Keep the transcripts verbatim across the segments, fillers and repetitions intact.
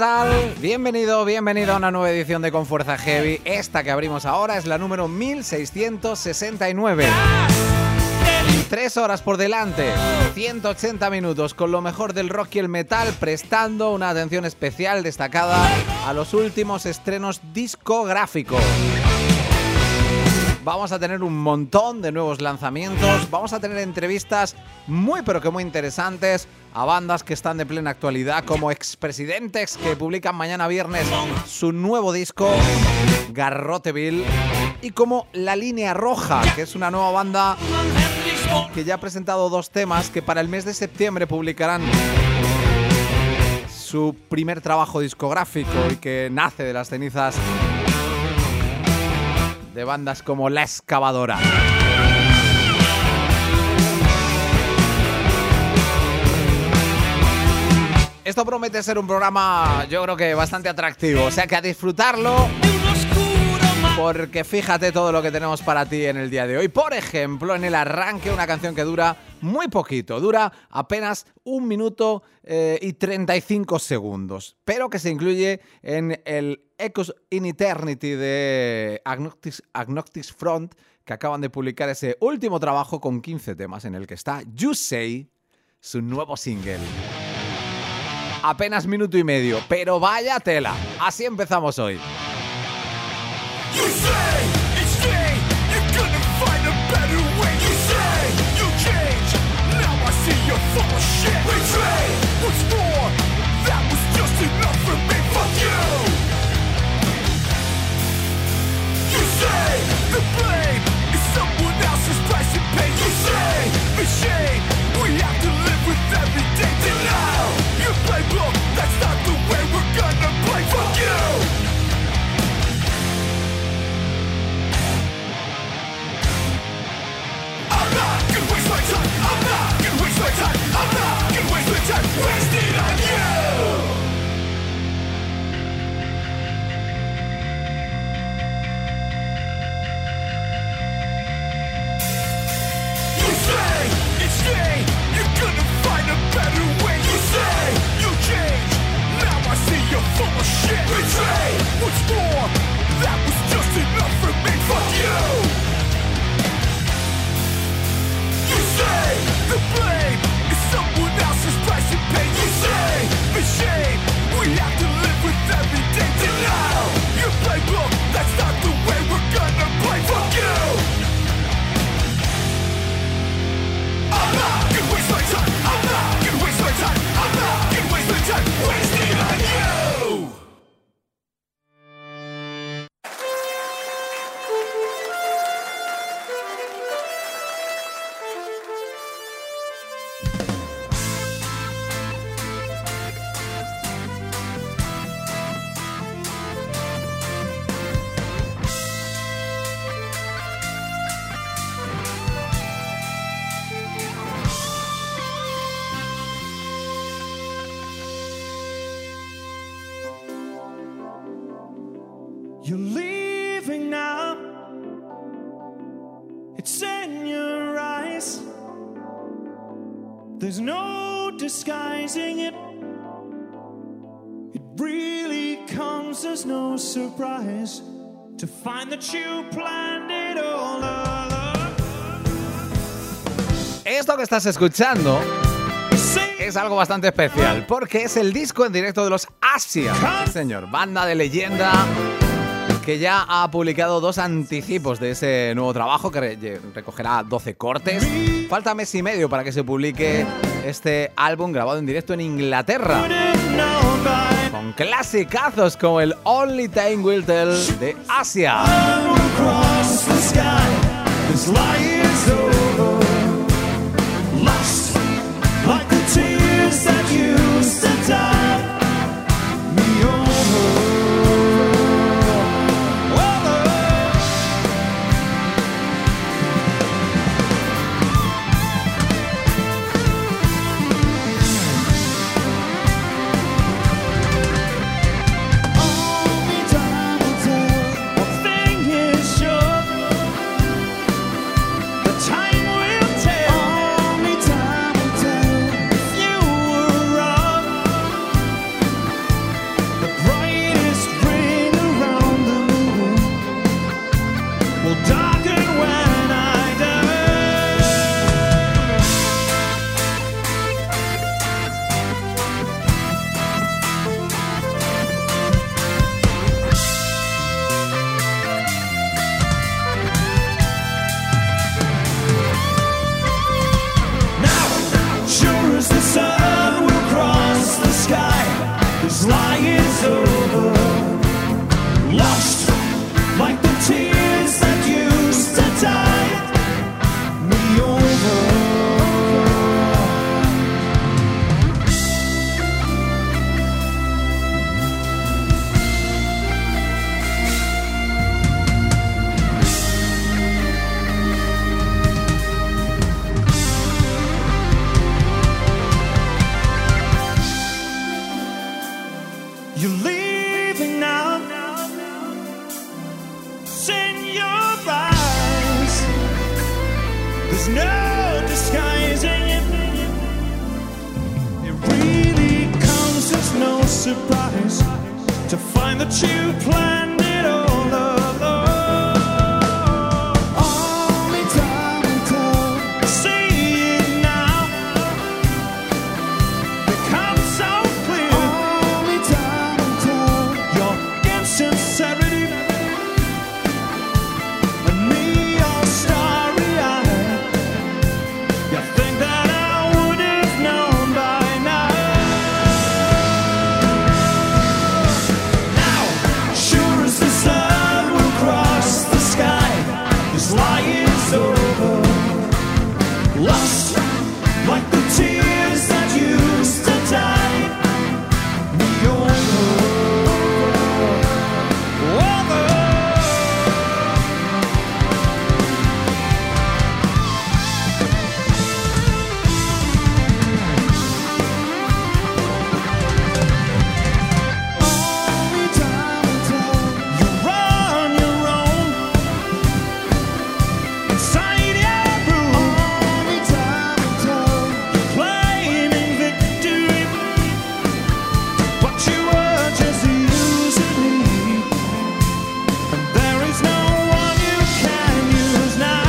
tal? Bienvenido, bienvenido a una nueva edición de Con Fuerza Heavy. Esta que abrimos ahora es la número mil seiscientos sesenta y nueve. Tres horas por delante, ciento ochenta minutos con lo mejor del rock y el metal, prestando una atención especial destacada a los últimos estrenos discográficos. Vamos a tener un montón de nuevos lanzamientos, vamos a tener entrevistas muy pero que muy interesantes a bandas que están de plena actualidad, como Expresidentes, que publican mañana viernes su nuevo disco, Garroteville, y como La Línea Roja, que es una nueva banda que ya ha presentado dos temas que para el mes de septiembre publicarán su primer trabajo discográfico y que nace de las cenizas de bandas como La Excavadora. Esto promete ser un programa, yo creo que bastante atractivo, o sea que a disfrutarlo, porque fíjate todo lo que tenemos para ti en el día de hoy. Por ejemplo, en el arranque, una canción que dura muy poquito, dura apenas un minuto eh, y treinta y cinco segundos, pero que se incluye en el Echoes in Eternity de Agnostic, Agnostic Front, que acaban de publicar ese último trabajo con quince temas, en el que está You Say, su nuevo single. Apenas minuto y medio, pero vaya tela. Así empezamos hoy. You say it's day, you're gonna find a better way. You say you'll change, now I see you're full of shit. Betray, what's more, that was just enough for me. Fuck you. You say the blame is someone else's price and pain. You say the shame, we have to live with every day. Denial, your playbook, that's not the way we're gonna play. Fuck you. I'm not gonna waste my time, I'm not gonna waste my time, I'm not gonna waste my time, wasted on you! You say, it's day, you're gonna find a better way. You say, you'll change, now I see you're full of shit. Betray, what's more, that was just enough for me. Fuck you! You say the blame is someone else's price and pain. You say the shame, we have to live with every day. Denial, your playbook, that's not the way we're gonna play. Fuck you. I'm not gonna waste my time, I'm not gonna waste my time, I'm not gonna waste my time, wasting on you. You're leaving now. It's in your eyes. There's no disguising it. It really comes as no surprise to find that you planned it all along. Esto que estás escuchando es algo bastante especial, porque es el disco en directo de los Asia, señor, banda de leyenda que ya ha publicado dos anticipos de ese nuevo trabajo que re- recogerá doce cortes. Falta mes y medio para que se publique este álbum grabado en directo en Inglaterra, con clasicazos como el Only Time Will Tell de Asia. Time There's no disguising it. It really comes as no surprise to find that you planned it all along. Only time will tell. See it now. Becomes so clear. Only time will tell. Your insincerity and me, your starry-eyed. You think that I would have known by now. Now, sure as the sun will cross the sky, this lie is over. Lost like the tears that used to die. Me over, over. Only time will tell. You're on your own inside your room. Only time will tell. You're claiming victory, but you were just using me, and there is no one you can use now.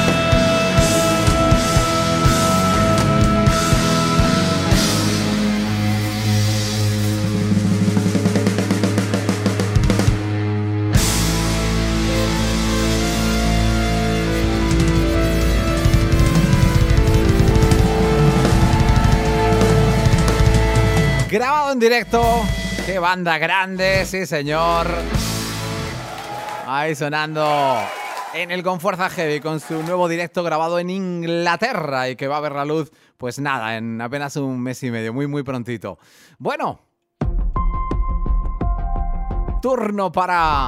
Grabado en directo. ¡Qué banda grande! Sí, señor. Ahí sonando en el Confuerza Heavy con su nuevo directo grabado en Inglaterra y que va a ver la luz, pues nada, en apenas un mes y medio, muy muy prontito. Bueno, turno para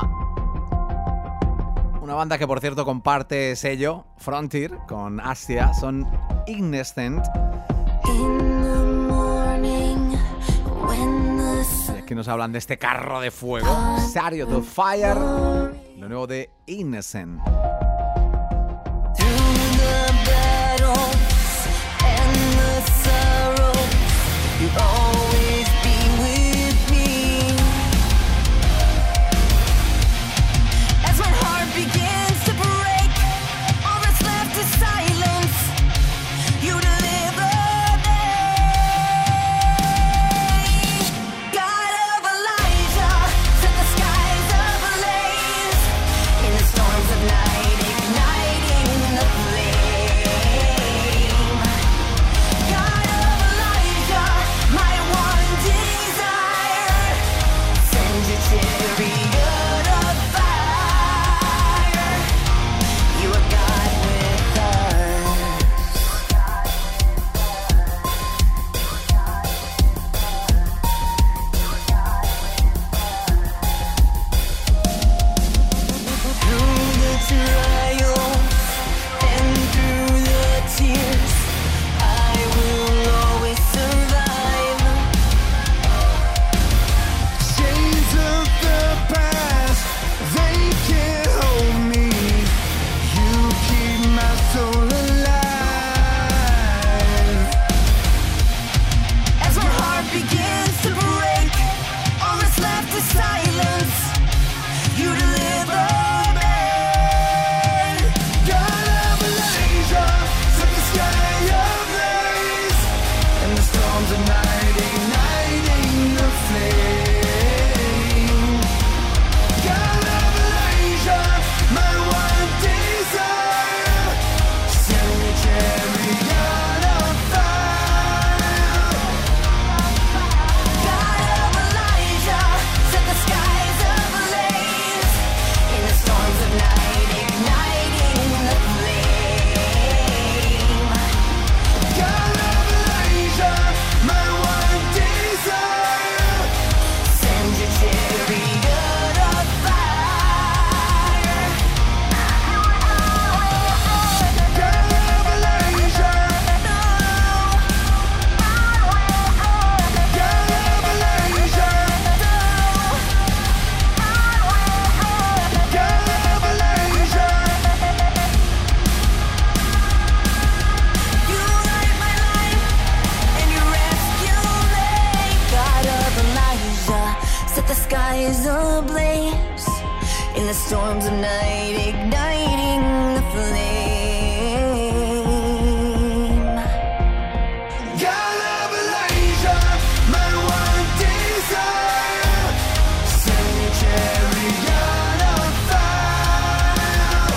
una banda que por cierto comparte sello, Frontier, con Asia, son Ignescent. In the morning, when the sun Y aquí nos hablan de este carro de fuego, Chariot of Fire, lo nuevo de Ignescent. through the battles and the sorrows, you'll always be with me. As my heart begins to break, all that's left is silence. You deliver me. God of Elijah, set the skies ablaze. In the storms of night, igniting the flame. God of Elijah, my skies ablaze, in the storms of night igniting the flame. God of Elijah, my one desire, send your chariot of fire.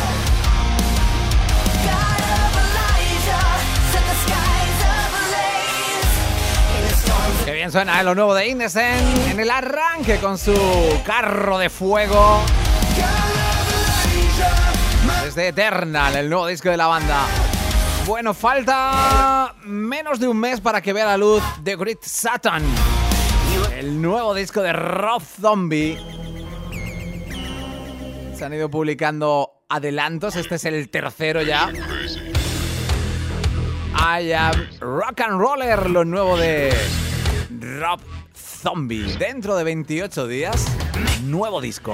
God of Elijah, set the skies ablaze, in the storms of Qué bien suena, ¿eh? Lo nuevo de Innocent en el arranque con su carro de fuego. Desde Eternal, el nuevo disco de la banda. Bueno, falta menos de un mes para que vea la luz The Great Satan, el nuevo disco de Rob Zombie. Se han ido publicando adelantos, este es el tercero ya. I Am Rock and Roller, lo nuevo de Rob Zombie. Dentro de veintiocho días, nuevo disco.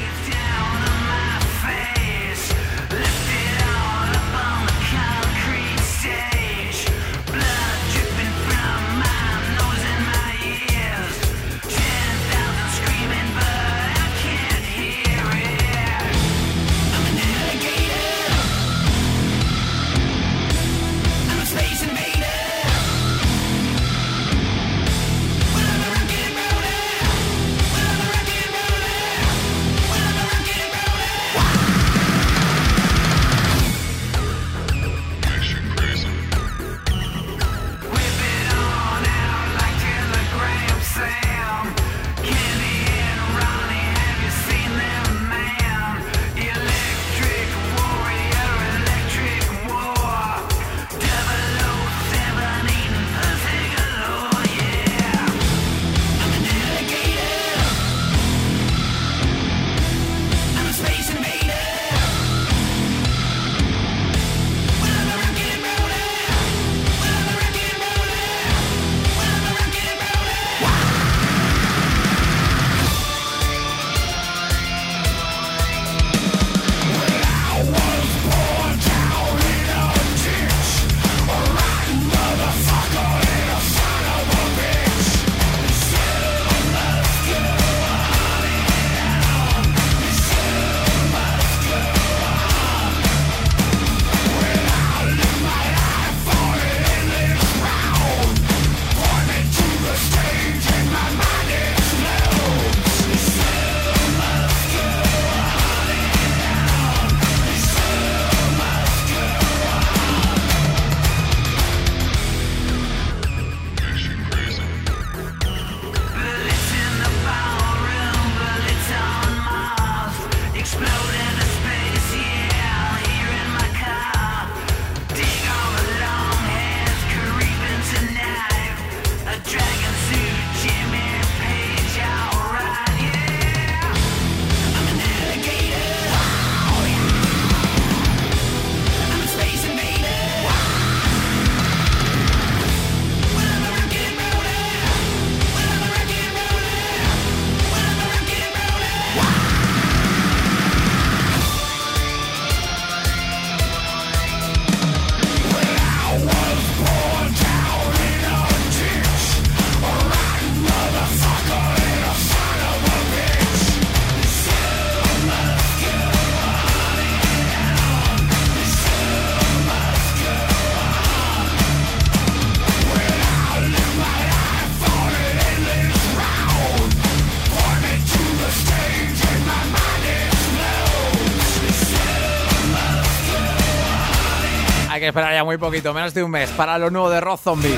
Hay que esperar ya muy poquito, menos de un mes, para lo nuevo de Rob Zombie.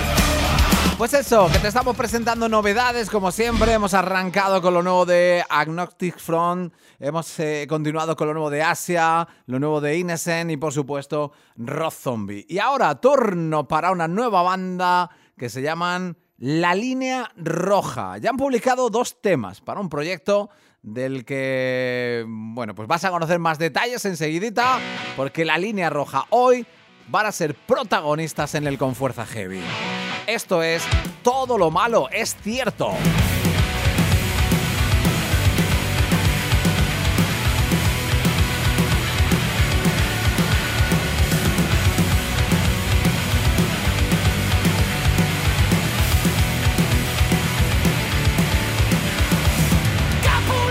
Pues eso, que te estamos presentando novedades, como siempre. Hemos arrancado con lo nuevo de Agnostic Front, hemos eh, continuado con lo nuevo de Asia, lo nuevo de Innocent y, por supuesto, Rob Zombie. Y ahora, turno para una nueva banda que se llaman La Línea Roja. Ya han publicado dos temas para un proyecto del que, bueno, pues vas a conocer más detalles enseguidita, porque La Línea Roja hoy van a ser protagonistas en el Con Fuerza Heavy. Esto es Todo lo malo es cierto. Capo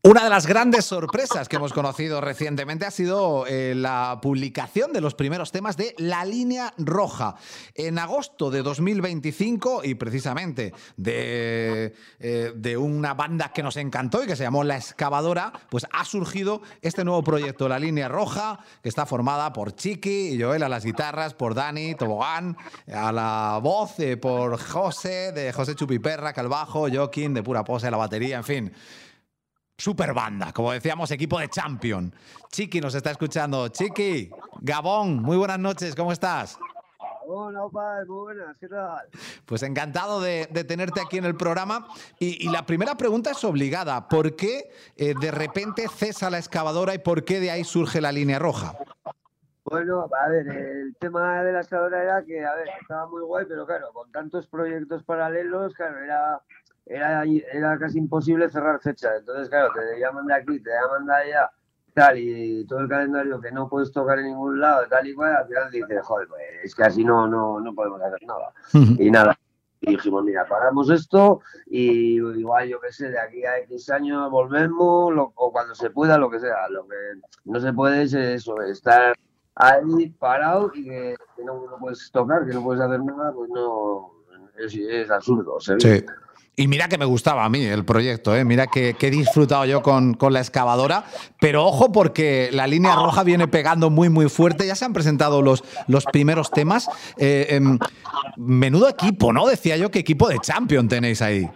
Una de las grandes sorpresas que hemos conocido recientemente ha sido eh, la publicación de los primeros temas de La Línea Roja. En agosto de dos mil veinticinco, y precisamente de, eh, de una banda que nos encantó y que se llamó La Excavadora, pues ha surgido este nuevo proyecto, La Línea Roja, que está formada por Chiqui y Joel a las guitarras, por Dani Tobogán a la voz, eh, por José, de José Chupiperra, al bajo, Joaquín de Pura Pose a la batería, en fin. Super banda, como decíamos, equipo de Champion. Chiqui nos está escuchando. Chiqui, Gabón, muy buenas noches, ¿cómo estás? Hola, opa, muy buenas, ¿qué tal? Pues encantado de, de tenerte aquí en el programa. Y, y la primera pregunta es obligada. ¿Por qué eh, de repente cesa La Excavadora y por qué de ahí surge La Línea Roja? Bueno, a ver, el tema de la excavadora era que, a ver, estaba muy guay, pero claro, con tantos proyectos paralelos, claro, era... Era, era casi imposible cerrar fecha. Entonces, claro, te llaman de aquí, te llaman de allá, tal, y todo el calendario que no puedes tocar en ningún lado, tal y cual, al final dices, joder, pues es que así no, no, no podemos hacer nada. Y nada, y dijimos, mira, pagamos esto y igual, yo qué sé, de aquí a X años volvemos, lo, o cuando se pueda, lo que sea. Lo que no se puede es eso, estar ahí parado y que, que no, no puedes tocar, que no puedes hacer nada, pues no, es, es absurdo. ¿Sí? Sí. Y mira que me gustaba a mí el proyecto, ¿eh? Mira que, que he disfrutado yo con, con La Excavadora, pero ojo porque La Línea Roja viene pegando muy muy fuerte, ya se han presentado los, los primeros temas. Eh, eh, menudo equipo, ¿no? Decía yo, ¿qué equipo de Champion tenéis ahí?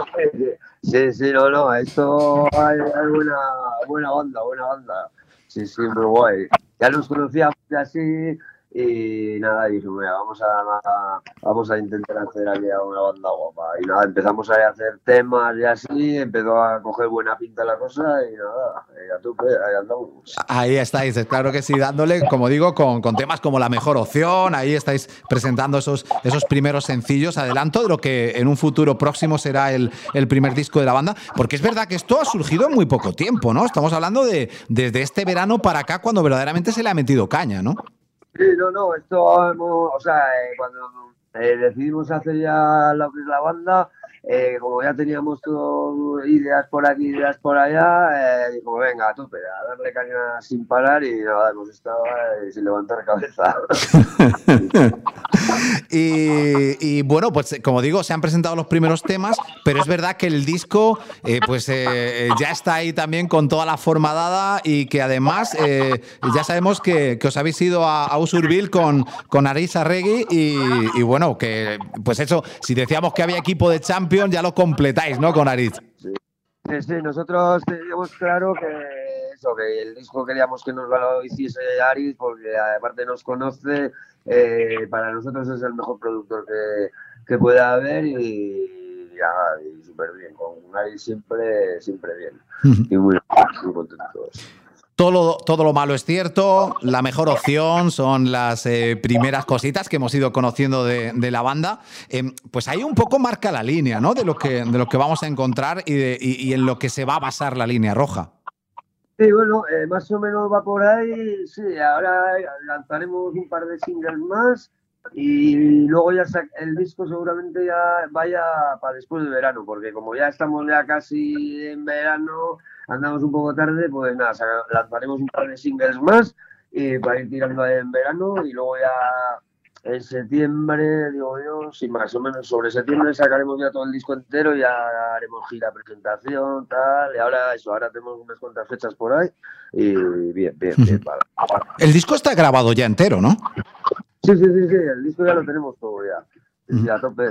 Sí, sí, no, no, esto hay, hay buena, buena banda, buena banda. Sí, sí, muy guay. Ya nos conocíamos así. Y nada, y dijimos, mira, vamos a, a, vamos a intentar hacer aquí una banda guapa. Y nada, empezamos a hacer temas y así, empezó a coger buena pinta la cosa y nada, y a tope, ahí andamos. Ahí estáis, claro que sí, dándole, como digo, con, con temas como La Mejor Opción, ahí estáis presentando esos, esos primeros sencillos, adelanto de lo que en un futuro próximo será el, el primer disco de la banda, porque es verdad que esto ha surgido en muy poco tiempo, ¿no? Estamos hablando de desde este verano para acá, cuando verdaderamente se le ha metido caña, ¿no? Sí, no, no, esto, hemos, o sea, eh, cuando eh, decidimos hacer ya lo que es la banda, eh, como ya teníamos todo, ideas por aquí, ideas por allá, eh, dijo, venga, a tope, a darle caña sin parar y nada, hemos estado eh, sin levantar cabeza. y, y bueno, pues como digo, se han presentado los primeros temas, pero es verdad que el disco eh, pues eh, ya está ahí también con toda la forma dada y que además eh, ya sabemos que, que os habéis ido a, a Usurbil con, con Aritz Arregui y, y bueno, que pues eso, si decíamos que había equipo de Champions, ya lo completáis, ¿no? Con Aritz. Sí. Sí, sí, nosotros teníamos claro que eso, que el disco queríamos que nos lo hiciese Aritz, porque aparte nos conoce, eh, para nosotros es el mejor productor que, que pueda haber y, ya, y súper bien, con Aritz siempre, siempre bien. Y muy, muy contentos. Todo lo, todo lo malo es cierto, La Mejor Opción son las eh, primeras cositas que hemos ido conociendo de, de la banda. Eh, pues ahí un poco marca la línea, ¿no? De lo que, de lo que vamos a encontrar y, de, y, y en lo que se va a basar La Línea Roja. Sí, bueno, eh, más o menos va por ahí. Sí, ahora lanzaremos un par de singles más y luego ya el disco seguramente ya vaya para después de verano, porque como ya estamos ya casi en verano, andamos un poco tarde, pues nada, lanzaremos un par de singles más y para ir tirando en verano y luego ya en septiembre, digo yo, sí, más o menos sobre septiembre sacaremos ya todo el disco entero, ya haremos gira, presentación, tal, y ahora eso, ahora tenemos unas cuantas fechas por ahí y bien, bien, bien, vale. El disco está grabado ya entero, ¿no? Sí, sí, sí, sí, el disco ya lo tenemos todo ya, sí, a tope.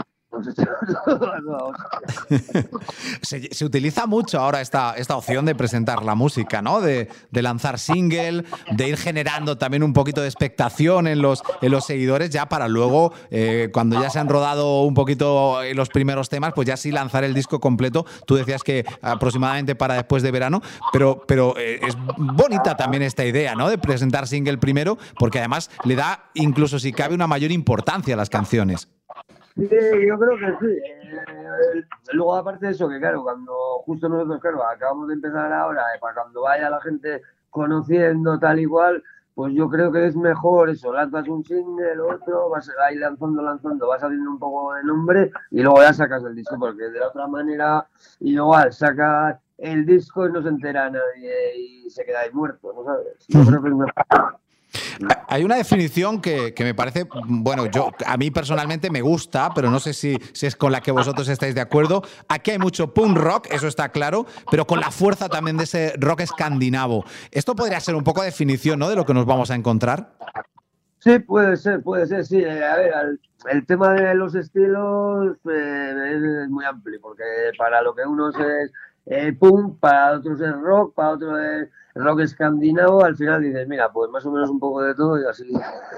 se, se utiliza mucho ahora esta, esta opción de presentar la música, ¿no? De, de lanzar single, de ir generando también un poquito de expectación en los, en los seguidores ya para luego, eh, cuando ya se han rodado un poquito los primeros temas, pues ya sí lanzar el disco completo. Tú decías que aproximadamente para después de verano, pero, pero eh, es bonita también esta idea, ¿no? De presentar single primero, porque además le da, incluso si cabe, una mayor importancia a las canciones. Sí, yo creo que sí. Eh, luego, aparte de eso, que claro, cuando justo nosotros, claro, acabamos de empezar ahora, eh, para cuando vaya la gente conociendo tal igual, pues yo creo que es mejor eso, lanzas un single, otro, vas a ir lanzando, lanzando, vas haciendo un poco de nombre y luego ya sacas el disco, porque de la otra manera, igual, sacas el disco y no se entera nadie y se queda ahí muerto, ¿no sabes? Yo creo que es una... Hay una definición que, que me parece, bueno, yo a mí personalmente me gusta, pero no sé si, si es con la que vosotros estáis de acuerdo. Aquí hay mucho punk rock, eso está claro, pero con la fuerza también de ese rock escandinavo. Esto podría ser un poco definición, ¿no?, de lo que nos vamos a encontrar. Sí, puede ser, puede ser, sí. Eh, A ver, al- el tema de los estilos eh, es muy amplio, porque para lo que unos es eh, punk, para otros es rock, para otros es rock escandinavo, al final dices, mira, pues más o menos un poco de todo y así.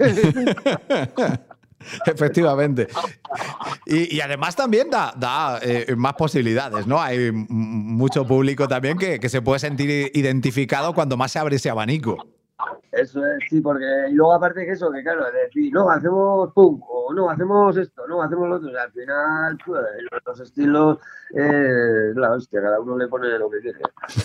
Efectivamente. Y, y además también da, da eh, más posibilidades, ¿no? Hay m- mucho público también que, que se puede sentir identificado cuando más se abre ese abanico. Eso es, sí, porque y luego aparte que eso, que claro, de decir, no, hacemos punk, o no, hacemos esto, no, hacemos lo otro, y al final, pues, los estilos, eh, la hostia, cada uno le pone lo que quiere.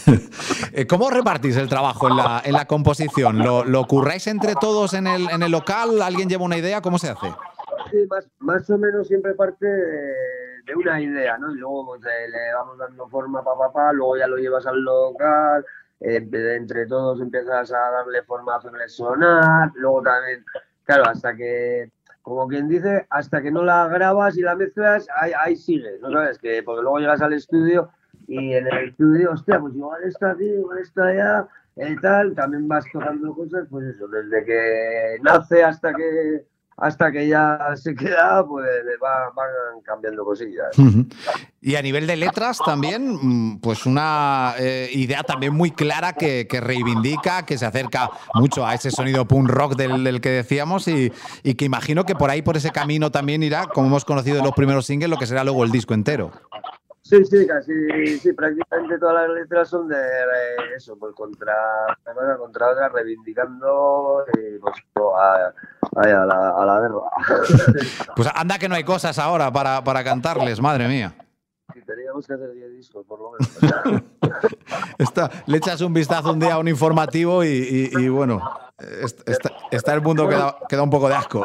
Eh, ¿Cómo repartís el trabajo en la, en la composición? ¿Lo, lo curráis entre todos en el, en el local? ¿Alguien lleva una idea? ¿Cómo se hace? Sí, más, más o menos siempre parte de, de una idea, ¿no? Y luego pues, eh, le vamos dando forma pa, pa, pa, luego ya lo llevas al local, eh, de- entre todos empiezas a darle forma, a hacerle sonar, luego también, claro, hasta que, como quien dice, hasta que no la grabas y la mezclas, ahí, ahí sigues, ¿no sabes? Que, porque luego llegas al estudio y en el estudio, hostia, pues igual está aquí, igual está allá, eh, tal, también vas tocando cosas, pues eso, desde que nace hasta que hasta que ya se queda, pues va- van cambiando cosillas. Y a nivel de letras también, mm, pues una eh, idea también muy clara que, que reivindica, que se acerca mucho a ese sonido punk rock del, del que decíamos y, y que imagino que por ahí, por ese camino también irá, como hemos conocido en los primeros singles, lo que será luego el disco entero. Sí, sí, casi, sí, prácticamente todas las letras son de eh, eso, pues contra una cosa, contra otra, reivindicando eh, pues, a, a, a la, a la guerra. Pues anda que no hay cosas ahora para, para cantarles, madre mía. Sí, teníamos que hacer diez discos, por lo menos. Está, le echas un vistazo un día a un informativo y, y- y, bueno, est- está, está el mundo que da, que da un poco de asco.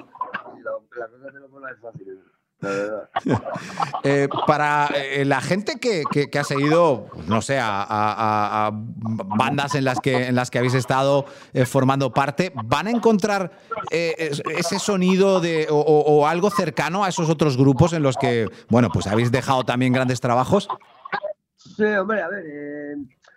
Y la, la cosa te lo pone fácil, la verdad. Eh, para eh, la gente que, que- que ha seguido, no sé, a, a- a- a bandas en las que, en las que habéis estado eh, formando parte, ¿van a encontrar eh, es- ese sonido de, o, o- o algo cercano a esos otros grupos en los que, bueno, pues habéis dejado también grandes trabajos? Sí, hombre, a ver, eh,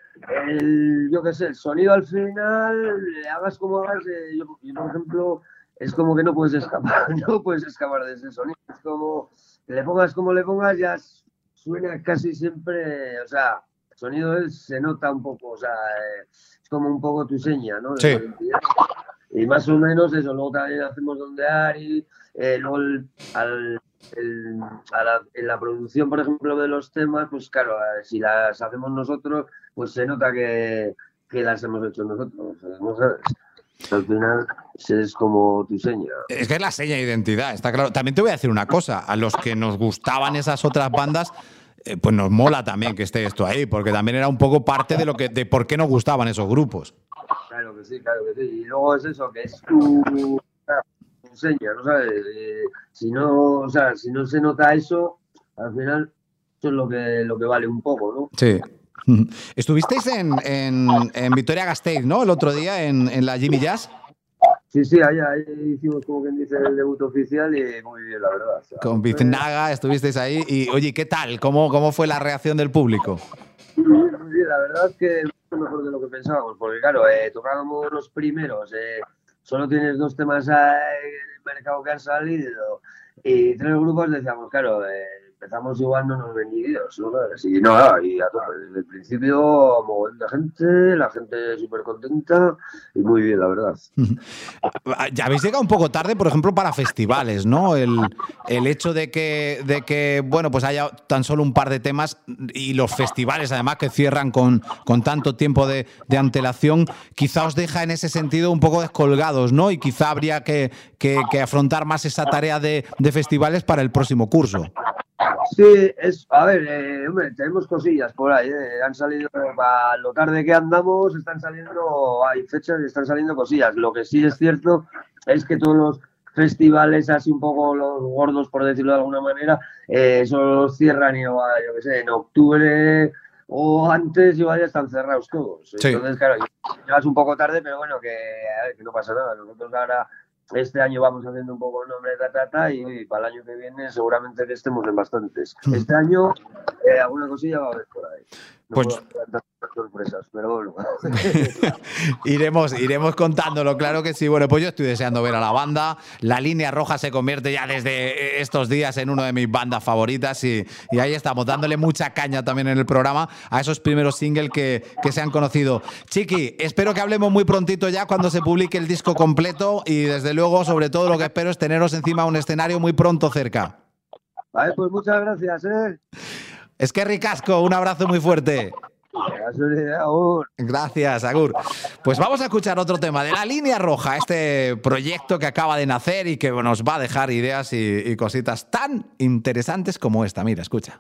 el, yo qué sé, el sonido al final, le hagas como hagas, eh, yo, yo, por ejemplo, es como que no puedes escapar, no puedes escapar de ese sonido. Es como, le pongas como le pongas, ya suena casi siempre, o sea, el sonido es- se nota un poco, o sea, eh, es como un poco tu seña, ¿no? De Sí. tu identidad. Y más o menos eso, luego también hacemos donde Ari, eh, luego el- al, el- a la, en la producción, por ejemplo, de los temas, pues claro, eh, si las hacemos nosotros, pues se nota que, que las hemos hecho nosotros, ¿no sabes? Al final es como tu seña. Es que es la seña de identidad, está claro. También te voy a decir una cosa, a los que nos gustaban esas otras bandas, eh, pues nos mola también que esté esto ahí, porque también era un poco parte de lo que, de por qué nos gustaban esos grupos. Claro que sí, claro que sí. Y luego es eso, que es tu, tu seña, ¿no sabes? Eh, si no, o sea, si no se nota eso, al final eso es lo que, lo que vale un poco, ¿no? Sí. Estuvisteis en, en, en Vitoria-Gasteiz, ¿no? El otro día en, en la Jimmy Jazz. Sí, sí, ahí, ahí hicimos como quien dice el debut oficial y muy bien, la verdad. O sea, Con fue- Biznaga estuvisteis ahí. Y oye, ¿qué tal? ¿Cómo, cómo fue la reacción del público? muy bien, muy bien, la verdad es que fue mejor de lo que pensábamos, porque claro, eh, tocábamos los primeros, eh, solo tienes dos temas eh, en el mercado que han salido y tres grupos decíamos, claro, eh, empezamos igual no nos ven ni Dios, ¿no? Y no, y a tope, desde el principio, mogollón de gente, la gente súper contenta y muy bien, la verdad. Ya habéis llegado un poco tarde, por ejemplo, para festivales, ¿no? El, el hecho de que, de que, bueno, pues haya tan solo un par de temas y los festivales, además, que cierran con, con tanto tiempo de, de antelación, quizá os deja en ese sentido un poco descolgados, ¿no? Y quizá habría que, que- que afrontar más esa tarea de, de festivales para el próximo curso. Sí, es, a ver, eh, hombre, tenemos cosillas por ahí, eh, han salido, para lo tarde que andamos, están saliendo, hay fechas y están saliendo cosillas. Lo que sí es cierto es que todos los festivales, así un poco los gordos, por decirlo de alguna manera, eh, solo los cierran y, yo qué sé, en octubre o antes igual ya están cerrados todos. Sí. Entonces, claro, llegas un poco tarde, pero bueno, que, a ver, que no pasa nada. Nosotros ahora, este año vamos haciendo un poco el nombre de Tatata y, y para el año que viene seguramente que estemos en bastantes. Mm. Este año eh, alguna cosilla va a haber por ahí. No Pues- puedo dar tantas sorpresas, pero bueno. iremos, iremos contándolo, claro que sí. Bueno, pues yo estoy deseando ver a la banda. La Línea Roja se convierte ya desde estos días en una de mis bandas favoritas y, y ahí estamos, dándole mucha caña también en el programa a esos primeros singles que, que se han conocido. Chiqui, espero que hablemos muy prontito ya cuando se publique el disco completo y desde luego, sobre todo, lo que espero es teneros encima de un escenario muy pronto cerca. Vale, pues muchas gracias, ¿eh? Es que ricasco, un abrazo muy fuerte. Agur. Gracias, Agur. Pues vamos a escuchar otro tema de La Línea Roja, este proyecto que acaba de nacer y que nos va a dejar ideas y, y cositas tan interesantes como esta. Mira, escucha.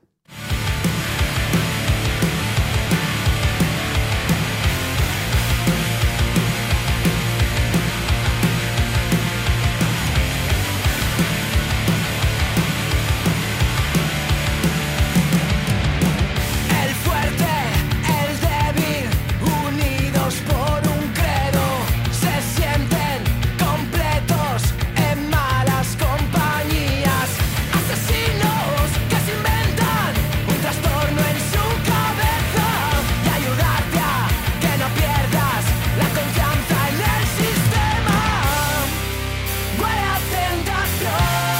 El fuerte, el débil, unidos por un credo, se sienten completos en malas compañías. Asesinos que se inventan un trastorno en su cabeza y ayudarte a que no pierdas la confianza en el sistema. Huele a tentación.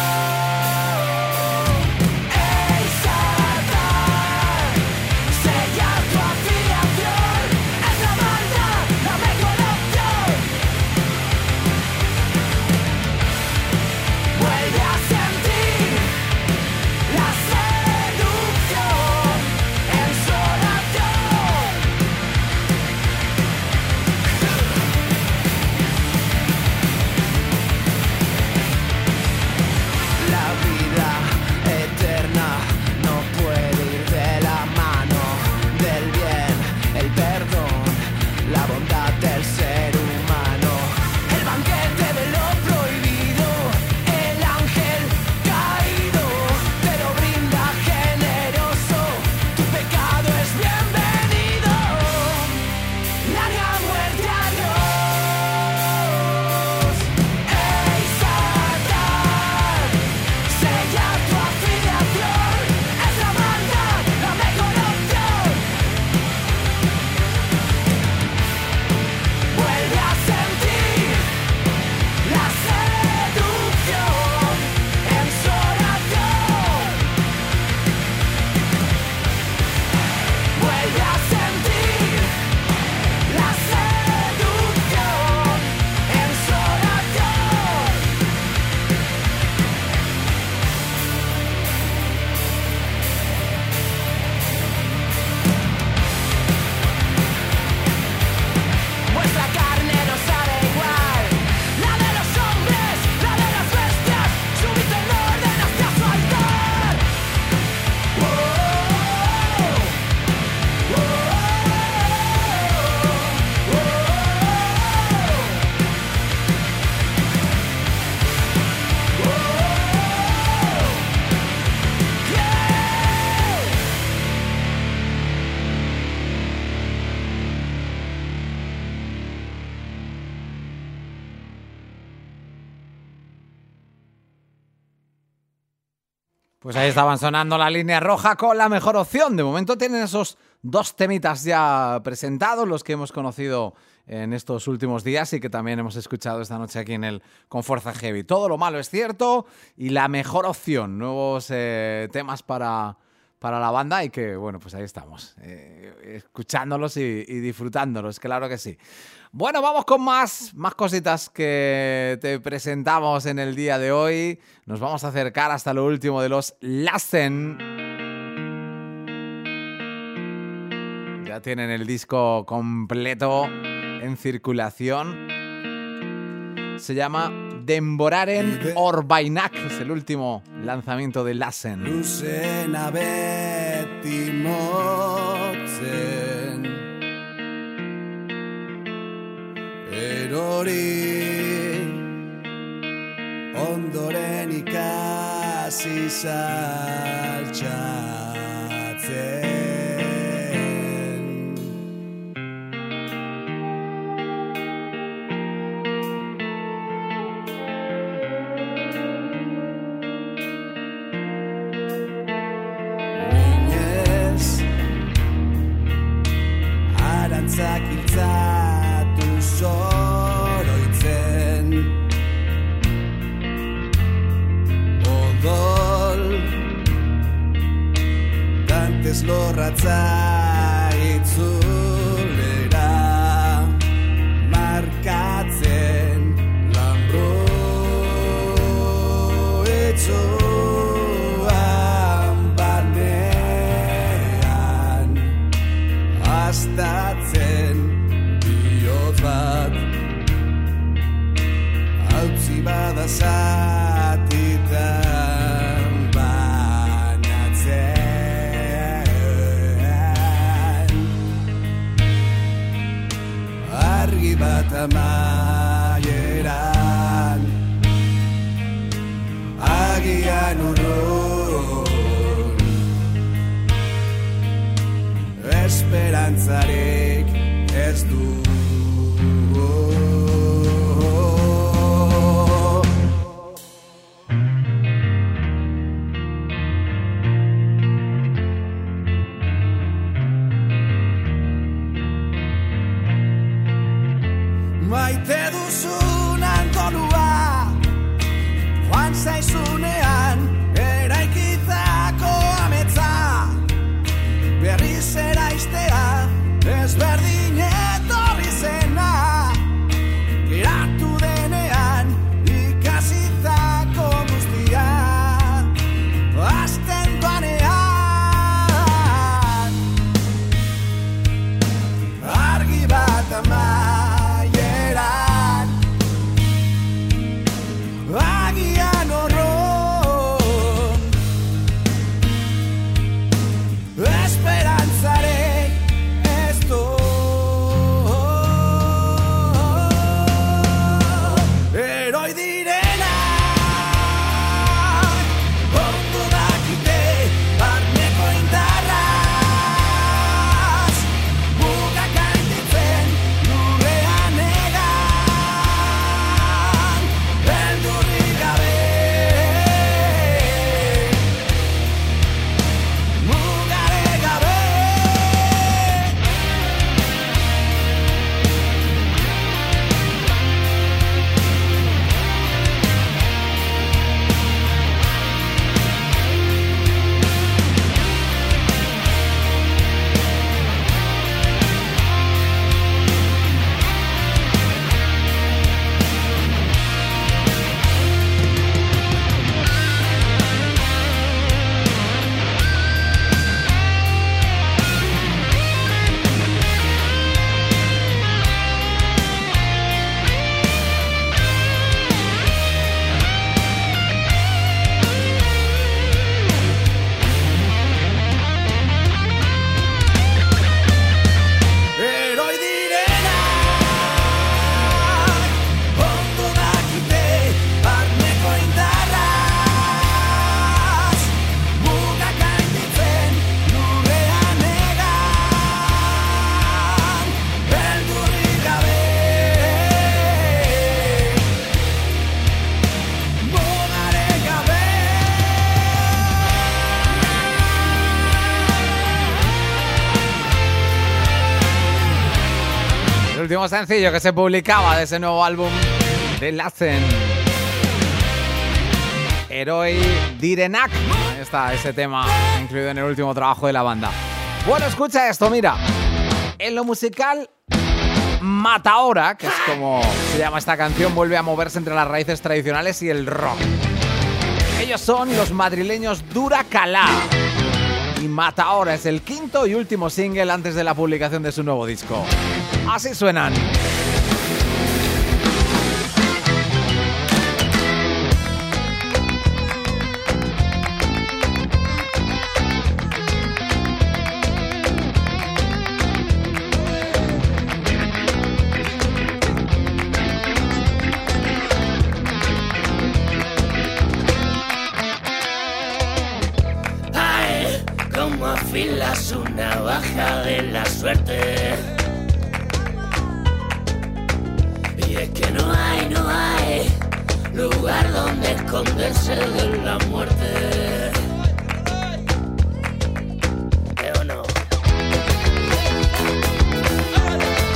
Ey, Satán, sella tu afiliación. Es la maldad, la mejor opción. Vuelve a sentir la seducción en su oración. La vida eterna no puede ir de la mano del bien, el perdón, la bondad del ser humano. El banquete de lo prohibido, el ángel caído te lo brinda generoso. Tu pecado es bienvenido. Larga muerte a Dios. Ey, Satán, sella tu afiliación. Es la maldad, la mejor opción. Vuelve a sentir la seducción en su oración. Vuelve a sentir la seducción en su oración. Vuestra carne no sabe igual. La de los hombres, la de las bestias. Subiste en orden hacia su altar. Oh, oh, oh, oh, oh, yeah. Pues ahí estaban sonando La Línea Roja con la mejor opción. De momento tienen esos dos temitas ya presentados, los que hemos conocido en estos últimos días y que también hemos escuchado esta noche aquí en el Con Fuerza Heavy. Todo lo malo es cierto y la mejor opción. Nuevos eh, temas para, para la banda y que, bueno, pues ahí estamos, eh, escuchándolos y, y disfrutándolos, claro que sí. Bueno, vamos con más, más cositas que te presentamos en el día de hoy. Nos vamos a acercar hasta lo último de los Lassen. Ya tienen el disco completo en circulación. Se llama Demboraren Orbainak. Es el último lanzamiento de Lassen. Luzena beti motzen Erori Ondoren ikasi saltxatzen giltzatu soroitzen odol dantez lorratza itzulera markatzen lambro etxoan barnean astatzen bihotz bat hautzi bada zatitan banatzen argi bat amaieran agian urrun esperantzarik ez du maite duzun antolua joan zaizunean eraikitako ametsa berriz eraistea ezberdin etorri zena geratu denean ikasitako guztia hasten doanean argi bat amaieran agian horron esperantzarek ez du eroi direnak ondo dakite barneko indarraz mugak handitzen lurrean egan beldurrik gabe mugare gabe eroi direnak ondo dakite barneko indarraz mugak handitzen lurrean egan beldurrik gabe mugare gabe El último sencillo que se publicaba de ese nuevo álbum de Lassen. Heroi Direnak. Ahí está ese tema incluido en el último trabajo de la banda. Bueno, escucha esto, mira. En lo musical, Mataora, que es como se llama esta canción, vuelve a moverse entre las raíces tradicionales y el rock. Ellos son los madrileños Duracalá. Y Mataora es el quinto y último single antes de la publicación de su nuevo disco. Así suenan. Ay, como afilas una baja de la suerte. Y es que no hay, no hay lugar donde esconderse de la muerte. ¿Eh o no?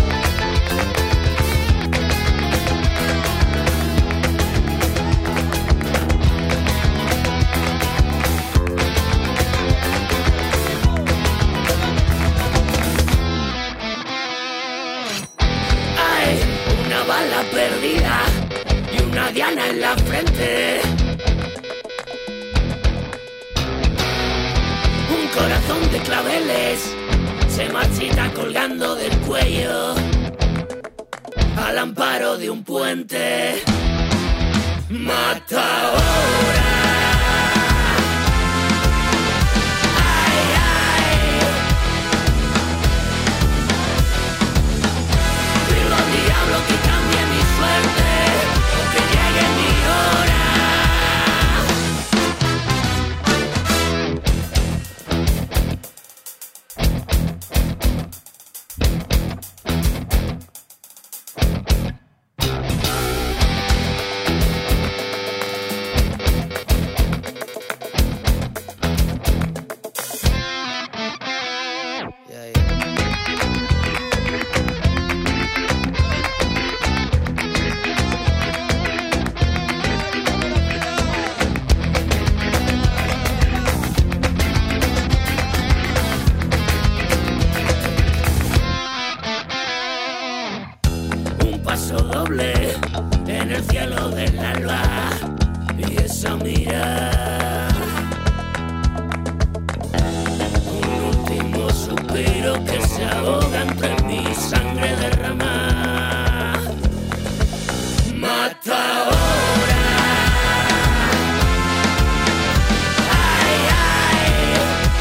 vida y una diana en la frente. Un corazón de claveles se marchita colgando del cuello al amparo de un puente. Mata ahora. Que cambie mi suerte o que llegue mi hora. En el cielo del alba y esa mirada, un último suspiro que se ahoga entre mi sangre derramada. Mata ahora. Ay, ay.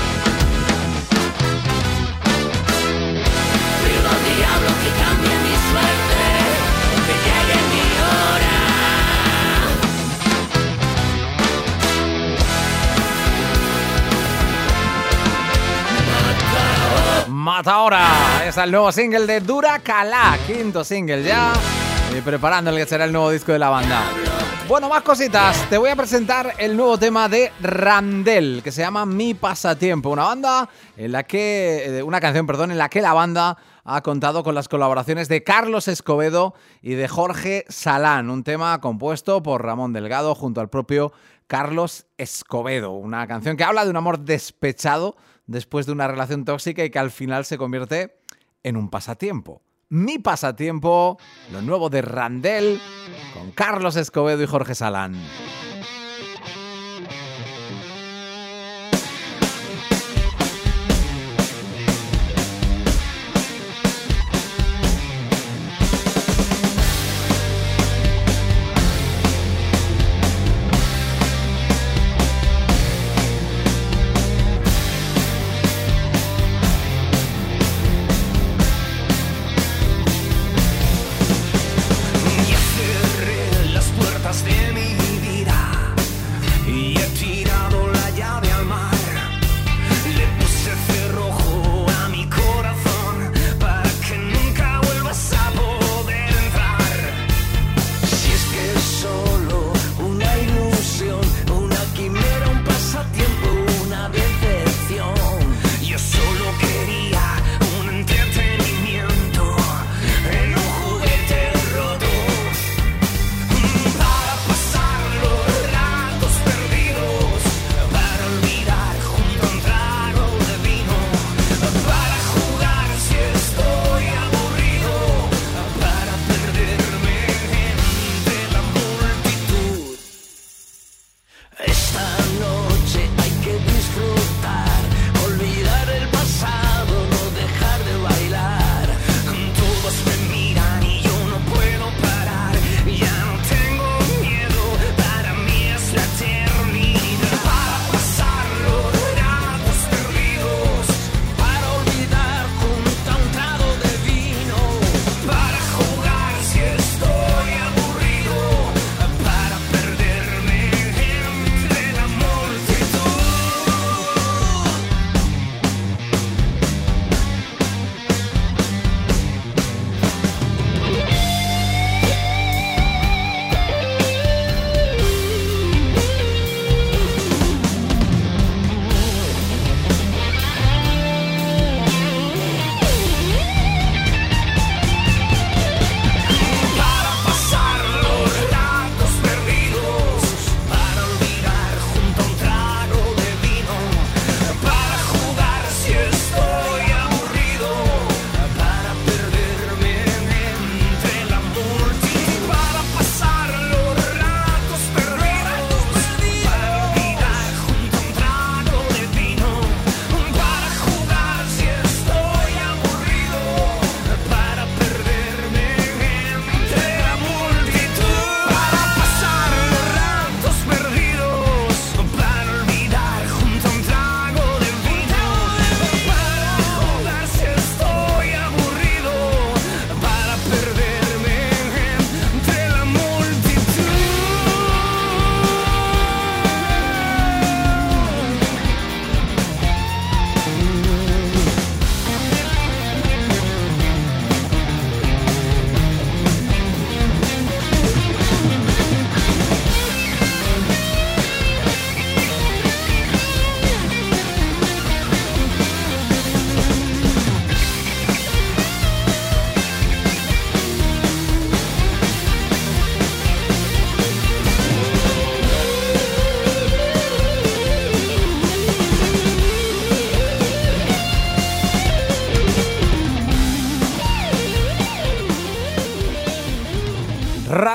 Pido al diablo que cambie mi suerte, que llegue mi hora. Mata ahora. Es el nuevo single de Dura Calá, quinto single ya, y preparando el que será el nuevo disco de la banda. Bueno, más cositas. Te voy a presentar el nuevo tema de Randel, que se llama Mi Pasatiempo, una banda en la que una canción, perdón, en la que la banda ha contado con las colaboraciones de Carlos Escobedo y de Jorge Salán, un tema compuesto por Ramón Delgado junto al propio Carlos Escobedo, una canción que habla de un amor despechado después de una relación tóxica y que al final se convierte en un pasatiempo. Mi Pasatiempo, lo nuevo de Randel con Carlos Escobedo y Jorge Salán. Ya cerré las puertas de mi vida.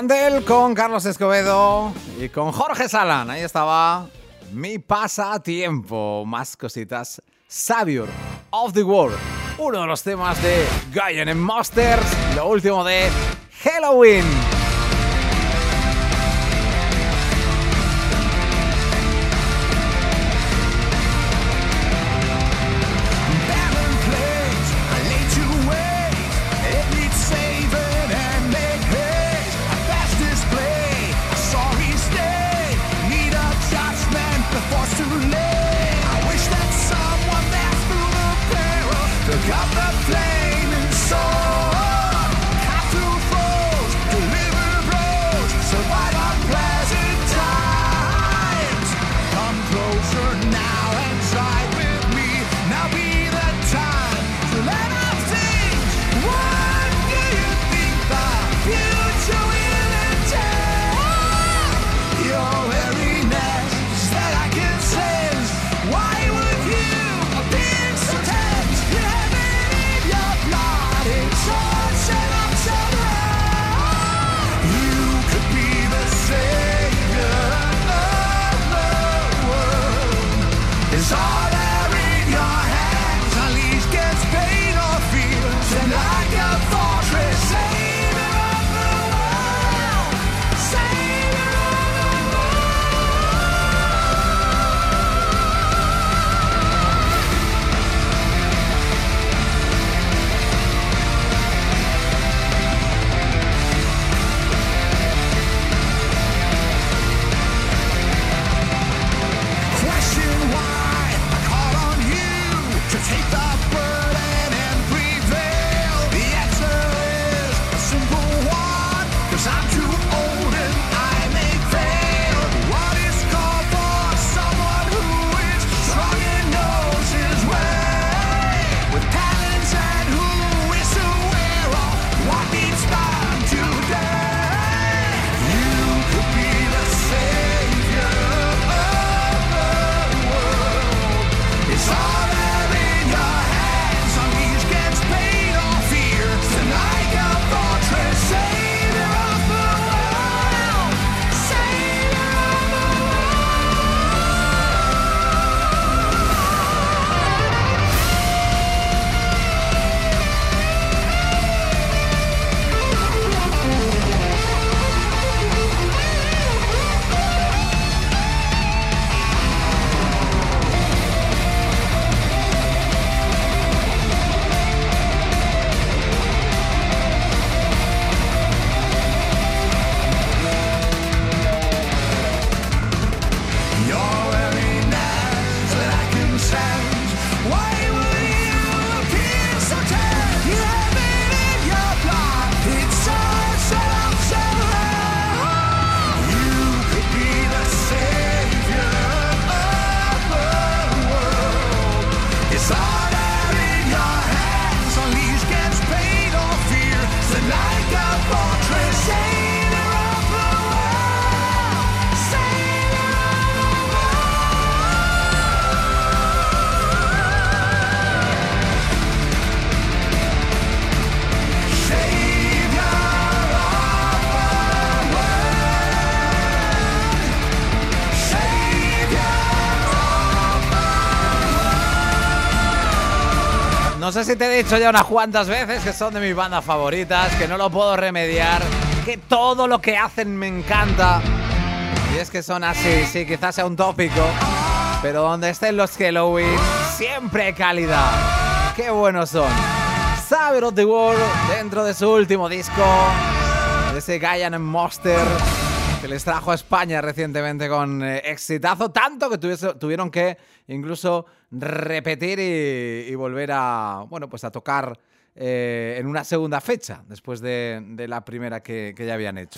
Yandel con Carlos Escobedo y con Jorge Salán. Ahí estaba Mi Pasatiempo. Más cositas. Savior of the World. Uno de los temas de Giant and Monsters. Lo último de Halloween. Got the flaming sword, cut through foes, deliver blows, survive unpleasant times. Come closer now and try with me. Now be the time to let out things. What do you think the future will entail? Your very next that I can sense. Why would you appear so tense? It's all there in your hands. Unleash gets pain or fear. Stand like a fortress, savior of the world, savior of the question why I call on you to take the burden and prevail. The answer is a simple one, 'cause I'm too old and I may fail. What is called for someone who is strong and knows his way, with talents and who is aware of what needs done today. You could be the savior of the world. It's all there in your hands. Unleash gets pain or fear. Stand like a fortress, savior of the world, savior of the Your very next that I can sense. Why would you appear so tense? You have it in your blood. It's so self-centered. You could be the savior of the world. It's all there in your hands. Unleash gets pain or fear. Stand like a fortress, savior of the world, savior of the No sé si te he dicho ya unas cuantas veces que son de mis bandas favoritas, que no lo puedo remediar, que todo lo que hacen me encanta. Y es que son así, sí, quizás sea un tópico, pero donde estén los Halloween, siempre hay calidad. ¡Qué buenos son! Savior of the World, dentro de su último disco, de ese Giant and Monster, que les trajo a España recientemente con eh, exitazo, tanto que tuviese, tuvieron que incluso repetir y, y volver a, bueno, pues a tocar eh, en una segunda fecha, después de, de la primera que, que ya habían hecho.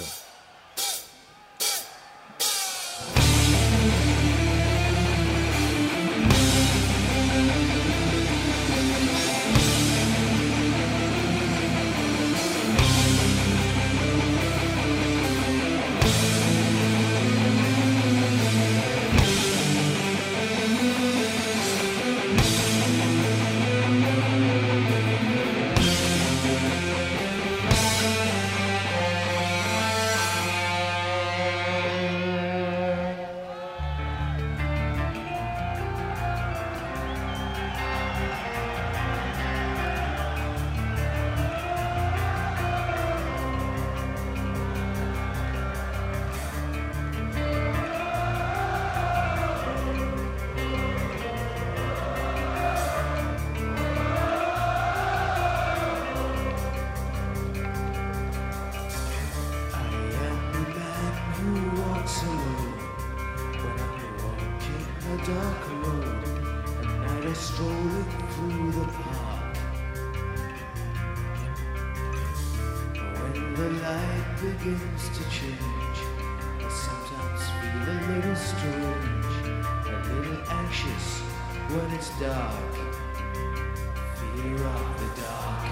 dark road, at night I strolling through the park. When the light begins to change, I sometimes feel a little strange, a little anxious when it's dark. Fear of the dark,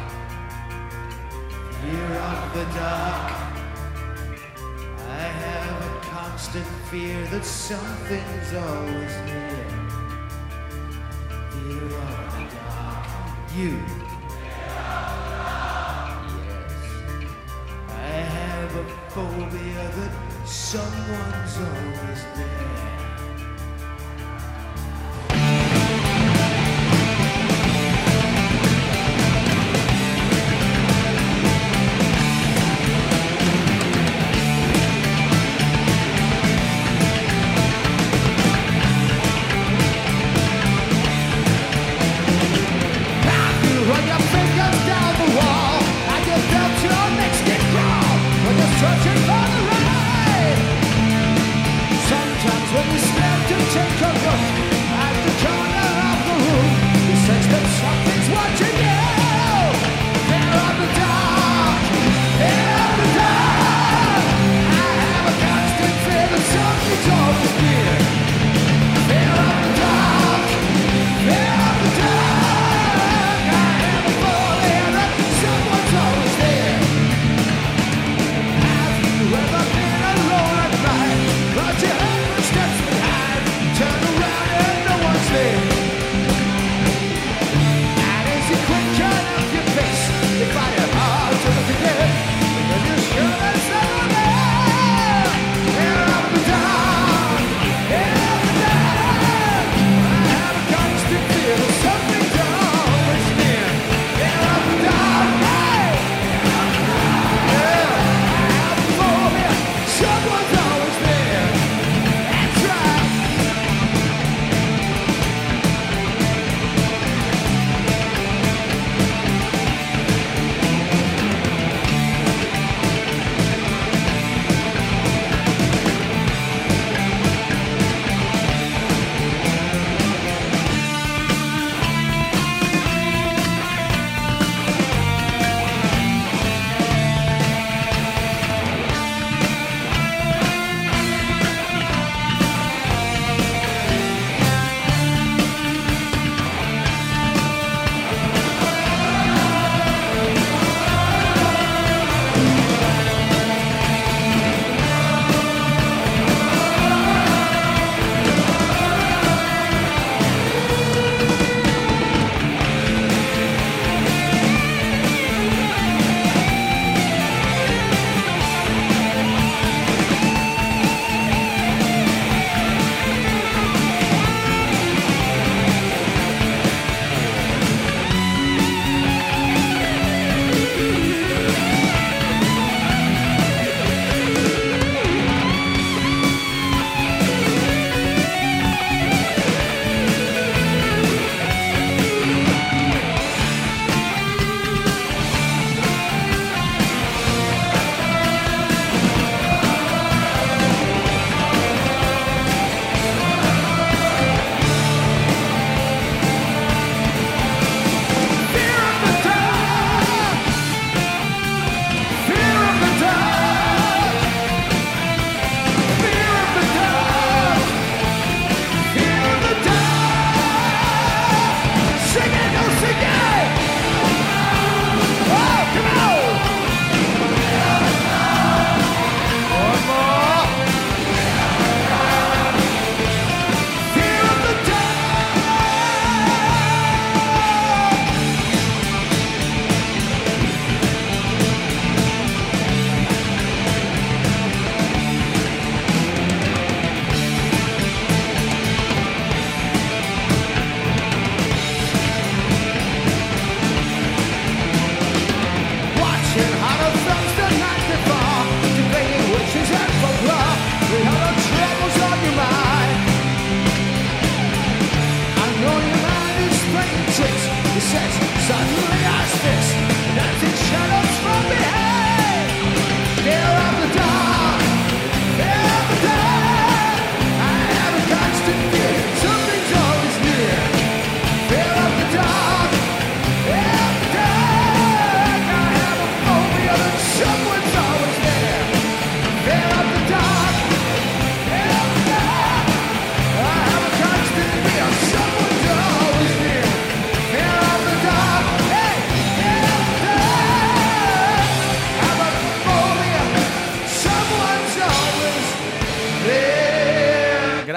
fear of the dark. I have a constant fear that something's always near. Fear of the dark, you. Yes, I have a phobia that someone's always there. Run your fingers down the wall, and you felt your neck skin crawl when you're searching for the right. Sometimes when you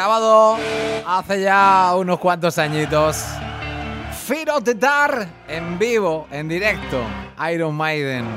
grabado hace ya unos cuantos añitos. Fear of the Dark en vivo, en directo, Iron Maiden.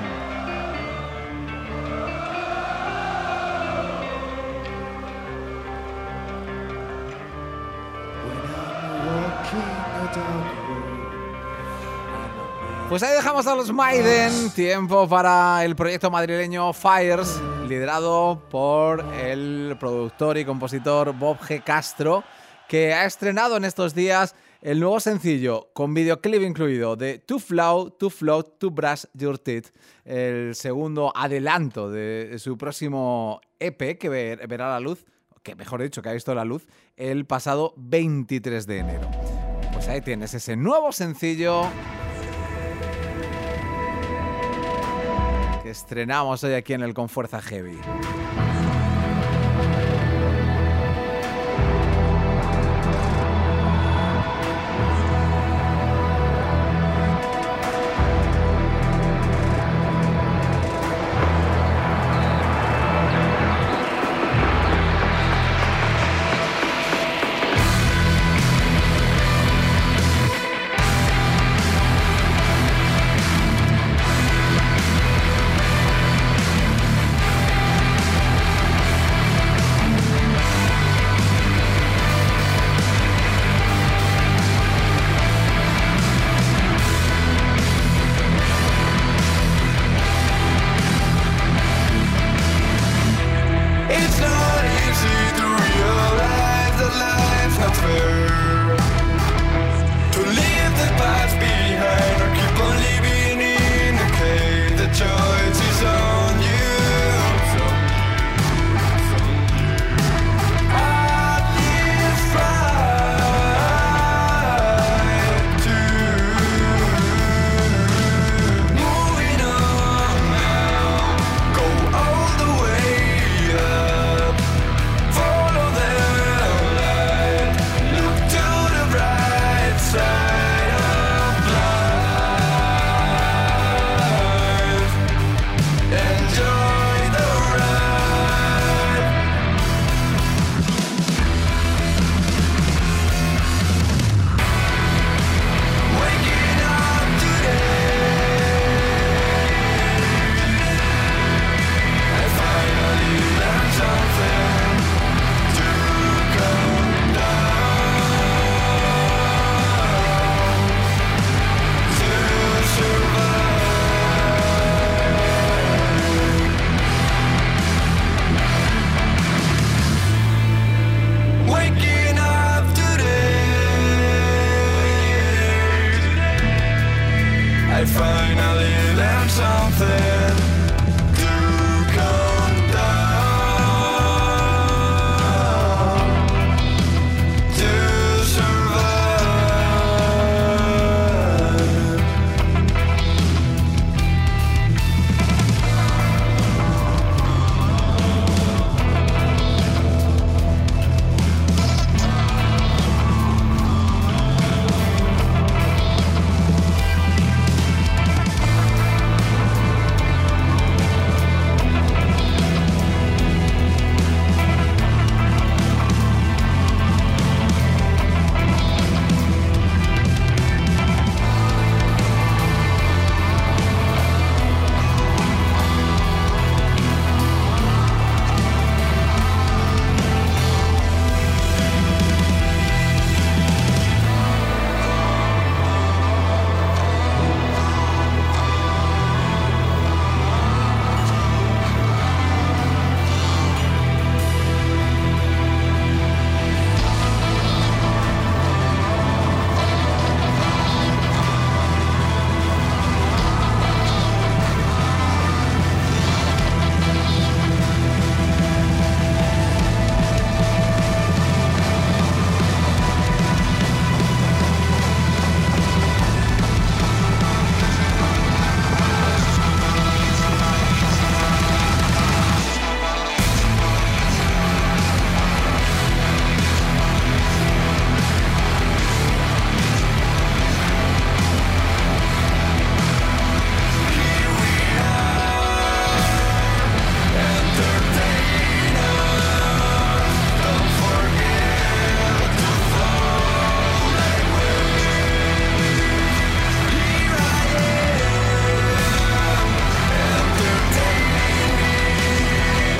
Pues ahí dejamos a los Maiden. Tiempo para el proyecto madrileño Fires, liderado por el productor y compositor Bob G. Castro, que ha estrenado en estos días el nuevo sencillo con videoclip incluido de Too Flow, Too Float, To Brush Your Teeth, el segundo adelanto de su próximo E P que ver, verá la luz, que mejor dicho, que ha visto la luz el pasado veintitrés de enero. Pues ahí tienes ese nuevo sencillo que estrenamos hoy aquí en el Con Fuerza Heavy. Follow their light. Look down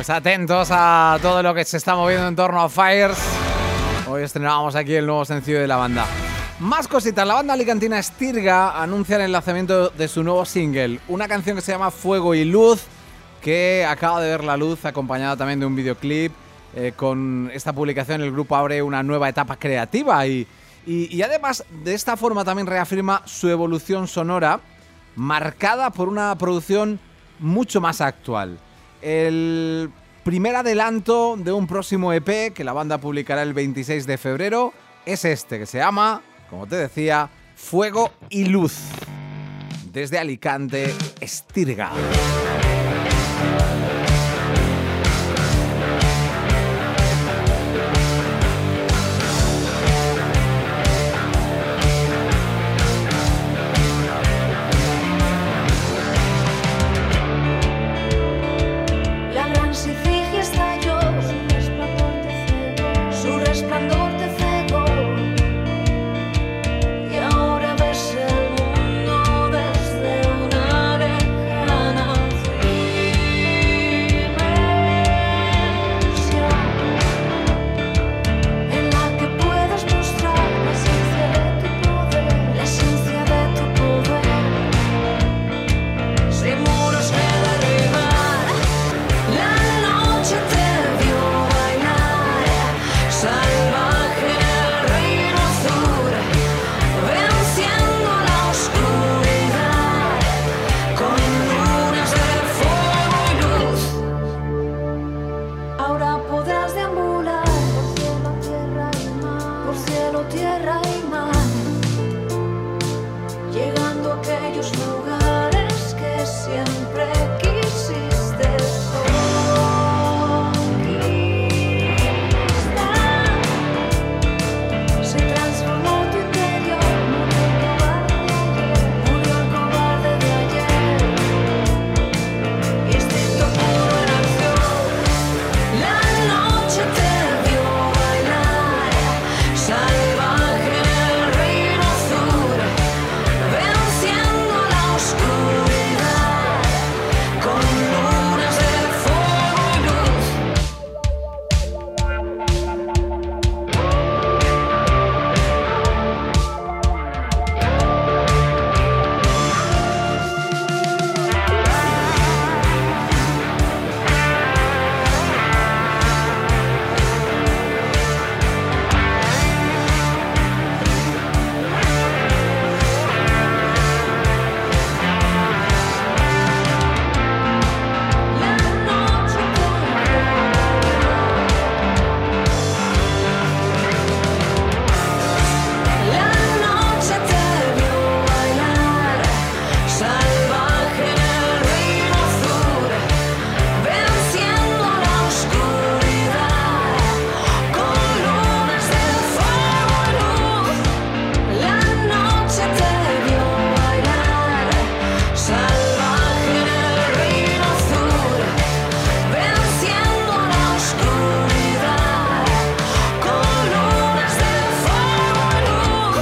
Pues atentos a todo lo que se está moviendo en torno a Fires. Hoy estrenábamos aquí el nuevo sencillo de la banda. Más cositas, la banda alicantina Estirga anuncia el lanzamiento de su nuevo single, una canción que se llama Fuego y Luz, que acaba de ver la luz, acompañada también de un videoclip. Eh, con esta publicación el grupo abre una nueva etapa creativa y, y, y además de esta forma también reafirma su evolución sonora, marcada por una producción mucho más actual. El primer adelanto de un próximo E P que la banda publicará el veintiséis de febrero es este, que se llama, como te decía, Fuego y Luz. Desde Alicante, Estirga. La gran Sicilia estalló, su resplandor te cegó, y ahora ves el mundo desde una lejana dimensión, en la que puedes mostrar la esencia de tu poder, la esencia de tu poder, sin muros que derribar. La noche te vio bailar, salvaje en el reino azul, venciendo la oscuridad, con lunas de fuego y luz. Ahora podrás deambular por cielo, tierra y mar, llegando a aquellos lugares que siempre quisiste conquistar. Se transformó tu interior, murió el cobarde de ayer, instinto puro en acción. La noche te vio bailar, salvaje en el reino azul, venciendo la oscuridad, con lunas de fuego y luz. La noche te La noche te vio bailar, salvaje en el reino azul, venciendo la oscuridad, con lunas de fuego y luz. La noche te vio bailar, salvaje en el reino azul, venciendo la oscuridad, con lunas de fuego y luz.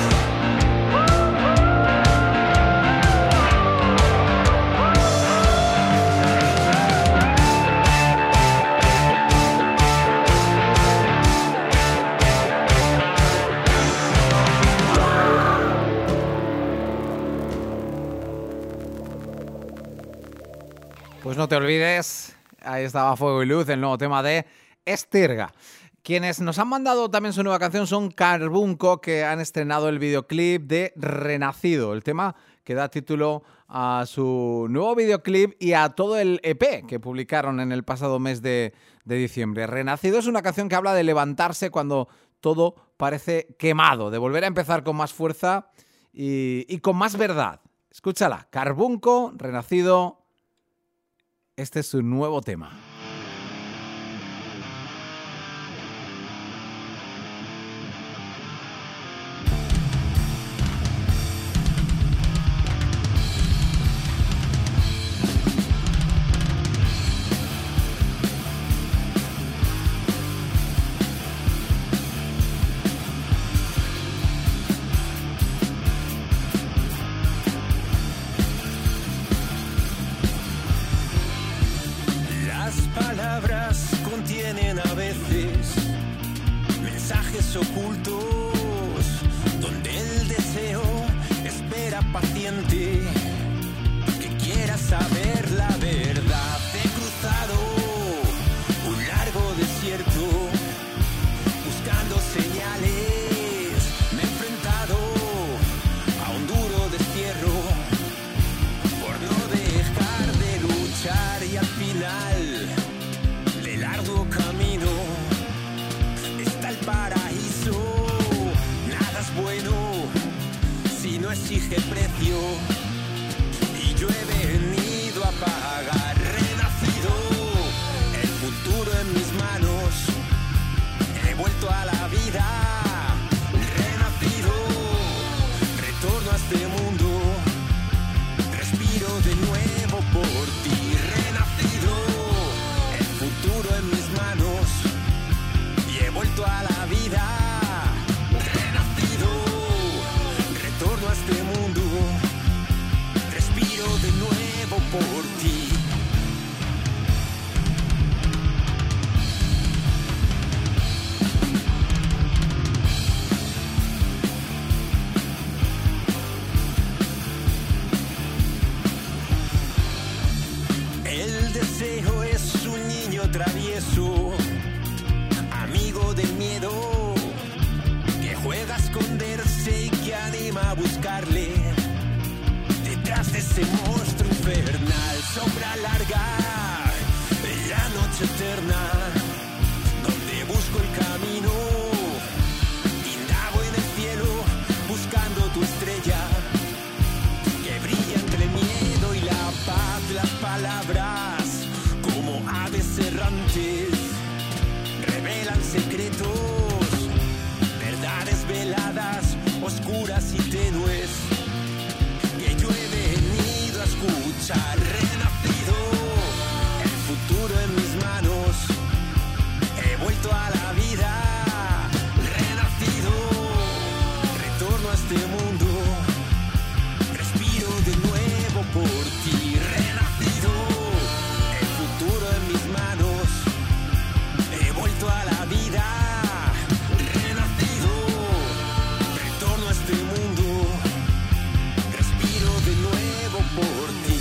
Pues no te olvides, ahí estaba Fuego y Luz, el nuevo tema de Estirga. Quienes nos han mandado también su nueva canción son Carbunco, que han estrenado el videoclip de Renacido, el tema que da título a su nuevo videoclip y a todo el E P que publicaron en el pasado mes de, de diciembre. Renacido es una canción que habla de levantarse cuando todo parece quemado, de volver a empezar con más fuerza y, y con más verdad. Escúchala, Carbunco, Renacido. Este es su nuevo tema. Las lugares ocultos donde el deseo espera paciente que quiera saber la verdad. He cruzado un largo desierto buscando señales, me he enfrentado a un duro destierro por no dejar de luchar y al final del arduo camino está el paraíso. Nada es bueno si no exige precio y yo he venido a pagar. Renacido, el futuro en mis manos, he vuelto a la vida. Renacido, retorno a este mundo, respiro de nuevo por ti. Renacido, el futuro en mis manos y he vuelto a la vida. Renacido, retorno a este mundo, respiro de nuevo por ti. El deseo es un niño travieso, amigo del miedo, que juega a esconderse y que anima a buscarle. Detrás de ese monstruo infernal, sombra larga, en la noche eterna, donde busco el camino, indago en el cielo, buscando tu estrella, que brilla entre el miedo y la paz. Las palabras, como aves errantes, revelan secretos, verdades veladas, oscuras y tenues, que yo he venido a escuchar. Renacido, el futuro en mis manos, he vuelto a la vida. Renacido, retorno a este mundo, respiro de nuevo por ti. Renacido, el futuro en mis manos, he vuelto a la vida. Renacido, retorno a este mundo, respiro de nuevo por ti.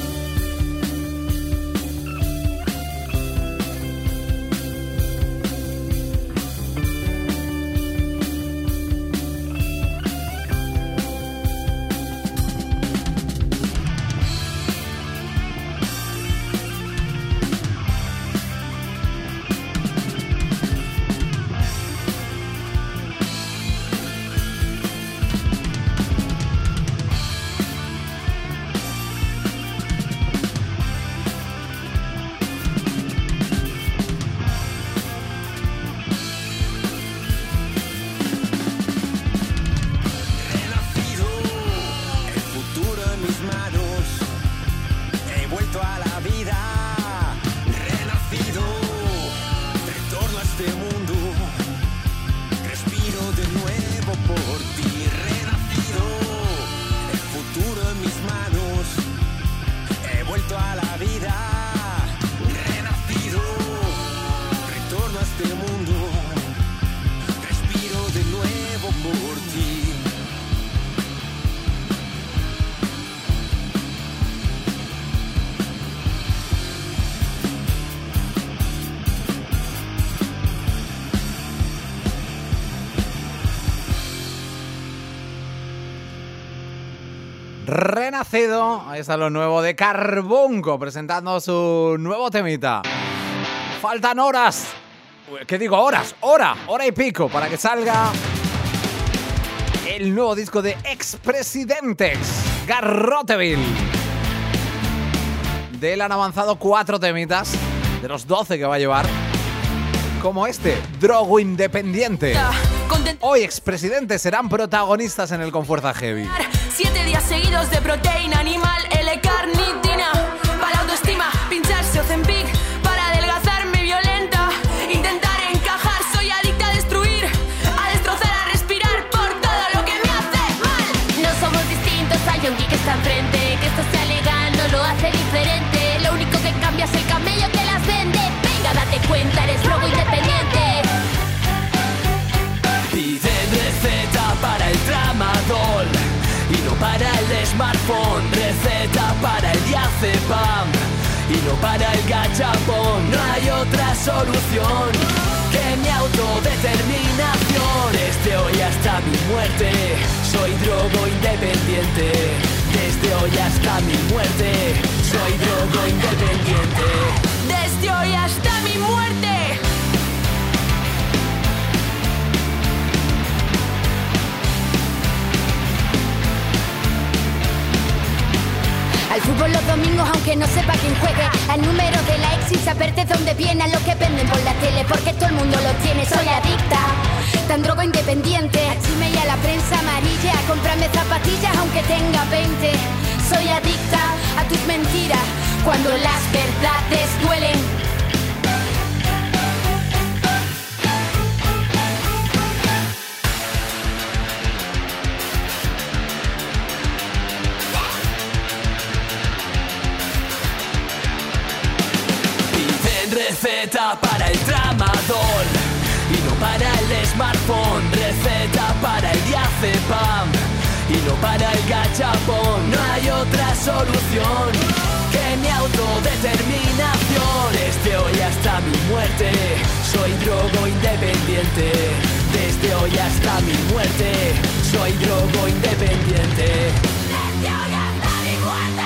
Renacido, el futuro en mis manos, he vuelto a la vida. Renacido, retorno a este mundo, respiro de nuevo por ti. Renacido, el futuro en mis manos, he vuelto a la vida. Renacido, retorno a este mundo, respiro de nuevo por ti. Renacido, ahí está lo nuevo de Carbunco, presentando su nuevo temita. Faltan horas, ¿qué digo? Horas, hora, hora y pico para que salga el nuevo disco de Expresidentes, Garroteville. De él han avanzado cuatro temitas, de los doce que va a llevar, como este, Drogo Independiente. Hoy Expresidentes serán protagonistas en el Con Fuerza Heavy. Siete días seguidos de proteína animal, L-carnitina, para la autoestima, pincharse Ozempic, para adelgazarme violenta, intentar encajar, soy adicta a destruir, a destrozar, a respirar por todo lo que me hace mal. No somos distintos al yonki que está enfrente, que esto sea legal no lo hace diferente, lo único que cambia es el camello que las vende. Venga, date cuenta, eres drogo independiente. y no para el gachapón. No hay otra solución que mi autodeterminación. Desde hoy hasta mi muerte soy drogo independiente. Desde hoy hasta mi muerte soy drogo independiente. Desde hoy hasta mi muerte. Al fútbol los domingos aunque no sepa quién juegue. Al número de la ex sin saber de dónde viene. A lo que venden por la tele porque todo el mundo lo tiene. Soy adicta, tan drogo independiente. Al chisme y a la prensa amarilla. A comprarme zapatillas aunque tenga veinte. Soy adicta a tus mentiras cuando las verdades duelen. Receta para el tramadol y no para el smartphone. Receta para el diazepam y no para el gachapón. No hay otra solución que mi autodeterminación. Desde hoy hasta mi muerte soy drogo independiente. Desde hoy hasta mi muerte soy drogo independiente. Desde hoy hasta mi muerte.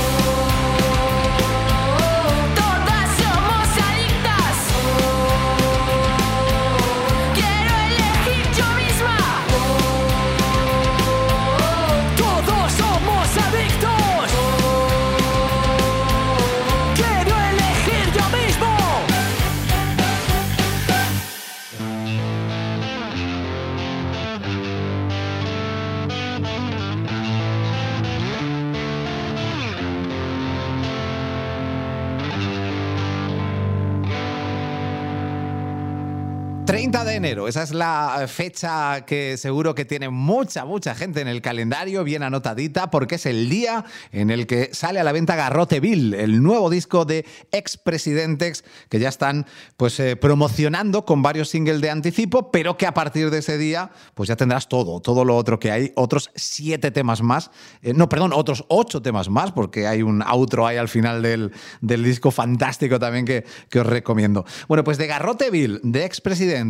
treinta de enero, esa es la fecha que seguro que tiene mucha, mucha gente en el calendario, bien anotadita, porque es el día en el que sale a la venta Garroteville, el nuevo disco de Expresidentes, que ya están pues eh, promocionando con varios singles de anticipo, pero que a partir de ese día pues ya tendrás todo, todo lo otro que hay, otros siete temas más, eh, no, perdón, otros ocho temas más, porque hay un outro ahí al final del, del disco fantástico también que, que os recomiendo. Bueno, pues de Garroteville, de Expresidentes,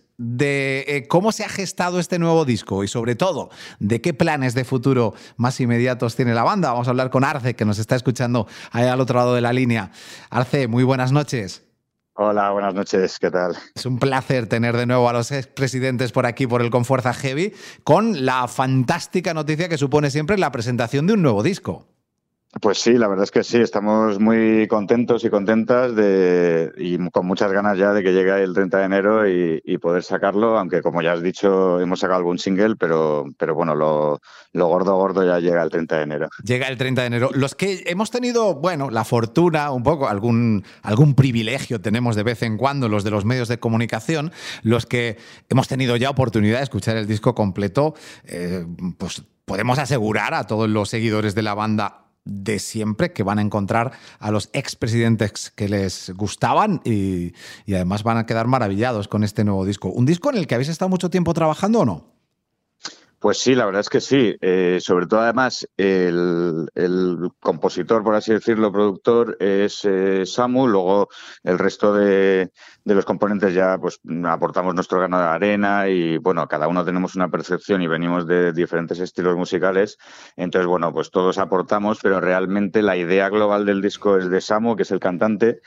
de eh, cómo se ha gestado este nuevo disco y sobre todo de qué planes de futuro más inmediatos tiene la banda. Vamos a hablar con Arce, que nos está escuchando ahí al otro lado de la línea. Arce, muy buenas noches. Hola, buenas noches, ¿qué tal? Es un placer tener de nuevo a los Expresidentes por aquí, por el Con Fuerza Heavy, con la fantástica noticia que supone siempre la presentación de un nuevo disco. Pues sí, la verdad es que sí, estamos muy contentos y contentas de, y con muchas ganas ya de que llegue el treinta de enero y, y poder sacarlo, aunque como ya has dicho, hemos sacado algún single, pero, pero bueno, lo, lo gordo gordo ya llega el treinta de enero. Llega el treinta de enero. Los que hemos tenido, bueno, la fortuna, un poco, algún, algún privilegio tenemos de vez en cuando, los de los medios de comunicación, los que hemos tenido ya oportunidad de escuchar el disco completo, eh, pues podemos asegurar a todos los seguidores de la banda de siempre que van a encontrar a los Expresidentes que les gustaban y, y además van a quedar maravillados con este nuevo disco. ¿Un disco en el que habéis estado mucho tiempo trabajando o no? Pues sí, la verdad es que sí. Eh, sobre todo, además, el, el compositor, por así decirlo, productor, es eh, Samu. Luego, el resto de, de los componentes ya pues aportamos nuestro grano de arena y, bueno, cada uno tenemos una percepción y venimos de diferentes estilos musicales. Entonces, bueno, pues todos aportamos, pero realmente la idea global del disco es de Samu, que es el cantante.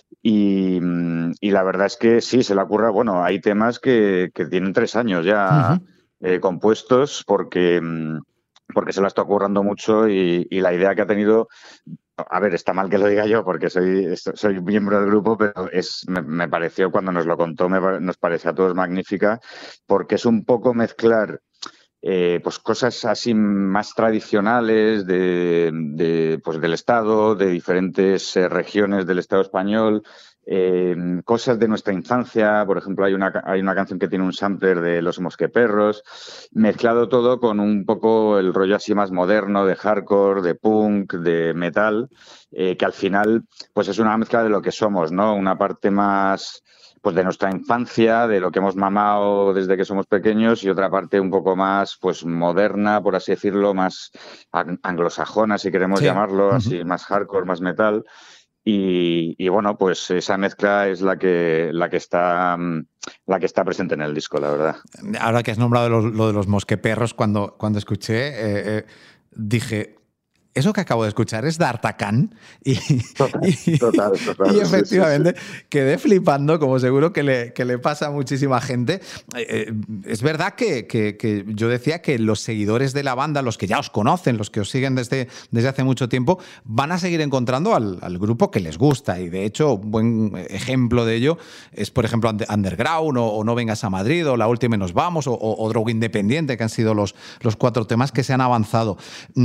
Y, y la verdad es que sí, se le ocurre. Bueno, hay temas que, que tienen tres años ya. Uh-huh. Eh, compuestos porque, porque se lo está ocurriendo mucho y, y la idea que ha tenido, a ver, está mal que lo diga yo porque soy, soy miembro del grupo, pero es, me, me pareció, cuando nos lo contó, me, nos pareció a todos magnífica, porque es un poco mezclar eh, pues cosas así más tradicionales de, de, pues del Estado, de diferentes eh, regiones del Estado español. Eh, cosas de nuestra infancia, por ejemplo, hay una, hay una canción que tiene un sampler de Los Mosqueperros, mezclado todo con un poco el rollo así más moderno de hardcore, de punk, de metal, eh, que al final pues es una mezcla de lo que somos, ¿no? Una parte más pues de nuestra infancia, de lo que hemos mamado desde que somos pequeños, y otra parte un poco más pues moderna, por así decirlo, más anglosajona, si queremos sí. llamarlo, uh-huh. así más hardcore, más metal. y, y bueno, pues esa mezcla es la que, la que está, la que está presente en el disco, la verdad. Ahora que has nombrado lo, lo de los mosqueperros, cuando, cuando escuché, eh, eh, dije... Eso que acabo de escuchar es D'Artagnan y, total, y, total, total, y efectivamente sí, sí, sí. quedé flipando, como seguro que le, que le pasa a muchísima gente. Eh, es verdad que, que, que yo decía que los seguidores de la banda, los que ya os conocen, los que os siguen desde, desde hace mucho tiempo, van a seguir encontrando al, al grupo que les gusta. Y de hecho, un buen ejemplo de ello es, por ejemplo, Underground o, o No Vengas a Madrid o La Última y Nos Vamos o, o Droga Independiente, que han sido los, los cuatro temas que se han avanzado.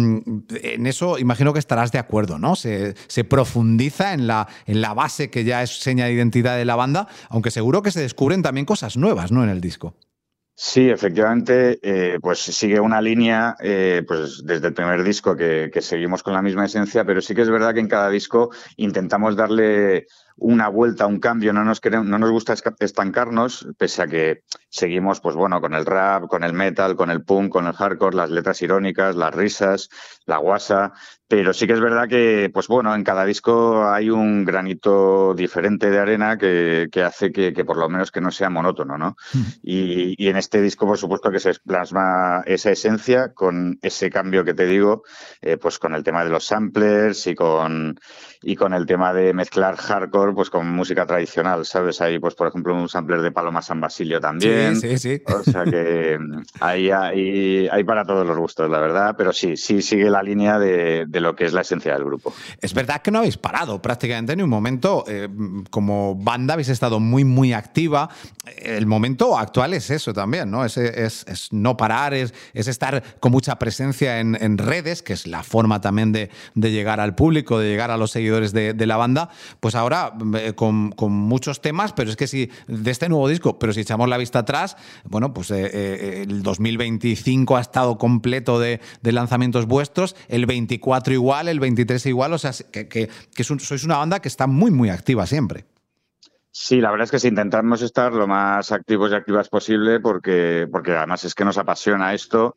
En eso imagino que estarás de acuerdo, ¿no? Se, se profundiza en la, en la base que ya es seña de identidad de la banda, aunque seguro que se descubren también cosas nuevas, ¿no?, en el disco. Sí, efectivamente, eh, pues sigue una línea, eh, pues desde el primer disco que, que seguimos con la misma esencia, pero sí que es verdad que en cada disco intentamos darle una vuelta, un cambio. No nos queremos, no nos gusta estancarnos, pese a que seguimos, pues bueno, con el rap, con el metal, con el punk, con el hardcore, las letras irónicas, las risas, la guasa. Pero sí que es verdad que, pues bueno, en cada disco hay un granito diferente de arena que, que hace que, que por lo menos que no sea monótono, ¿no? Mm. Y, y en este disco, por supuesto, que se plasma esa esencia con ese cambio que te digo, eh, pues con el tema de los samplers y con, y con el tema de mezclar hardcore pues con música tradicional, ¿sabes? Hay, pues por ejemplo, un sampler de Paloma San Basilio también. Sí, sí, sí. O sea que hay, hay, hay para todos los gustos, la verdad, pero sí, sí sigue la línea de, de lo que es la esencia del grupo. Es verdad que no habéis parado prácticamente ni un momento. Eh, como banda habéis estado muy, muy activa. El momento actual es eso también, ¿no? Es, es, es no parar, es, es estar con mucha presencia en, en redes, que es la forma también de, de llegar al público, de llegar a los seguidores de, de la banda. Pues ahora eh, con, con muchos temas, pero es que si de este nuevo disco, pero si echamos la vista atrás, bueno, pues eh, eh, el dos mil veinticinco ha estado completo de, de lanzamientos vuestros, el veinticuatro igual, el veintitrés igual, o sea, que, que, que es un, sois una banda que está muy, muy activa siempre. Sí, la verdad es que sí, intentamos estar lo más activos y activas posible porque, porque además es que nos apasiona esto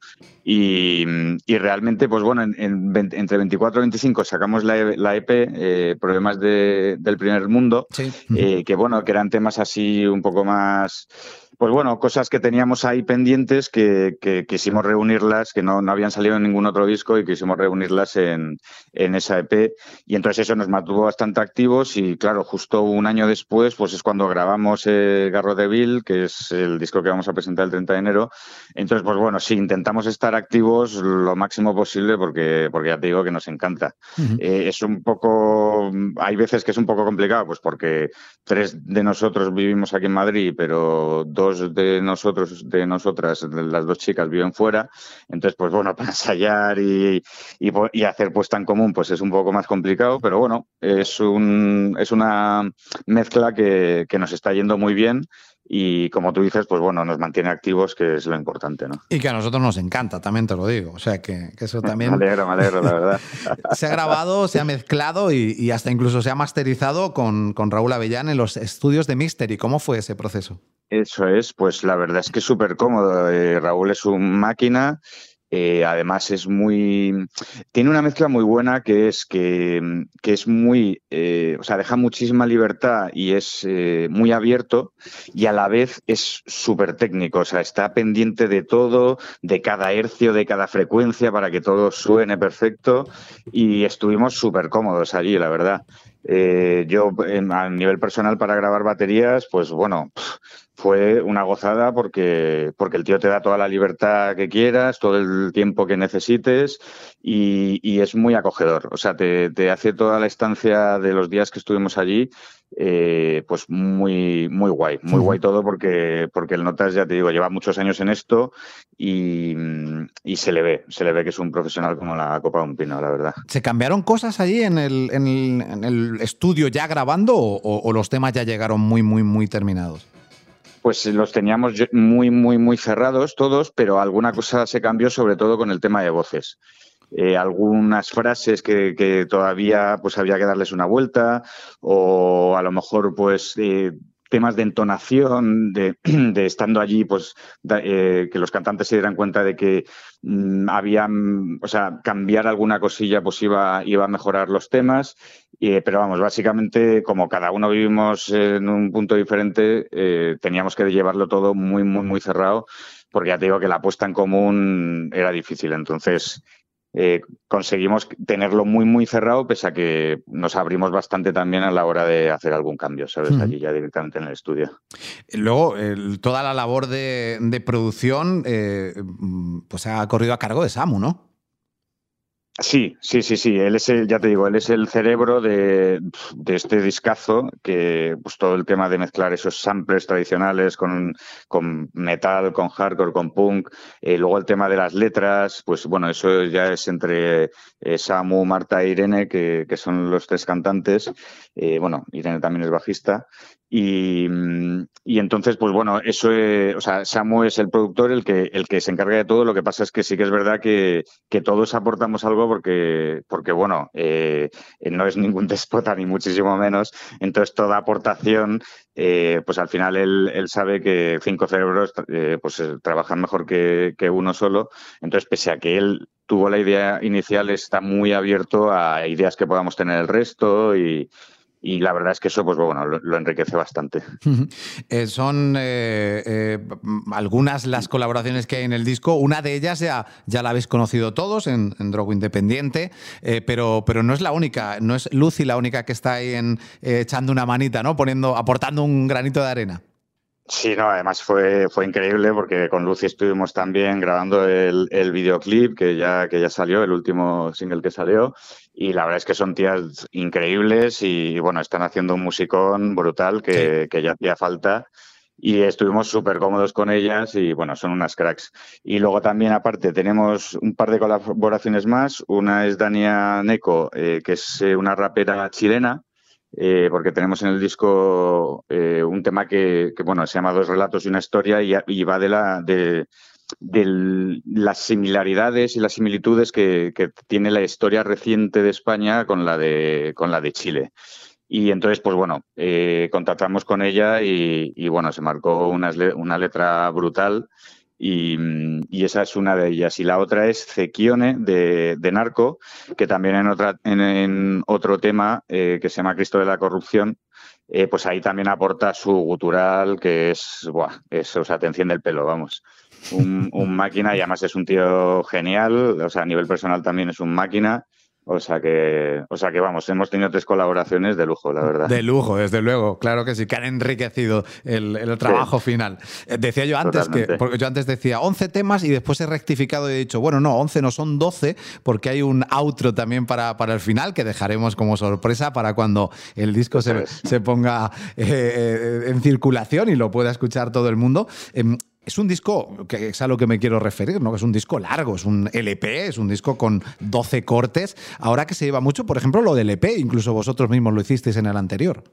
y, y realmente, pues bueno, en, en, entre veinticuatro y veinticinco sacamos la, la E P, eh, Problemas de, del Primer Mundo, sí. eh, que bueno, que eran temas así un poco más... Pues bueno, cosas que teníamos ahí pendientes que, que quisimos reunirlas, que no, no habían salido en ningún otro disco y quisimos reunirlas en, en esa E P. Y entonces eso nos mantuvo bastante activos y claro, justo un año después pues es cuando grabamos eh, Garro de Vil, que es el disco que vamos a presentar el treinta de enero. Entonces, pues bueno, sí, intentamos estar activos lo máximo posible porque, porque ya te digo que nos encanta. Uh-huh. Eh, es un poco... Hay veces que es un poco complicado, pues porque tres de nosotros vivimos aquí en Madrid, pero dos de nosotros, de nosotras, de las dos chicas viven fuera, entonces pues bueno, para ensayar y, y, y hacer puesta en común pues es un poco más complicado, pero bueno, es un es una mezcla que, que nos está yendo muy bien y como tú dices, pues bueno, nos mantiene activos, que es lo importante, ¿no? Y que a nosotros nos encanta, también te lo digo, o sea que, que eso también... Me alegro, me alegro, la verdad. Se ha grabado, se ha mezclado y, y hasta incluso se ha masterizado con, con Raúl Avellán en los estudios de Mystery. ¿Cómo fue ese proceso? Eso es, pues la verdad es que es súper cómodo. Eh, Raúl es una máquina, eh, además es muy... Tiene una mezcla muy buena que es que, que es muy... Eh, o sea, deja muchísima libertad y es eh, muy abierto y a la vez es súper técnico. O sea, está pendiente de todo, de cada hercio, de cada frecuencia para que todo suene perfecto y estuvimos súper cómodos allí, la verdad. Eh, yo, a nivel personal, para grabar baterías, pues bueno, fue una gozada porque, porque el tío te da toda la libertad que quieras, todo el tiempo que necesites y, y es muy acogedor. O sea, te, te hace toda la estancia de los días que estuvimos allí, eh, pues muy, muy guay, muy guay todo porque, porque el Notas, ya te digo, lleva muchos años en esto y, y se le ve, se le ve que es un profesional como la copa de un pino, la verdad. ¿Se cambiaron cosas allí en el, en el, en el estudio ya grabando o, o los temas ya llegaron muy, muy, muy terminados? Pues los teníamos muy, muy, muy cerrados todos, pero alguna cosa se cambió, sobre todo con el tema de voces. Eh, algunas frases que, que todavía pues había que darles una vuelta o a lo mejor pues eh, temas de entonación, de, de estando allí, pues de, eh, que los cantantes se dieran cuenta de que mmm, habían, o sea, cambiar alguna cosilla pues iba, iba a mejorar los temas Y, pero vamos, básicamente, como cada uno vivimos en un punto diferente, eh, teníamos que llevarlo todo muy, muy, muy cerrado, porque ya te digo que la puesta en común era difícil. Entonces, eh, conseguimos tenerlo muy, muy cerrado, pese a que nos abrimos bastante también a la hora de hacer algún cambio, ¿sabes? Ujú. Allí ya directamente en el estudio. Luego, el- toda la labor de, de producción eh, mm, pues ha corrido a cargo de Samu, ¿no? Sí, sí, sí, sí. Él es el, ya te digo, él es el cerebro de, de este discazo, que pues todo el tema de mezclar esos samples tradicionales con, con metal, con hardcore, con punk. Eh, luego el tema de las letras, pues bueno, eso ya es entre eh, Samu, Marta e Irene, que, que son los tres cantantes. Eh, bueno, Irene también es bajista. Y, mm, y entonces, pues bueno, eso, eh, o sea, Samu es el productor, el que, el que se encarga de todo. Lo que pasa es que sí que es verdad que, que todos aportamos algo porque, porque bueno, eh, no es ningún déspota ni muchísimo menos. Entonces, toda aportación, eh, pues al final él, él sabe que cinco cerebros eh, pues eh, trabajan mejor que, que uno solo. Entonces, pese a que él tuvo la idea inicial, está muy abierto a ideas que podamos tener el resto y Y la verdad es que eso, pues bueno, lo, lo enriquece bastante. Eh, son eh, eh, algunas las colaboraciones que hay en el disco. Una de ellas ya, ya la habéis conocido todos en, en Drogo Independiente, eh, pero, pero no es la única. No es Lucy la única que está ahí en, eh, echando una manita, ¿no? Poniendo, aportando un granito de arena. Sí, no, además fue, fue increíble porque con Lucy estuvimos también grabando el, el videoclip que ya, que ya salió, el último single que salió, y la verdad es que son tías increíbles y bueno, están haciendo un musicón brutal que, Sí. que ya hacía falta. Y estuvimos súper cómodos con ellas y bueno, son unas cracks. Y luego también aparte tenemos un par de colaboraciones más. Una es Dania Neko, eh, que es eh, una rapera chilena. Eh, porque tenemos en el disco eh, un tema que, que, bueno, se llama Dos relatos y una historia y, y va de, la, de, de las similaridades y las similitudes que, que tiene la historia reciente de España con la de, con la de Chile. Y entonces, pues bueno, eh, contactamos con ella y, y bueno, se marcó una, una letra brutal. Y, y esa es una de ellas. Y la otra es Cequione, de, de Narco, que también en, otra, en, en otro tema eh, que se llama Cristo de la Corrupción, eh, pues ahí también aporta su gutural, que es, buah, es, o sea, te enciende el pelo, vamos. Un, un máquina, y además es un tío genial, o sea, a nivel personal también es un máquina. O sea que, o sea que vamos, hemos tenido tres colaboraciones de lujo, la verdad. De lujo, desde luego, claro que sí, que han enriquecido el, el trabajo Sí. final. Eh, decía yo antes Totalmente. que, porque yo antes decía once temas y después he rectificado y he dicho, bueno, no, once no son doce, porque hay un outro también para, para el final que dejaremos como sorpresa para cuando el disco se, Eso es. se ponga eh, eh, en circulación y lo pueda escuchar todo el mundo. Em, Es un disco, que es a lo que me quiero referir, ¿no? Que es un disco largo, es un L P, es un disco con doce cortes. Ahora que se lleva mucho, por ejemplo, lo del E P, incluso vosotros mismos lo hicisteis en el anterior.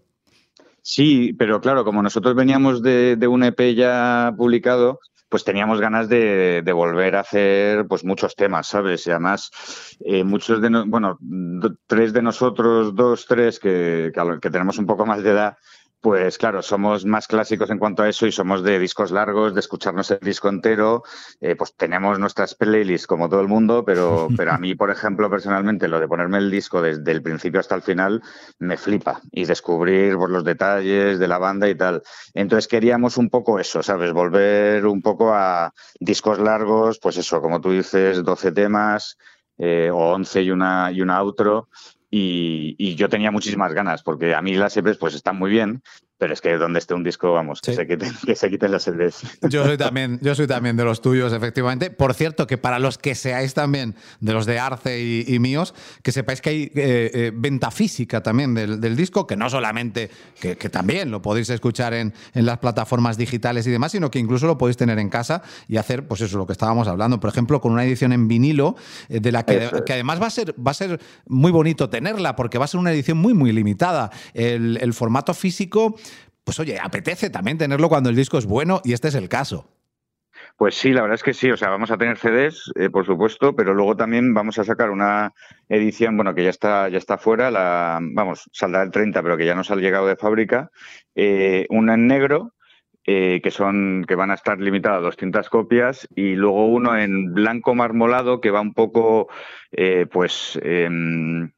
Sí, pero claro, como nosotros veníamos de, de un E P ya publicado, pues teníamos ganas de, de volver a hacer pues muchos temas, ¿sabes? Y además, eh, muchos de, no, bueno, do, tres de nosotros, dos, tres, que, que, que tenemos un poco más de edad, pues claro, somos más clásicos en cuanto a eso y somos de discos largos, de escucharnos el disco entero. Eh, pues tenemos nuestras playlists como todo el mundo, pero, pero a mí, por ejemplo, personalmente, lo de ponerme el disco desde el principio hasta el final me flipa y descubrir pues, los detalles de la banda y tal. Entonces queríamos un poco eso, ¿sabes? Volver un poco a discos largos, pues eso, como tú dices, doce temas eh, o once y una, y una outro. Y, y yo tenía muchísimas ganas, porque a mí las E Pes pues están muy bien, pero es que donde esté un disco, vamos, que, Sí. se, quiten, que se quiten las E Pes. Yo soy también, yo soy también de los tuyos, efectivamente. Por cierto, que para los que seáis también de los de Arce y, y míos, que sepáis que hay eh, eh, venta física también del, del disco, que no solamente, que, que también lo podéis escuchar en, en las plataformas digitales y demás, sino que incluso lo podéis tener en casa y hacer, pues eso, lo que estábamos hablando, por ejemplo, con una edición en vinilo, eh, de la que, Eso es. que además va a ser, va a ser muy bonito tenerla, porque va a ser una edición muy, muy limitada. El, el formato físico, pues oye, apetece también tenerlo cuando el disco es bueno, y este es el caso. Pues sí, la verdad es que sí, o sea, vamos a tener C Ds, eh, por supuesto, pero luego también vamos a sacar una edición, bueno, que ya está, ya está fuera, la, vamos, saldrá el treinta, pero que ya nos ha llegado de fábrica, eh, una en negro, eh, que son, que van a estar limitadas a doscientas copias, y luego uno en blanco marmolado, que va un poco, eh, pues, eh,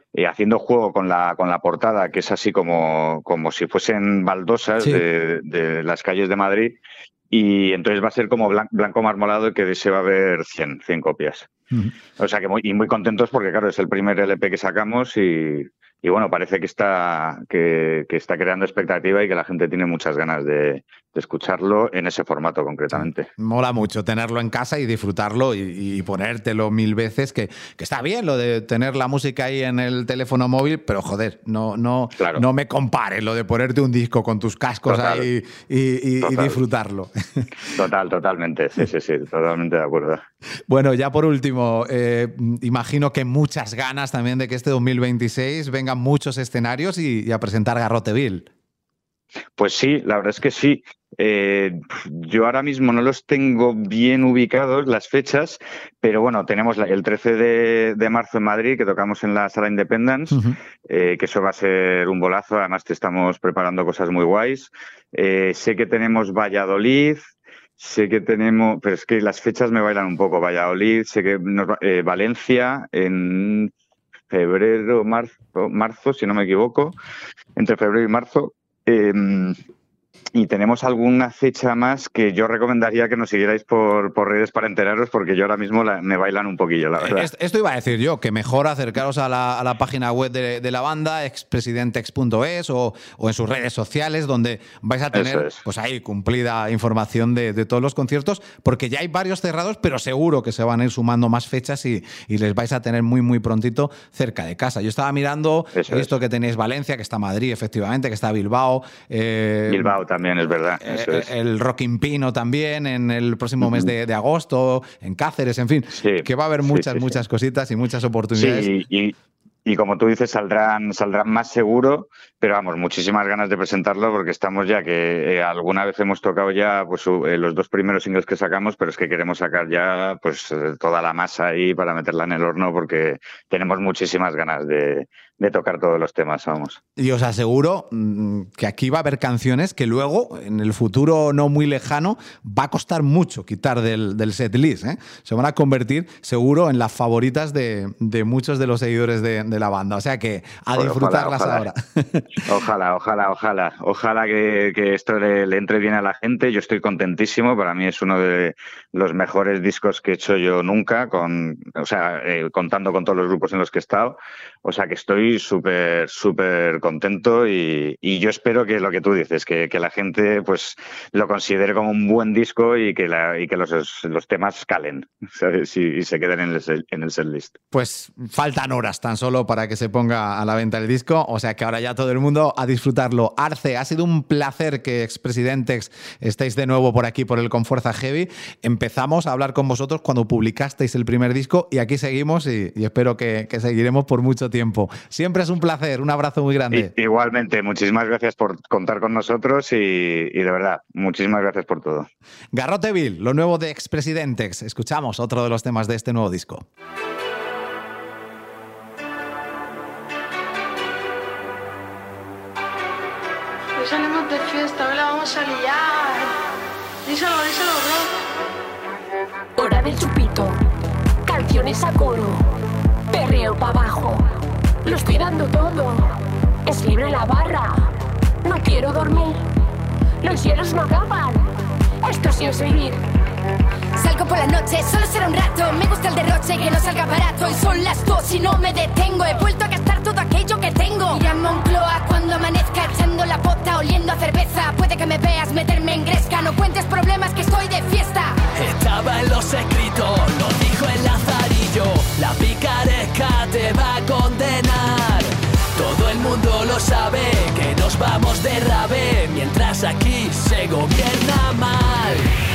eh, haciendo juego con la con la portada, que es así como, como si fuesen baldosas Sí. de, de las calles de Madrid, y entonces va a ser como blan- blanco marmolado, que se va a ver cien, cien copias. Ujú. O sea que muy, y muy contentos porque, claro, es el primer L P que sacamos y, y bueno, parece que está, que, que está creando expectativa y que la gente tiene muchas ganas de, de escucharlo en ese formato concretamente. Mola mucho tenerlo en casa y disfrutarlo y, y ponértelo mil veces, que, que está bien lo de tener la música ahí en el teléfono móvil, pero joder, no, no, Claro. no me compares lo de ponerte un disco con tus cascos Total. ahí y, y- y Total. disfrutarlo. Total, totalmente, sí, sí, sí, totalmente de acuerdo. Bueno, ya por último, eh, imagino que muchas ganas también de que este dos mil veintiséis vengan muchos escenarios y, y a presentar Garroteville. Pues sí, la verdad es que sí. Eh, yo ahora mismo no los tengo bien ubicados las fechas, pero bueno, tenemos la- el trece de, de marzo en Madrid, que tocamos en la Sala Independence, Ujú. eh, que eso va a ser un bolazo. Además, te estamos preparando cosas muy guays. Eh, sé que tenemos Valladolid. Sé que tenemos, pero es que las fechas me bailan un poco. Valladolid, sé que nos va- eh, Valencia en febrero, marzo, marzo, si no me equivoco, entre febrero y marzo. Eh, y tenemos alguna fecha más que yo recomendaría que nos siguierais por, por redes para enteraros, porque yo ahora mismo la- me bailan un poquillo, la verdad. Est- Esto iba a decir yo, que mejor acercaros a la, a la página web de, de la banda, expresidentex punto es, o, o en sus redes sociales, donde vais a tener Eso es. pues ahí cumplida información de, de todos los conciertos, porque ya hay varios cerrados, pero seguro que se van a ir sumando más fechas y, y les vais a tener muy, muy prontito cerca de casa. Yo estaba mirando, Eso he visto es. que tenéis Valencia, que está Madrid, efectivamente, que está Bilbao. eh, Bilbao también, es verdad. Eso eh, es. El Rocking Pino también en el próximo mes de, de agosto, en Cáceres, en fin, Sí, que va a haber sí, muchas, sí, sí. muchas cositas y muchas oportunidades. Sí, y, y como tú dices, saldrán, saldrán más seguro, pero vamos, muchísimas ganas de presentarlo, porque estamos ya que eh, alguna vez hemos tocado ya pues su- eh, los dos primeros singles que sacamos, pero es que queremos sacar ya pues eh, toda la masa ahí para meterla en el horno, porque tenemos muchísimas ganas de, de tocar todos los temas, vamos. Y os aseguro mm, que aquí va a haber canciones que luego, en el futuro no muy lejano, va a costar mucho quitar del, del setlist, ¿eh? Se van a convertir, seguro, en las favoritas de, de muchos de los seguidores de, de la banda. O sea que a Ojalá, disfrutarlas ojalá. ahora. Ojalá, ojalá, ojalá. Ojalá que, que esto le, le entre bien a la gente. Yo estoy contentísimo. Para mí es uno de los mejores discos que he hecho yo nunca, con, o sea, eh, contando con todos los grupos en los que he estado. O sea que estoy súper, súper contento y, y yo espero que lo que tú dices, que, que la gente pues lo considere como un buen disco y que, la, y que los, los temas calen, ¿sabes? Y, y se queden en el, set- en el setlist. Pues faltan horas tan solo para que se ponga a la venta el disco, o sea que ahora ya todo el mundo a disfrutarlo. Arce, ha sido un placer que Expresidentes estéis de nuevo por aquí, por el Confuerza Heavy. Empezamos a hablar con vosotros cuando publicasteis el primer disco y aquí seguimos y, y espero que, que seguiremos por mucho tiempo. Siempre es un placer, un abrazo muy grande. I- igualmente, muchísimas gracias por contar con nosotros y, y de verdad, muchísimas gracias por todo. Garroteville, lo nuevo de Expresidentes. Escuchamos otro de los temas de este nuevo disco. Hoy salimos de fiesta, hoy la vamos a liar. Díselo, díselo, bro. Hora del chupito, canciones a coro, perreo pa' abajo, lo estoy dando todo, es libre la barra, no quiero dormir, los hielos no acaban, esto sí es vivir. Salgo por la noche, solo será un rato. Me gusta el derroche, que no salga barato. Y son las dos y no me detengo. He vuelto a gastar todo aquello que tengo. Ir a Moncloa cuando amanezca, echando la bota, oliendo a cerveza. Puede que me veas meterme en gresca. No cuentes problemas, que estoy de fiesta. Estaba en los escritos, lo dijo el Lazarillo. La picaresca te va a condenar. Todo el mundo lo sabe, que nos vamos de rave, mientras aquí se gobierna mal.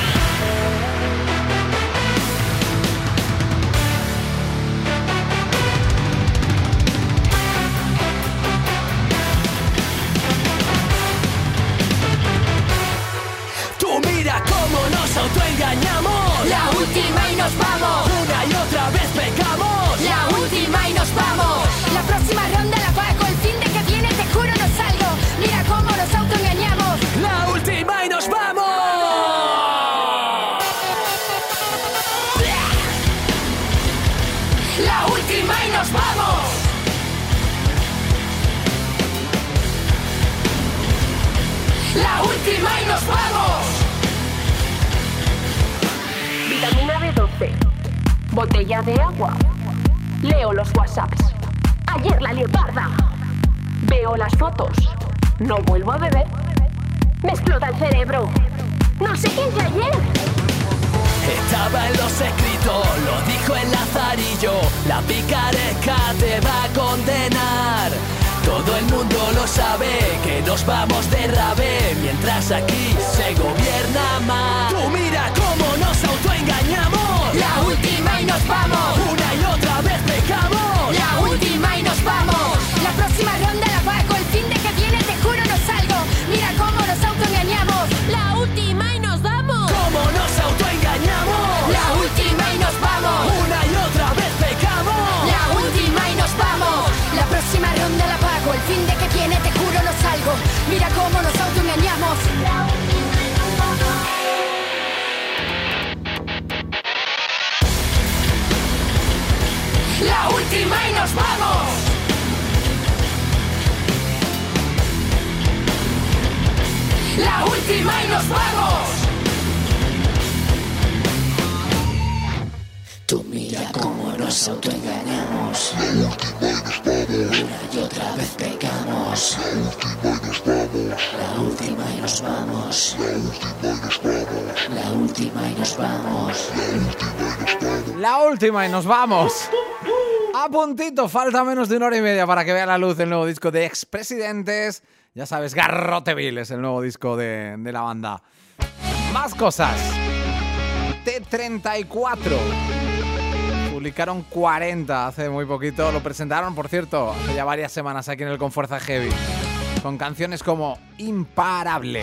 Tú mira cómo nos autoengañamos. La última y nos vamos. Una y otra vez pecamos. La última y nos vamos. La próxima ronda la pago. El fin de que viene te juro no salgo. Mira cómo nos autoengañamos. La última y nos vamos. La última y nos vamos. última y nos vamos. Vitamina B doce. Botella de agua. Leo los WhatsApps. Ayer la leoparda. Veo las fotos. No vuelvo a beber. Me explota el cerebro. No sé qué hice ayer. Estaba en los escritos, lo dijo el Lazarillo. La picaresca te va a condenar. Todo el mundo lo sabe, que nos vamos de rave, mientras aquí se gobierna más. Tú mira cómo nos autoengañamos. La última y nos vamos. Una y otra vez pecamos. La última y nos vamos. La próxima ronda la pago, el fin de que viene te juro no salgo. Mira cómo nos autoengañamos. La última y nos vamos. Cómo nos autoengañamos. La última y nos vamos. Una y otra vez pecamos. La última y nos vamos. La próxima ronda la pago, el fin de que viene te juro no salgo. Mira cómo nos autoengañamos. La última y nos vamos. La última y nos vamos. Tú mira cómo nos autoengañamos. Una y otra vez pecamos. La última y nos vamos. La última y nos vamos. La última y nos vamos. A puntito, falta menos de una hora y media para que vea la luz el nuevo disco de Expresidentes. Ya sabes, Garroteville es el nuevo disco de, de la banda. Más cosas. T treinta y cuatro. Publicaron cuarenta hace muy poquito. Lo presentaron, por cierto, hace ya varias semanas aquí en el Confuerza Heavy. Con canciones como Imparable.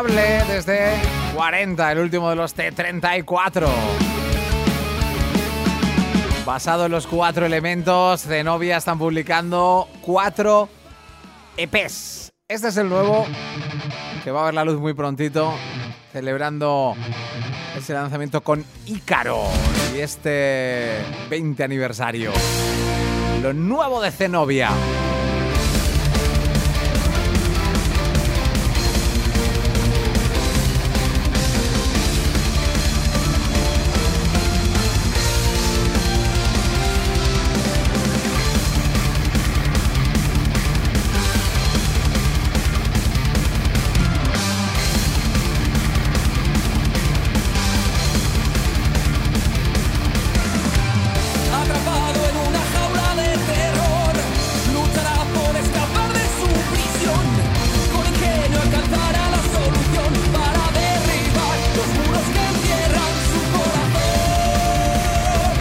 Inolvidable desde cuarenta, el último de los T treinta y cuatro. Basado en los cuatro elementos, Zenobia están publicando cuatro E Pes. Este es el nuevo, que va a ver la luz muy prontito, celebrando ese lanzamiento con Ícaro y este veinte aniversario. Lo nuevo de Zenobia. Atrapado en una jaula de terror, luchará por escapar de su prisión. Con ingenio alcanzará la solución para derribar los muros que encierran su corazón.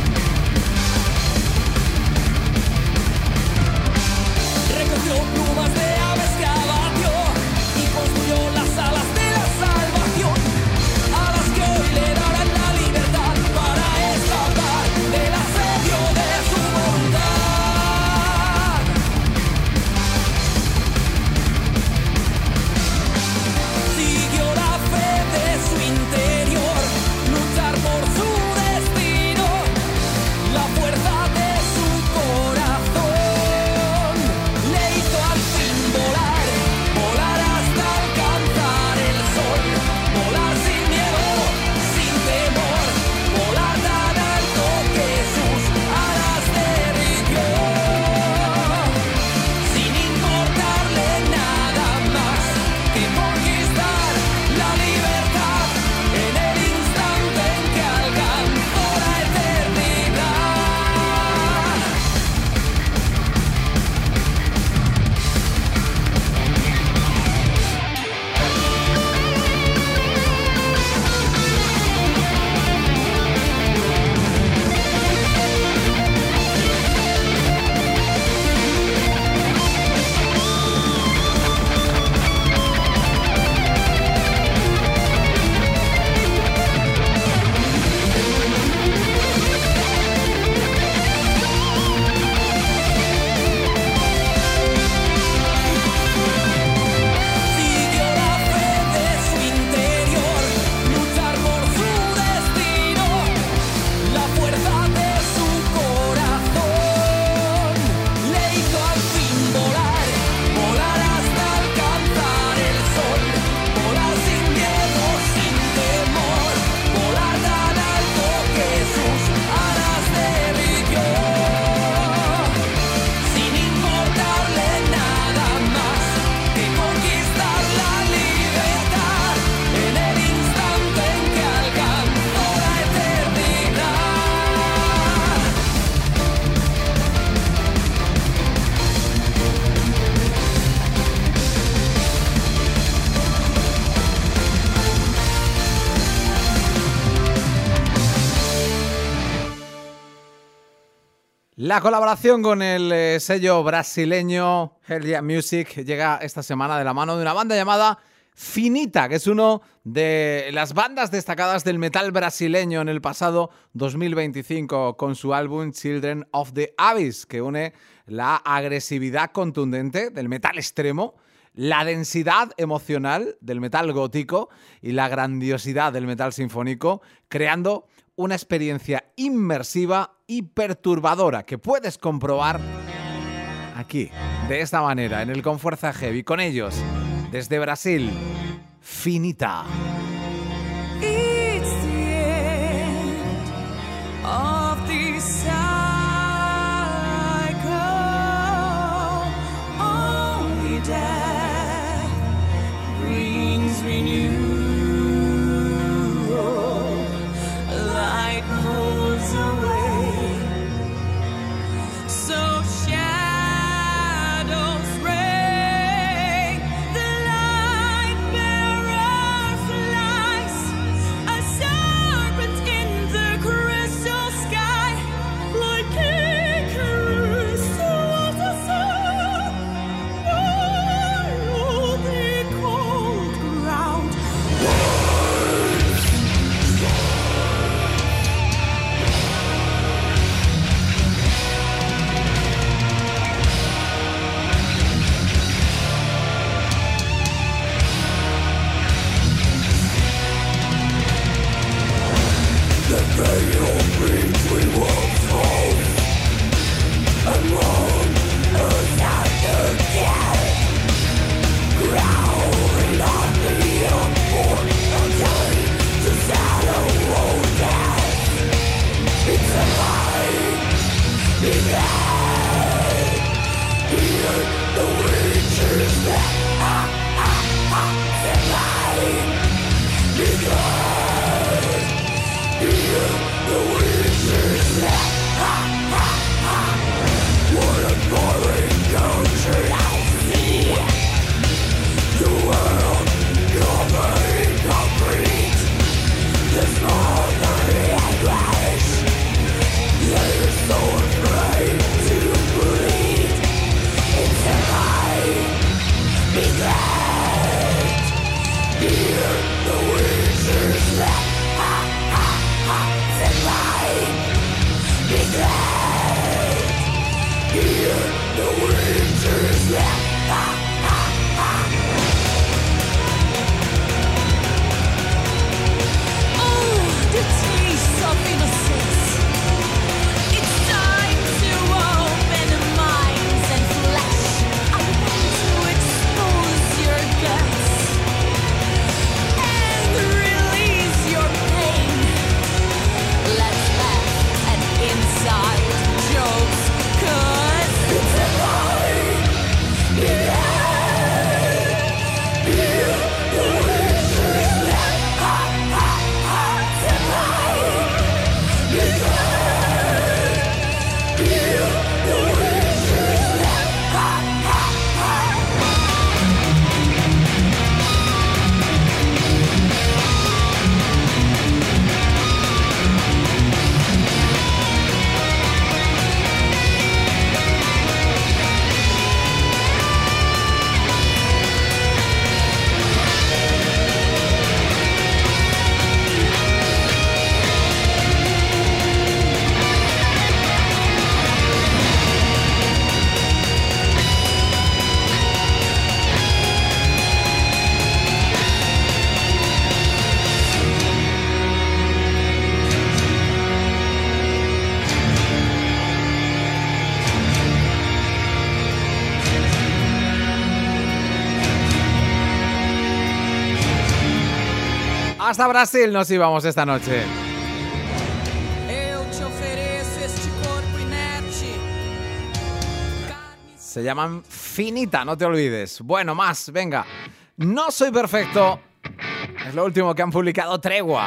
Recogió plumas de aves que abatió y construyó las alas de la salvación, alas que hoy le darán la libertad para escapar del asedio de su voluntad. Siguió la fe de su interior, luchar por su destino, la fuerza de su corazón le hizo al fin volar, volar hasta alcanzar el sol, volar sin miedo, sin temor, volar tan alto que sus alas derritió, sin importarle nada más que conquistar la libertad en el instante en que alcanzó la eternidad. Siguió la fe de su interior, luchar por su destino, la fuerza de su corazón le hizo al fin volar, volar hasta alcanzar el sol, volar sin miedo, sin temor, volar tan alto que sus alas derritió, sin importarle nada más que conquistar la libertad en el instante en que alcanzó la eternidad. La colaboración con el eh, sello brasileño Hell Yeah Music llega esta semana de la mano de una banda llamada Finita, que es una de las bandas destacadas del metal brasileño en el pasado dos mil veinticinco con su álbum Children of the Abyss, que une la agresividad contundente del metal extremo, la densidad emocional del metal gótico y la grandiosidad del metal sinfónico, creando una experiencia inmersiva y perturbadora que puedes comprobar aquí, de esta manera, en el Con Fuerza Heavy. Con ellos, desde Brasil, Finita. It's the end of the cycle. Only death brings renewal. Light moves away. So shadows reign. The light bearers Hasta Brasil nos íbamos esta noche. Eu te ofereço este corpo inerte. Se llaman Finita, no te olvides. Bueno, más, venga. No soy perfecto. Es lo último que han publicado Tregua.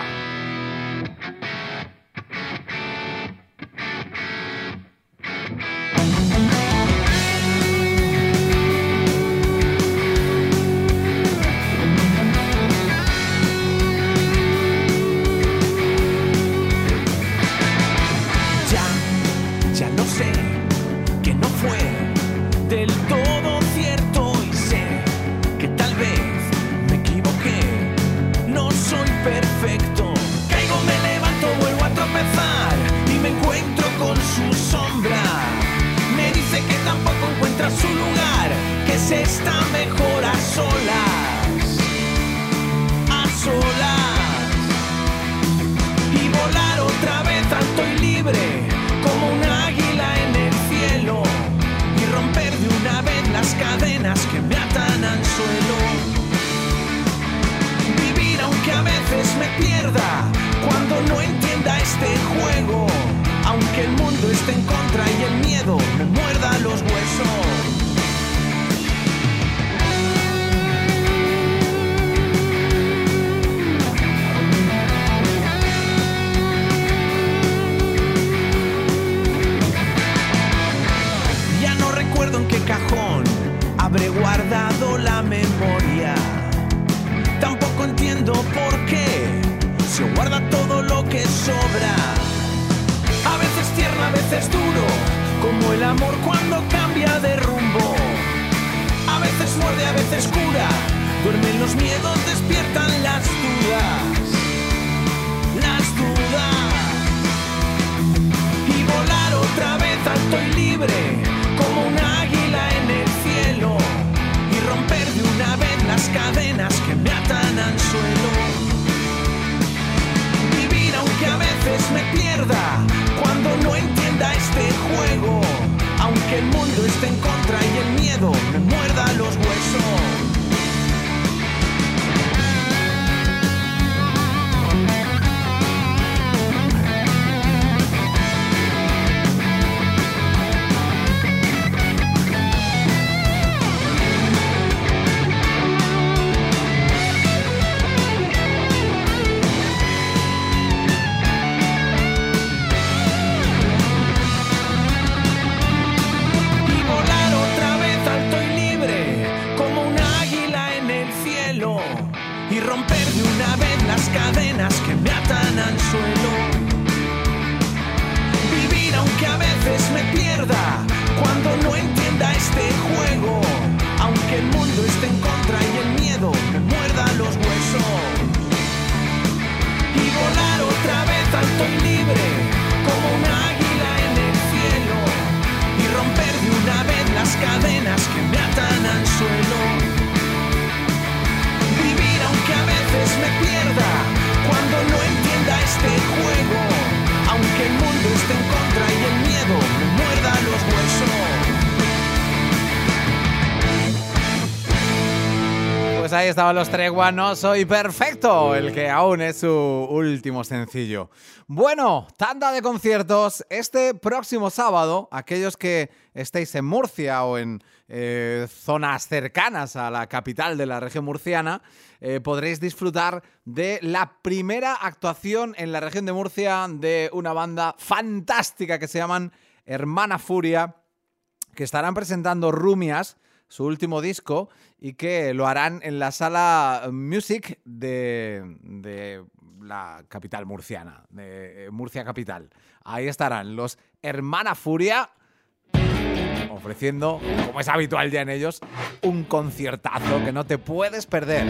ahí estaban los Tregua, No Soy Perfecto, el que aún es su último sencillo. Bueno, tanda de conciertos. Este próximo sábado, aquellos que estéis en Murcia o en eh, zonas cercanas a la capital de la región murciana, eh, podréis disfrutar de la primera actuación en la región de Murcia de una banda fantástica que se llaman Hermana Furia, que estarán presentando Rumias, su último disco, y que lo harán en la Sala Music de, de la capital murciana, de Murcia Capital. Ahí estarán los Hermana Furia ofreciendo, como es habitual ya en ellos, un conciertazo que no te puedes perder.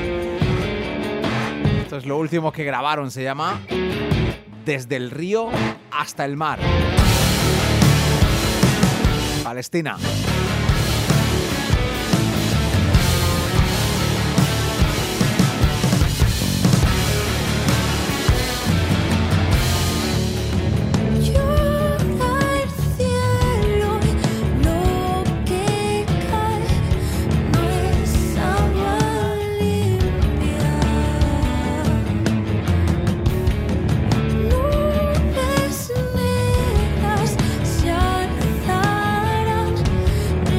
Esto es lo último que grabaron, se llama Desde el río hasta el mar. Palestina. Se alzarán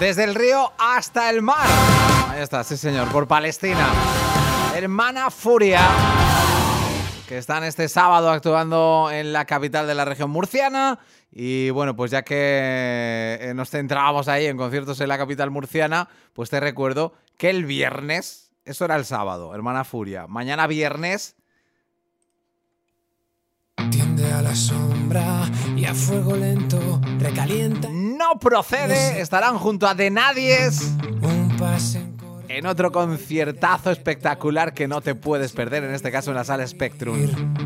Desde el río hasta el mar. Ahí está, sí señor, por Palestina. Hermana Furia, que están este sábado actuando en la capital de la región murciana. Y bueno, pues ya que nos centrábamos ahí en conciertos en la capital murciana, pues te recuerdo que el viernes, eso era el sábado, Hermana Furia. Mañana viernes... Tiende a la sombra y a fuego lento recalienta. No procede, estarán junto a The Nadies Un pase en otro conciertazo espectacular que no te puedes perder, en este caso en la sala Spectrum.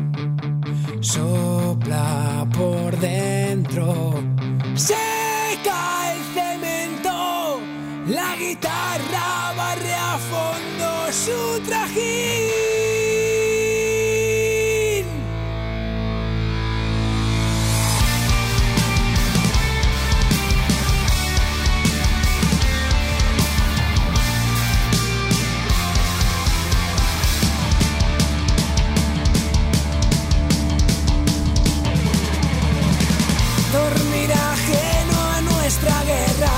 Sopla por dentro, seca el cemento, la guitarra barre a fondo su trajín. Dormir ajeno a nuestra guerra,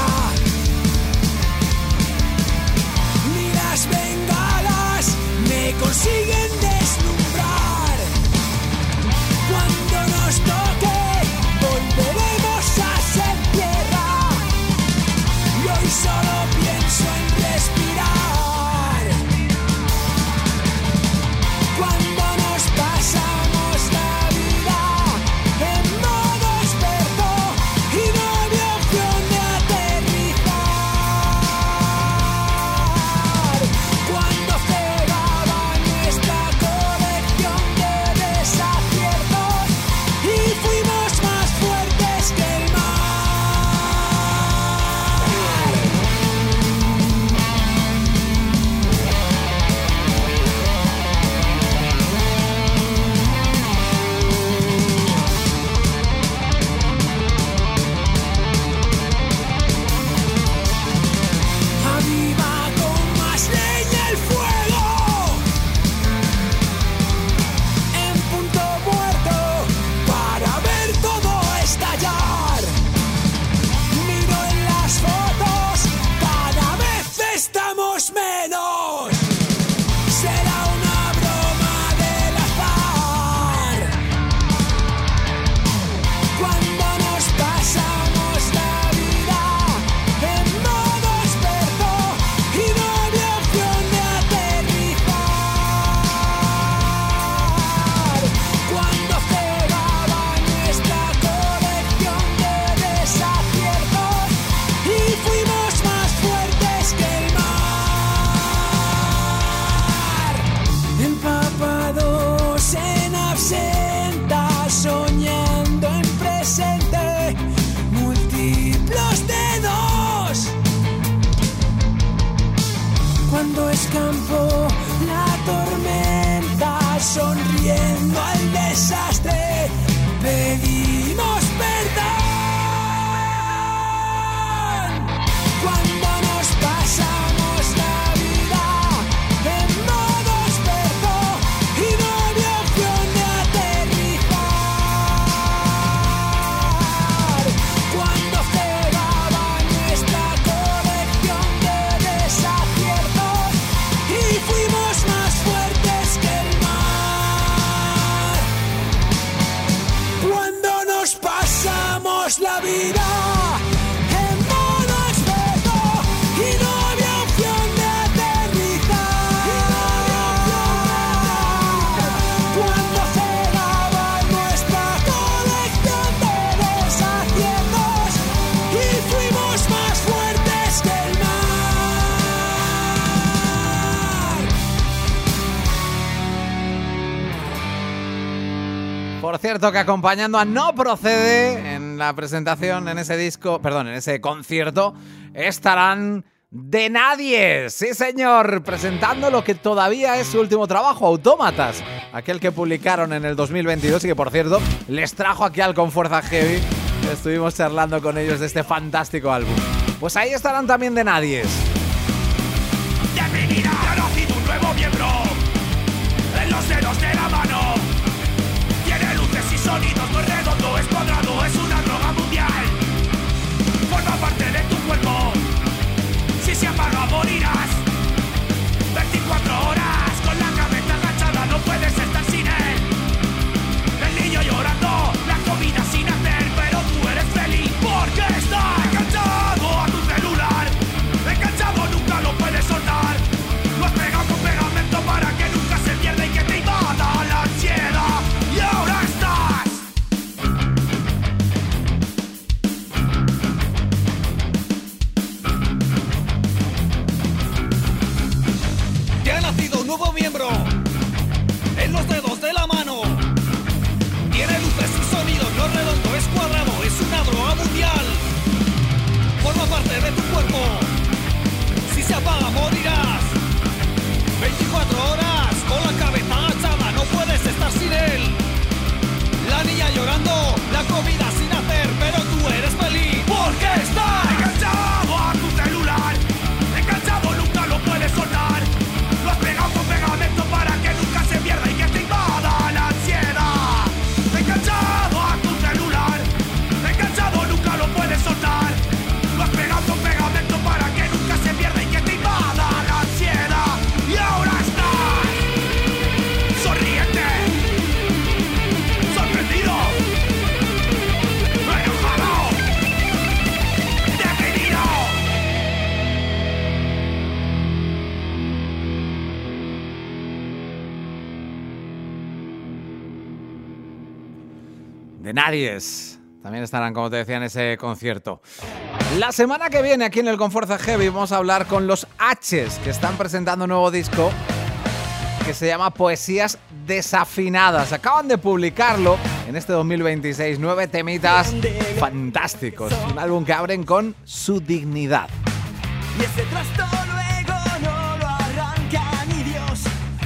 ni las bengalas me consiguen deslumbrar. Cuando nos toque volveremos a ser tierra, y hoy solo pienso en respirar. Cuando nos pasamos la vida en modo experto y no había opción de aterrizar. Cuando cegaba nuestra colección de desaciertos y fuimos más fuertes que el mar. Aviva con más leña el fuego, en punto muerto para ver todo estallar. Miro en las fotos, cada vez estamos menos. Será una broma del azar. Cuando nos pasamos la vida en modo experto y no había opción de aterrizar. Cuando cegaba nuestra colección de desaciertos y fuimos más fuertes que el mar. Empapados en absenta, soñando en presente, múltiplos de dos. Cuando escampó la tormenta, sonriendo al desastre, pedimos perdón. Cuando nos pasamos la vida en modo experto y no había opción de aterrizar. Cuando cegaba nuestra colección de desaciertos y fuimos más fuertes que el mar. Cuando nos pasamos la vida en modo experto y no había opción de aterrizar. Cuando cegaba nuestra colección de desaciertos y fuimos más fuertes que el mar. Por cierto, que acompañando a No Procede en la presentación, en ese disco, perdón, en ese concierto, estarán The Nadies. Sí, señor, presentando lo que todavía es su último trabajo, Autómatas, aquel que publicaron en el dos mil veintidós y que, por cierto, les trajo aquí al Con Fuerza Heavy. Estuvimos charlando con ellos de este fantástico álbum. Pues ahí estarán también The Nadies. Bienvenida, ha nacido un nuevo miembro en los dedos de la mano. Tiene luces y sonidos, no es redondo, es cuadrado, es una droga mundial. Forma parte de tu cuerpo, nuevo miembro en los dedos de la mano. Tiene luces y sonidos, no es redondo, es cuadrado, es una droga mundial. Forma parte de tu cuerpo. Si se apaga morirás. veinticuatro horas con la cabeza agachada, no puedes estar sin él. La niña llorando, la comida sin hacer, pero tú eres feliz porque estás enganchado a tu celular. Enganchado, nunca lo puedes soltar. Lo has pegado con pegamento para que nunca se pierda y que te invada la ansiedad. Enganchado a tu celular. Enganchado, nunca lo puedes soltar. Lo has pegado con pegamento para que nunca se pierda y que te invada la ansiedad. Y ahora estás sonriente, sorprendido, enojado, deprimido. De Naries. También estarán, como te decía, en ese concierto. La semana que viene, aquí en el Conforza Heavy, vamos a hablar con los H's, que están presentando un nuevo disco que se llama Poesías Desafinadas. Acaban de publicarlo en este dos mil veintiséis. Nueve temitas fantásticos. Un álbum que abren con Su Dignidad. Y ese trasto luego no lo arranca ni Dios.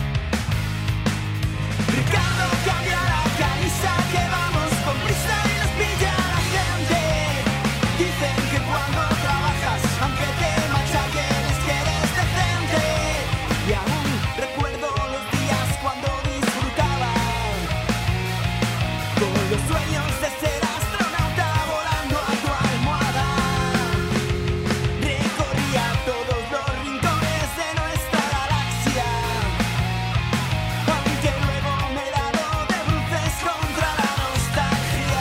Ricardo cambia la camisa que vamos con prisa y nos pilla la gente. Dicen que cuando trabajas, aunque te machaques, que eres decente. Y aún recuerdo los días cuando disfrutaba con los sueños de ser astronauta volando a tu almohada. Recorría todos los rincones de nuestra galaxia, aunque luego me he dado de bruces contra la nostalgia.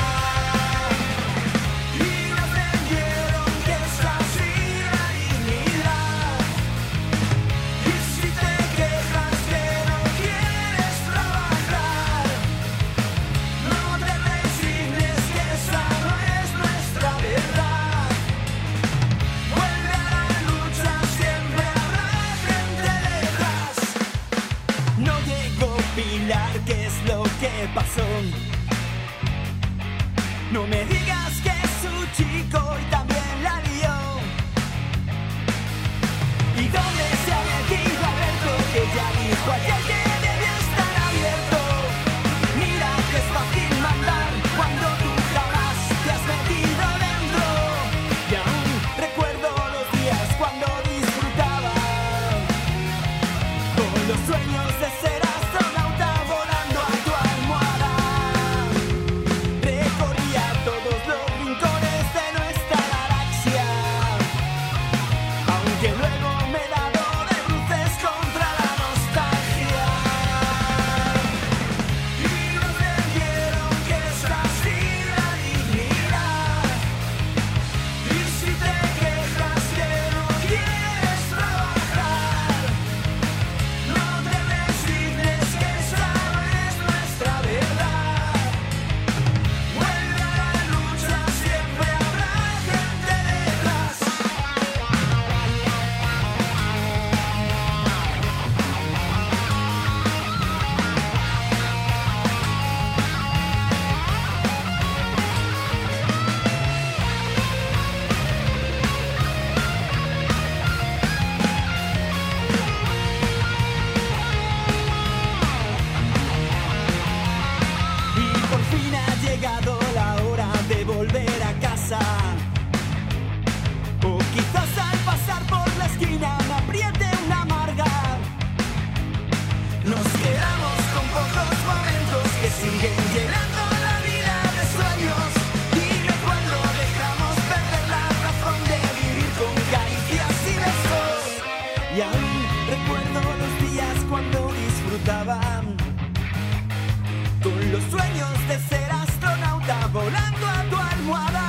Y nos vendieron que es así la dignidad. Y si te quejas que no quieres trabajar, no te resignes que esa no es nuestra verdad. Vuelve a la lucha, siempre habrá gente detrás. No llegó Pilar, ¿qué es lo que pasó? No me digas que es su chico y también la lió. ¿Y dónde se ha metido Alberto, que ya dijo ayer que debía estar abierto? Mira que es fácil mandar cuando tú jamás te has metido dentro. Y aún recuerdo los días cuando disfrutaba con los sueños de ser astronauta volando a tu almohada. Recorría todos los rincones de nuestra galaxia, aunque luego me he dado de bruces contra la nostalgia. Y nos vendieron que es así la dignidad. Y si te quejas que no quieres trabajar, no te resignes que esa no es nuestra verdad. Vuelve a la lucha, siempre habrá gente detrás. Y por fin ha llegado la hora de volver a casa. O quizás al pasar por la esquina me apriete una amarga. Nos quedamos con pocos momentos que siguen llenando la vida de sueños. Dime cuándo dejamos perder la razón de vivir con caricias y besos. Y aún recuerdo los días cuando disfrutaban con los sueños de ser astronauta volando a tu almohada.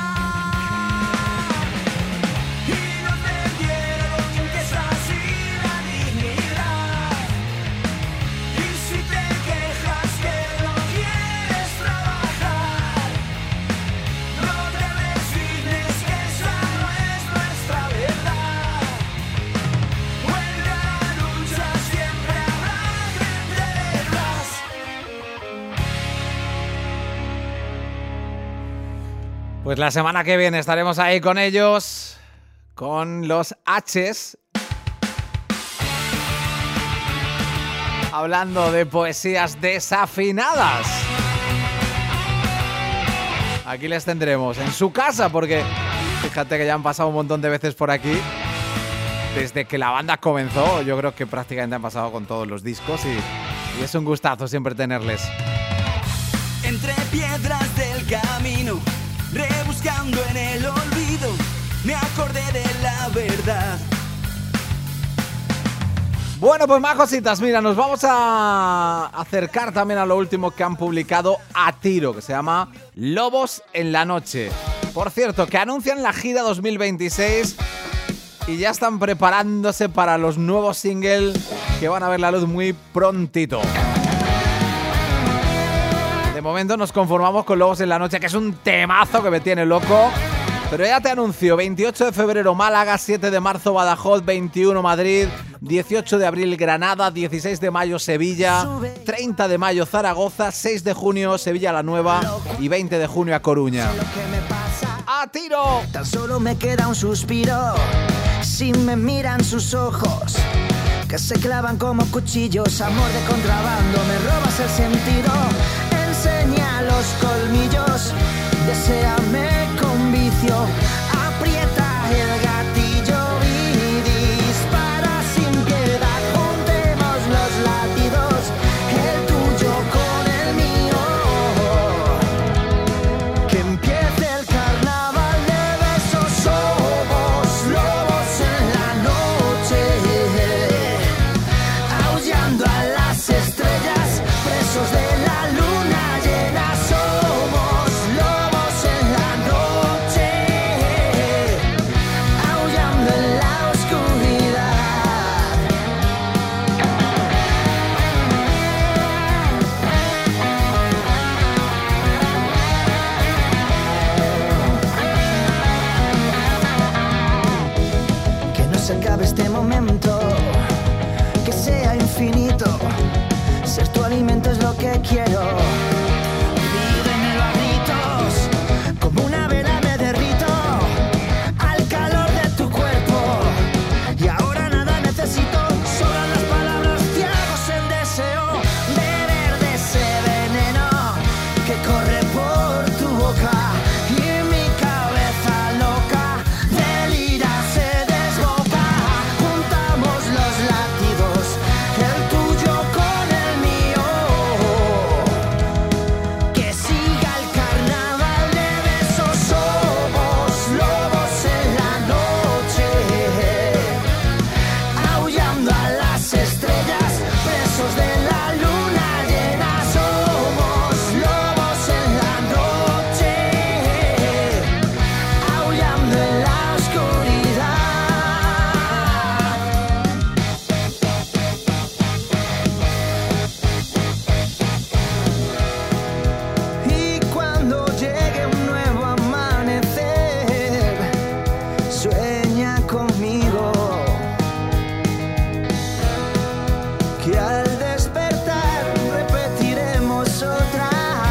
Y nos vendieron que es así la dignidad. Y si te quejas que no quieres trabajar, no te resignes que esa no es nuestra verdad. Vuelve a la lucha, siempre Pues la semana que viene estaremos ahí con ellos, con los H's, hablando de poesías desafinadas. Aquí les tendremos en su casa, porque fíjate que ya han pasado un montón de veces por aquí. Desde que la banda comenzó, yo creo que prácticamente han pasado con todos los discos y, y es un gustazo siempre tenerles. Entre piedras del camino, rebuscando en el olvido, me acordé de la verdad. Bueno, pues más cositas. Mira, nos vamos a acercar también a lo último que han publicado a tiro, que se llama Lobos en la Noche. Por cierto, que anuncian la gira dos mil veintiséis y ya están preparándose para los nuevos singles que van a ver la luz muy prontito. De momento nos conformamos con Lobos en la Noche, que es un temazo que me tiene loco. Pero ya te anuncio, veintiocho de febrero Málaga, siete de marzo Badajoz, veintiuno Madrid, dieciocho de abril Granada, dieciséis de mayo Sevilla, treinta de mayo Zaragoza, seis de junio Sevilla la Nueva y veinte de junio a Coruña. ¡A tiro! Tan solo me queda un suspiro, si me miran sus ojos, que se clavan como cuchillos, amor de contrabando, me robas el sentido, enseña los colmillos, deséame con vicio, aprieta el gatillo y dispara sin piedad, juntemos los latidos, el tuyo con el mío, que empiece el carnaval de besos, somos lobos en la noche, aullando a las estrellas, presos de la luna llena, somos lobos en la noche, aullando en la oscuridad. Que no se acabe este momento, que sea infinito, ser tu alimento es lo que quiero. Pídeme barritos, como una vela me derrito al calor de tu cuerpo. Y ahora nada necesito, sobran las palabras, ciegos en deseo, beber de ese veneno que corre por tu boca. Y mi cabeza loca delira, se desboca. Juntamos los latidos, el tuyo con el mío, que siga el carnaval de besos, somos lobos en la noche, aullando a las estrellas, presos de la luna llena, somos lobos en la noche, aullando en la oscuridad. Y cuando llegue un nuevo amanecer, sueña conmigo, que al despertar repetiremos otra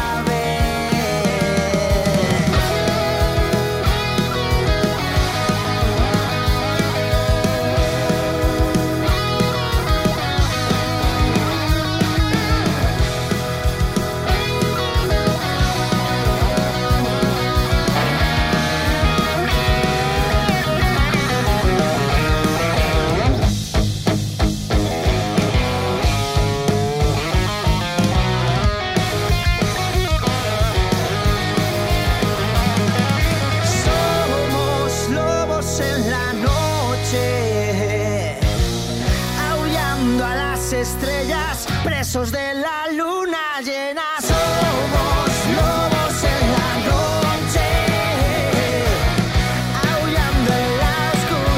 somos lobos en la noche, aullando a las estrellas, presos de la luna llena, somos lobos en la noche, aullando en la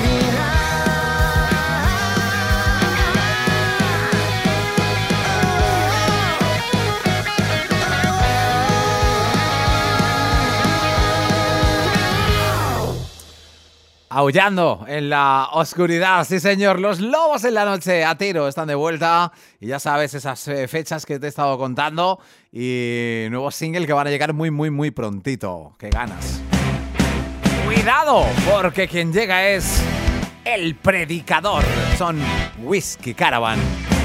Aullando en la oscuridad, sí señor, los lobos en la noche a tiro están de vuelta y ya sabes esas eh, fechas que te he estado contando y nuevo single que van a llegar muy muy muy prontito, qué ganas. Cuidado, porque quien llega es El Predicador. Son Whiskey Caravan.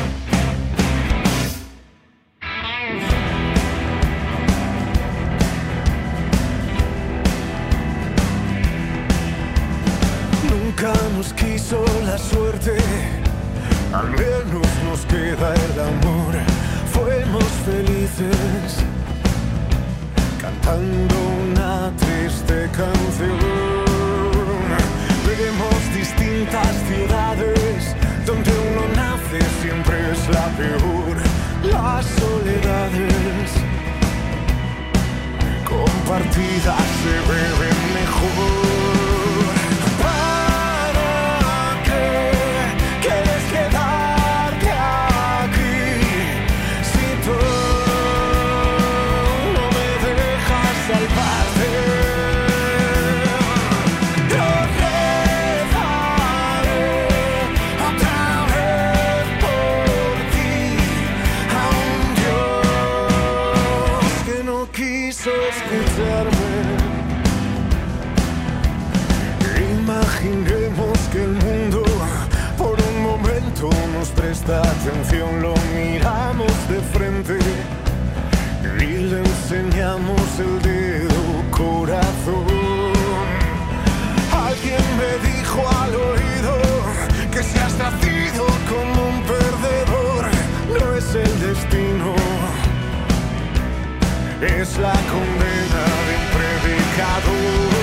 Nunca nos quiso la suerte, al menos nos queda el amor. Fuimos felices cantando una triste canción. Vemos distintas ciudades donde uno nace siempre es la peor. Las soledades compartidas se beben mejor. Imaginemos que el mundo por un momento nos presta atención, lo miramos de frente y le enseñamos el dedo corazón. Alguien me dijo al oído que si has nacido como un perdedor, no es el destino, es la condena de un predicador.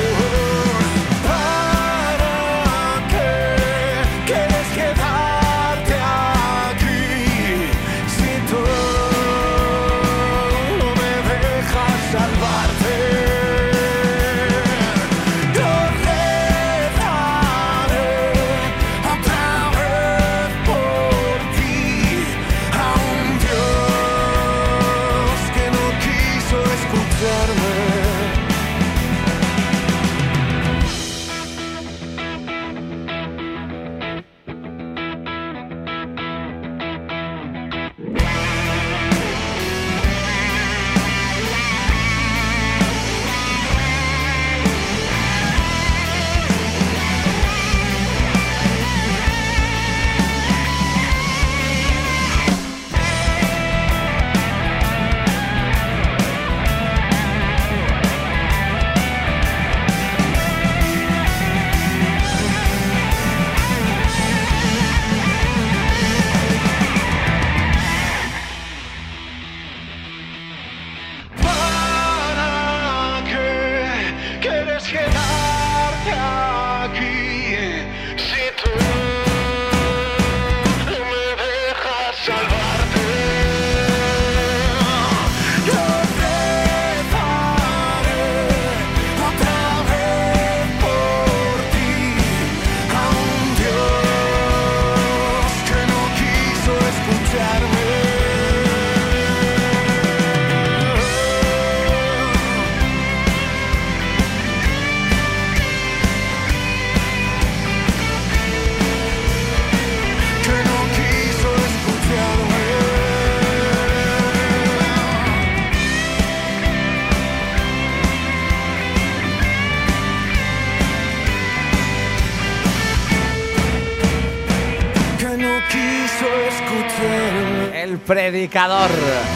Predicador.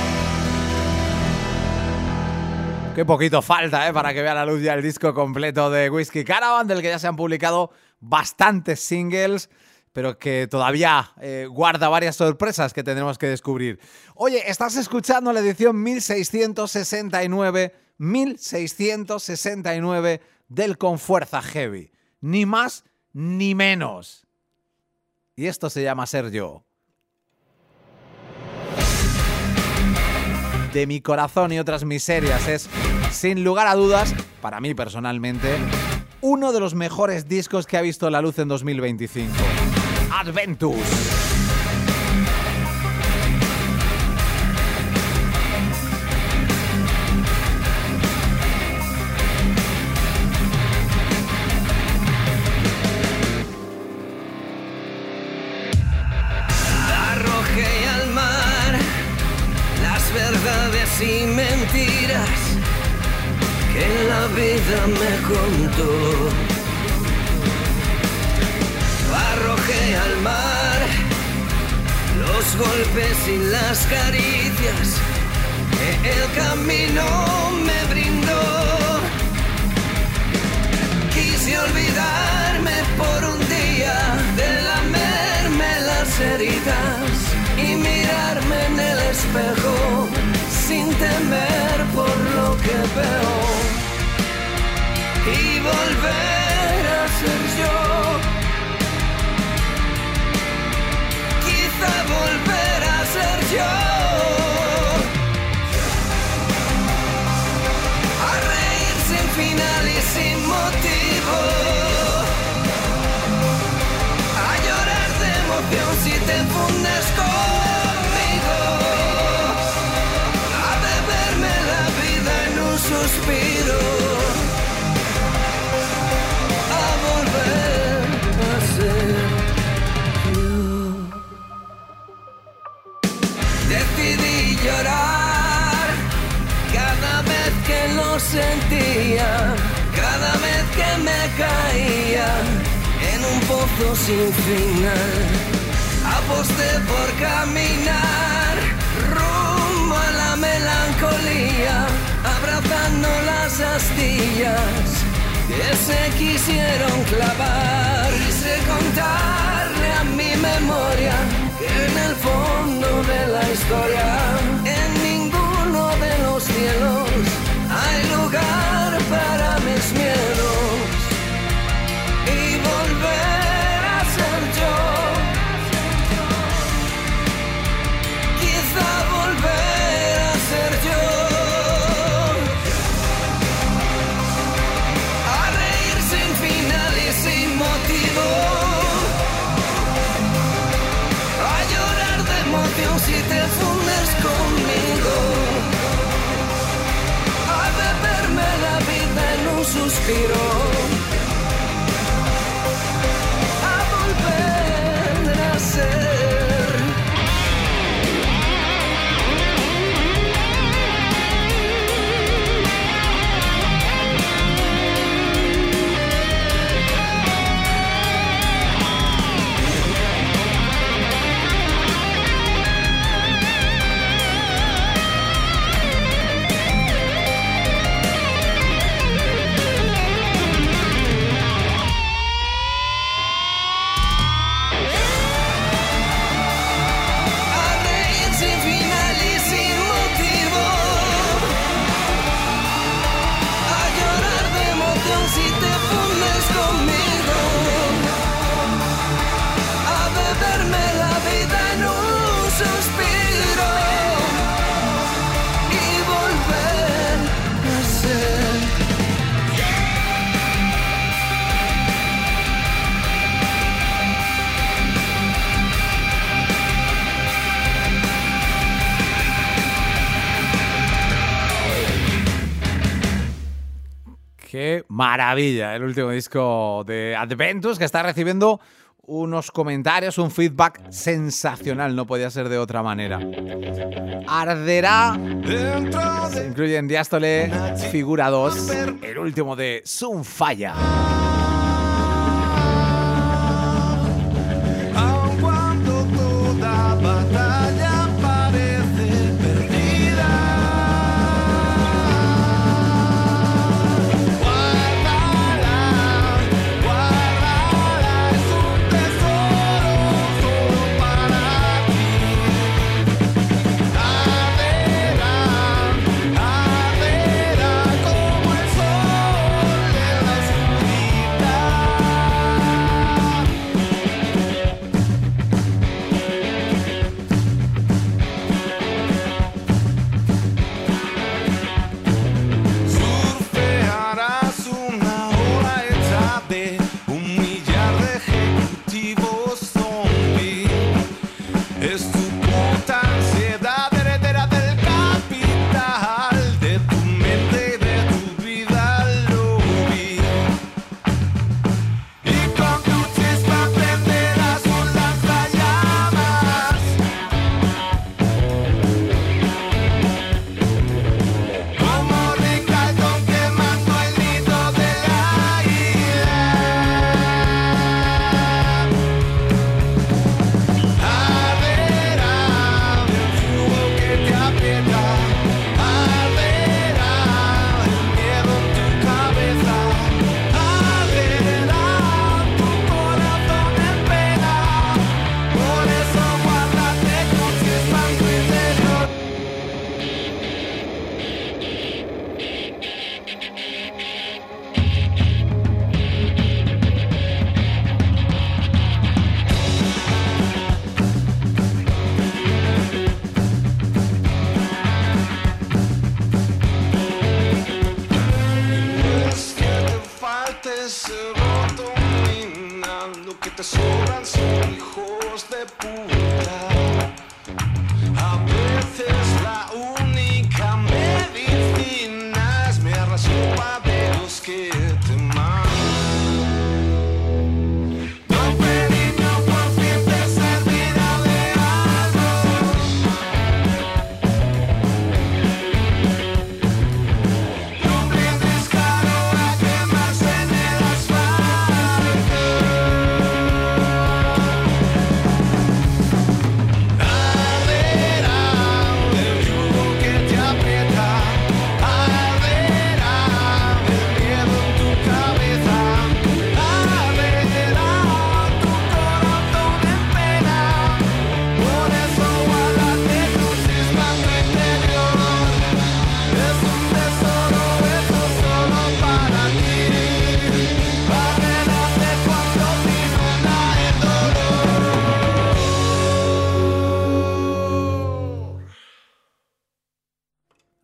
Qué poquito falta, ¿eh? Para que vea la luz ya el disco completo de Whiskey Caravan, del que ya se han publicado bastantes singles, pero que todavía eh, guarda varias sorpresas que tendremos que descubrir. Oye, estás escuchando la edición mil seiscientos sesenta y nueve, mil seiscientos sesenta y nueve del Con Fuerza Heavy. Ni más ni menos. Y esto se llama Ser Yo. De mi corazón y otras miserias es, sin lugar a dudas, para mí personalmente, uno de los mejores discos que ha visto la luz en dos mil veinticinco. Adventus. Arrojé al mar las verdades y mentiras que la vida me contó. Arrojé al mar los golpes y las caricias que el camino me brindó. Quise olvidarme por un día de lamerme las heridas y mirarme en el espejo sin temer por lo que veo y volver a ser yo. Quizá volver a ser yo. A reír sin final y sin motivo. A llorar de emoción si te fundes conmigo. A beberme la vida en un suspiro. A volver a ser yo. Decidí llorar cada vez que lo sentía, cada vez que me caía en un pozo sin final. Aposté por caminar rumbo a la melancolía, abrazando las astillas que se quisieron clavar. Quise contarle a mi memoria que en el fondo de la historia, en ninguno de los cielos hay lugar para mis miedos. Y volver a ser yo. Quizá volver a ser yo. A reír sin final y sin motivo. A llorar de emoción si te fundes conmigo. A beberme la vida en un suspiro. A volver a ser. Qué maravilla, el último disco de Adventus, que está recibiendo unos comentarios, un feedback sensacional, no podía ser de otra manera. Arderá, se incluye en Diástole, Figura dos, el último de Sunfalla. Aun cuando toda batalla parece perdida, guárdala, guárdala, es un tesoro solo para ti. Arderá, arderá como el sol en la surfearás una ola hecha de un millar de ejecutivos zombies. Es tu puta ansiedad heredera del capital, de tu mente y de tu vida lo vi. Y con tu chispa prenderás un lanzallamas. Como Ricardo quema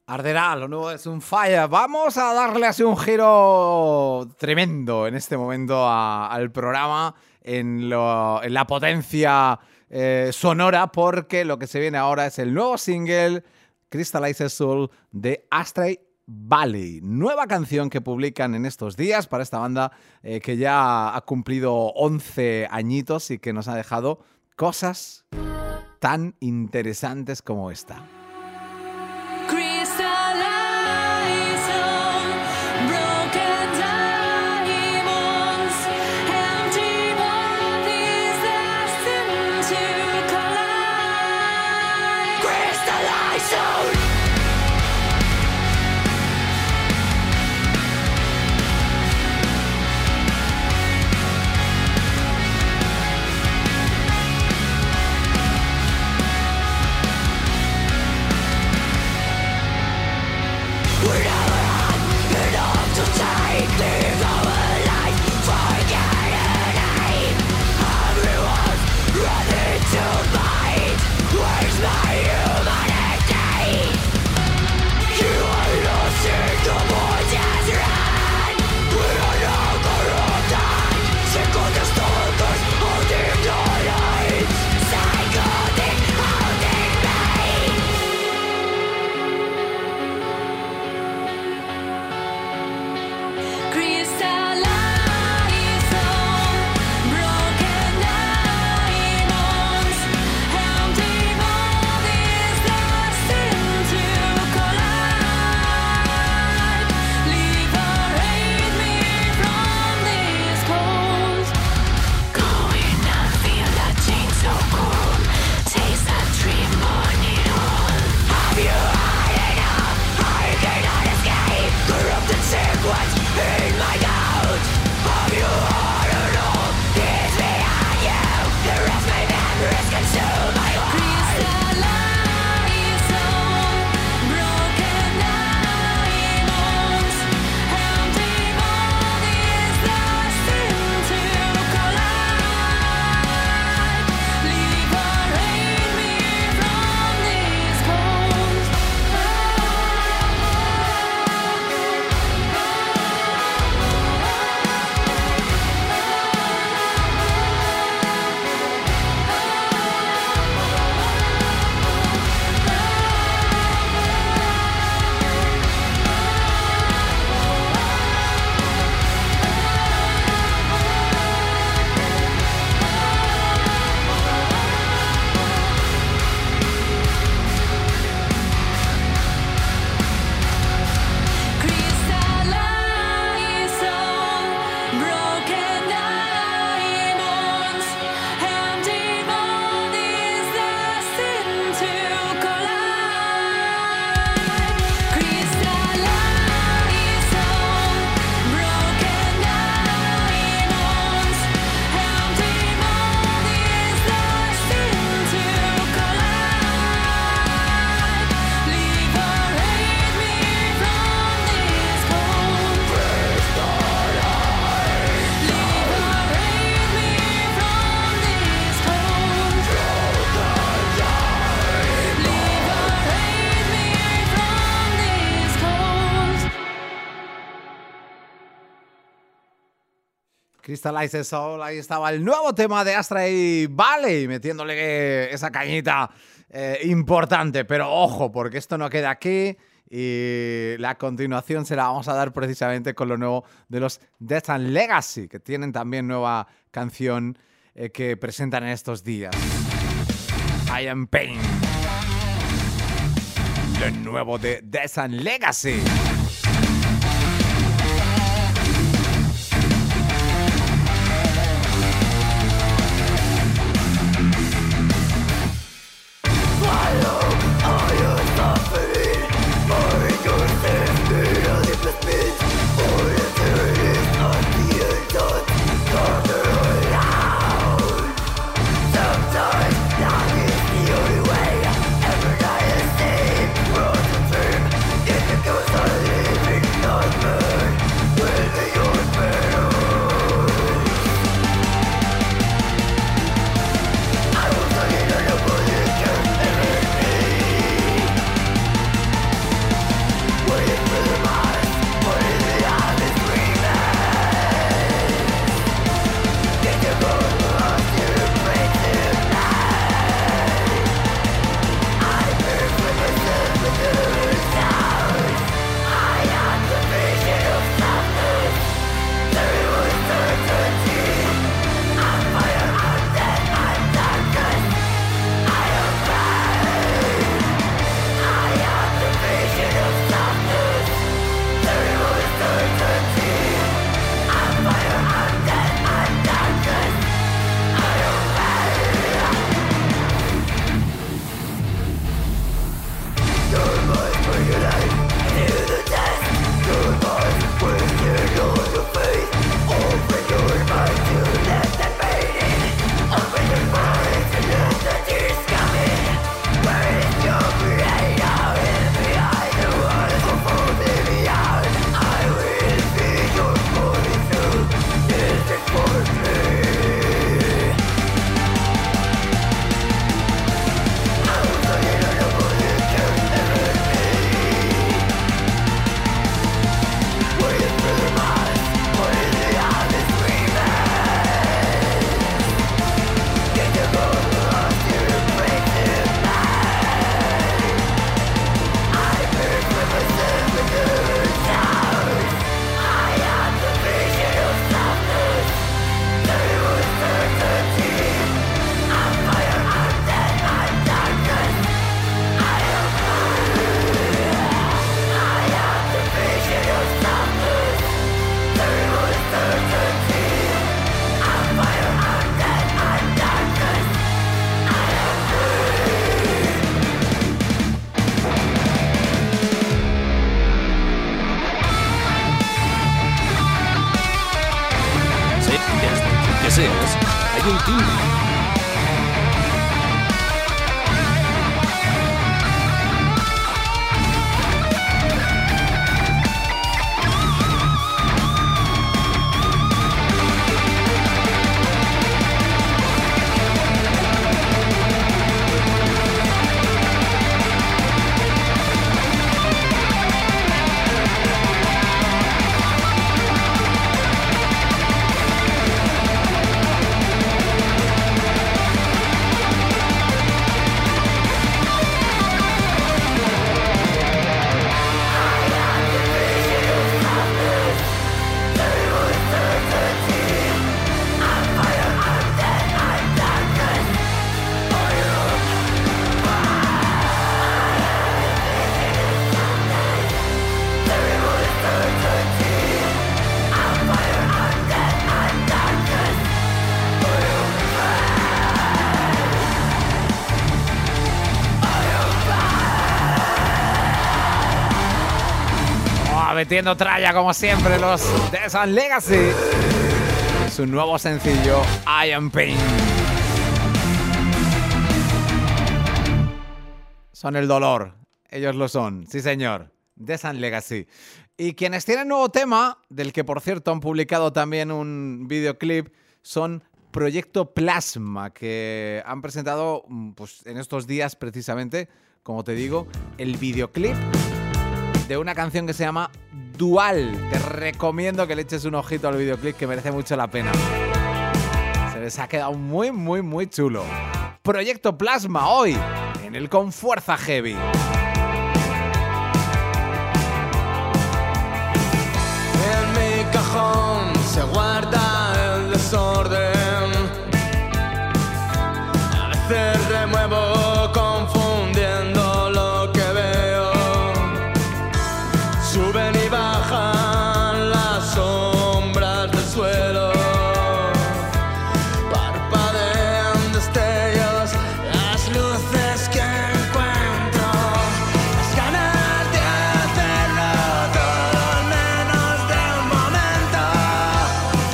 Arderá, lo nuevo es un falla. Vamos a darle así un giro tremendo en este momento a, al programa, en, lo, en la potencia eh, sonora, porque lo que se viene ahora es el nuevo single Crystallized Soul de Astray Valley. Nueva canción que publican en estos días para esta banda eh, que ya ha cumplido once añitos y que nos ha dejado cosas tan interesantes como esta. Crystallized Soul, ahí estaba el nuevo tema de Astray Valley, metiéndole esa cañita eh, importante, pero ojo, porque esto no queda aquí y la continuación se la vamos a dar precisamente con lo nuevo de los Death and Legacy, que tienen también nueva canción eh, que presentan en estos días. I Am Pain, lo nuevo de Death and Legacy. Sometimes, Timbre. Metiendo tralla como siempre los Death and Legacy. Su nuevo sencillo I Am Pain. Son el dolor. Ellos lo son, sí señor. Death and Legacy. Y quienes tienen nuevo tema, del que por cierto han publicado también un videoclip, son Proyecto Plasma, que han presentado pues, en estos días precisamente, como te digo, el videoclip de una canción que se llama Dual. Te recomiendo que le eches un ojito al videoclip, que merece mucho la pena. Se les ha quedado muy, muy, muy chulo. Proyecto Plasma hoy en el Con Fuerza Heavy. En mi cajón se guarda el desorden. A veces remuevo confundiendo lo que veo. Suben y bajan las sombras del suelo. Parpadean destellos las luces que encuentro. Las ganas de hacerlo todo en menos de un momento.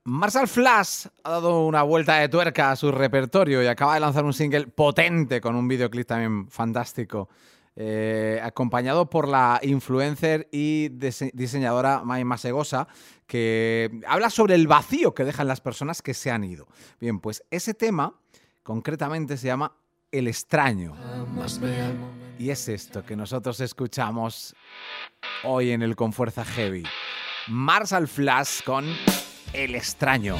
Marshall Flash ha dado una vuelta de tuerca a su repertorio y acaba de lanzar un single potente con un videoclip también fantástico, eh, acompañado por la influencer y dise- diseñadora Mai Masegosa, que habla sobre el vacío que dejan las personas que se han ido. Bien, pues ese tema concretamente se llama El extraño. Y es esto que nosotros escuchamos hoy en el Con Fuerza Heavy. Marshall Flash con El extraño.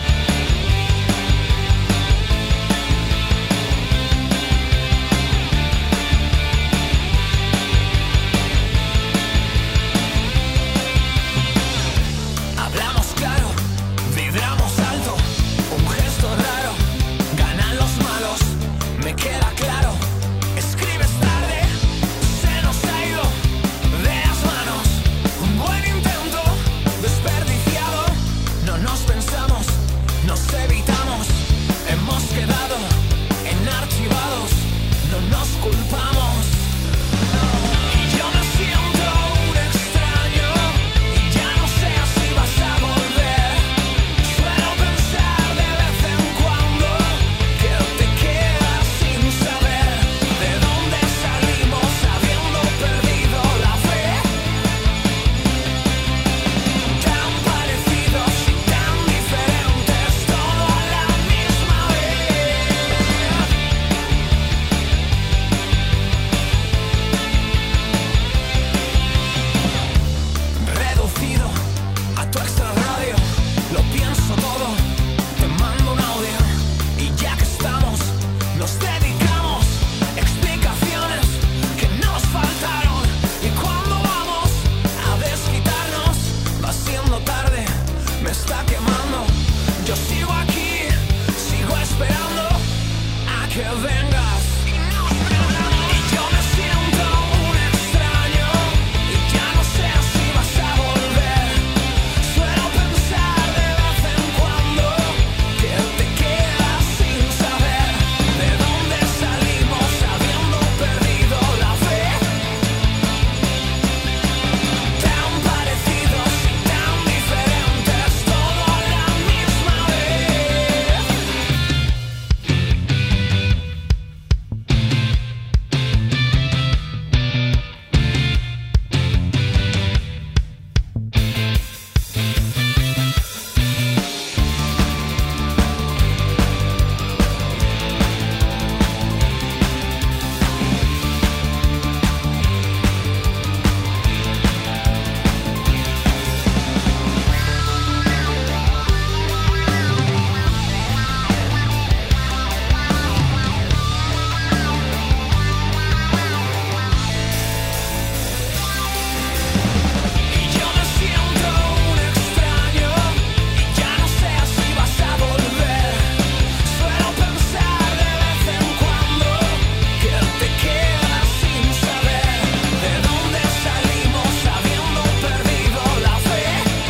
Hablamos claro, vibramos alto, un gesto raro, ganan los malos, me queda claro. Escribes tarde, se nos ha ido de las manos. Un buen intento, desperdiciado, no nos pensamos, nos evitamos, hemos quedado en archivados, no nos culpamos. Y yo me siento un extraño, y ya no sé si vas a volver. Suelo pensar de vez en cuando que te quedas sin saber de dónde salimos, habiendo perdido la fe. Tan parecidos y tan diferentes, todo a la misma vez. Reducido a tu extra radio, lo pienso todo, te mando un audio y ya que estamos, nos dedicamos explicaciones que nos faltaron. Y cuando vamos a desquitarnos, va siendo tarde, me está quemando. Yo sigo aquí, sigo esperando a que vengas. Y yo me siento un extraño, y ya no sé si vas a volver. Suelo pensar de vez en cuando que te quedas sin saber de dónde salimos, habiendo perdido la fe. Tan parecidos y tan diferentes, todo a la misma vez. Y yo me siento un extraño, y ya no sé si vas a volver. Suelo pensar de vez en cuando que te quedas sin saber de dónde salimos, habiendo perdido la fe.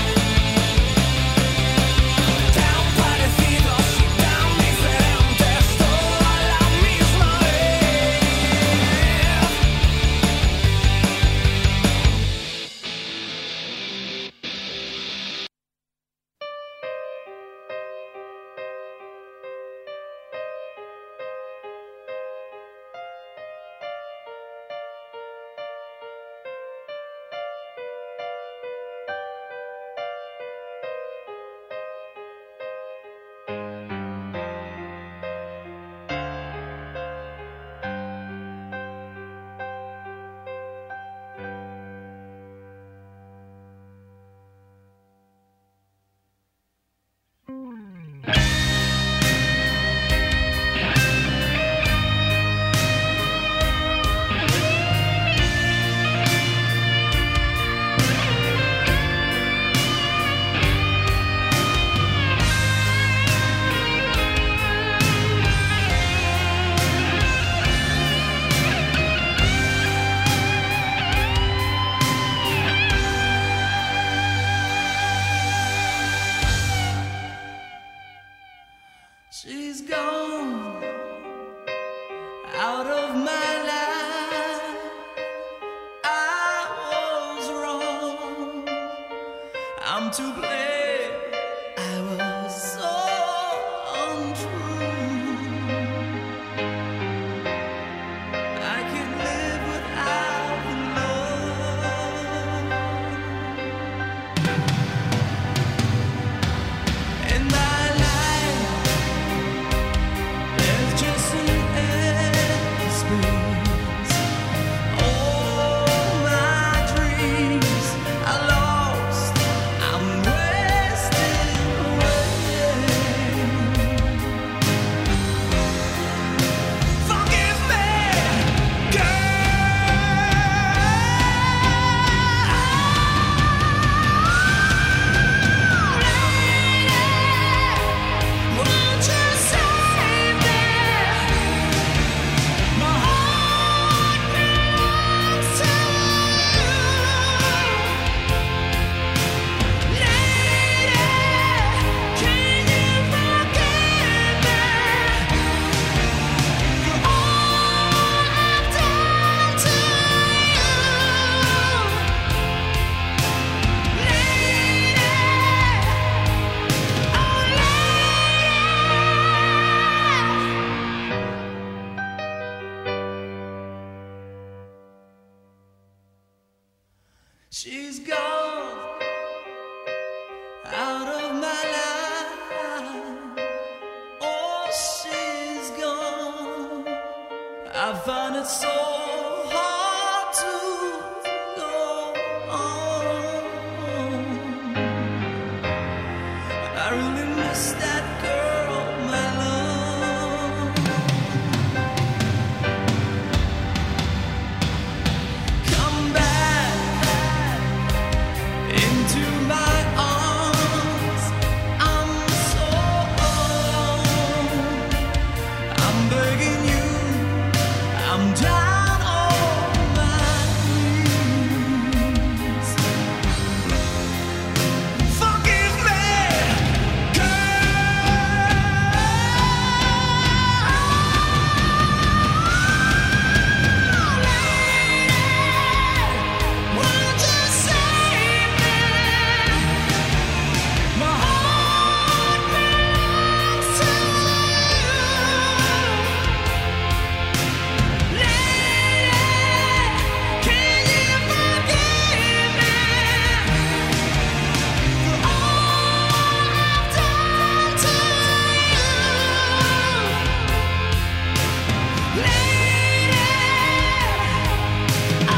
Tan parecidos y tan diferentes, todo a la misma vez. She's gone out of my life. I was wrong. I'm to blame. I was She's gone out of my life. Oh, she's gone. I find it so hard to go on. I really miss that girl, my love. Come back into my arms. I'm so alone. I'm begging you. I'm down on my knees. Forgive me, girl. Won't you save me? My heart belongs to you. Can you forgive me for all I've done to you? Lady, oh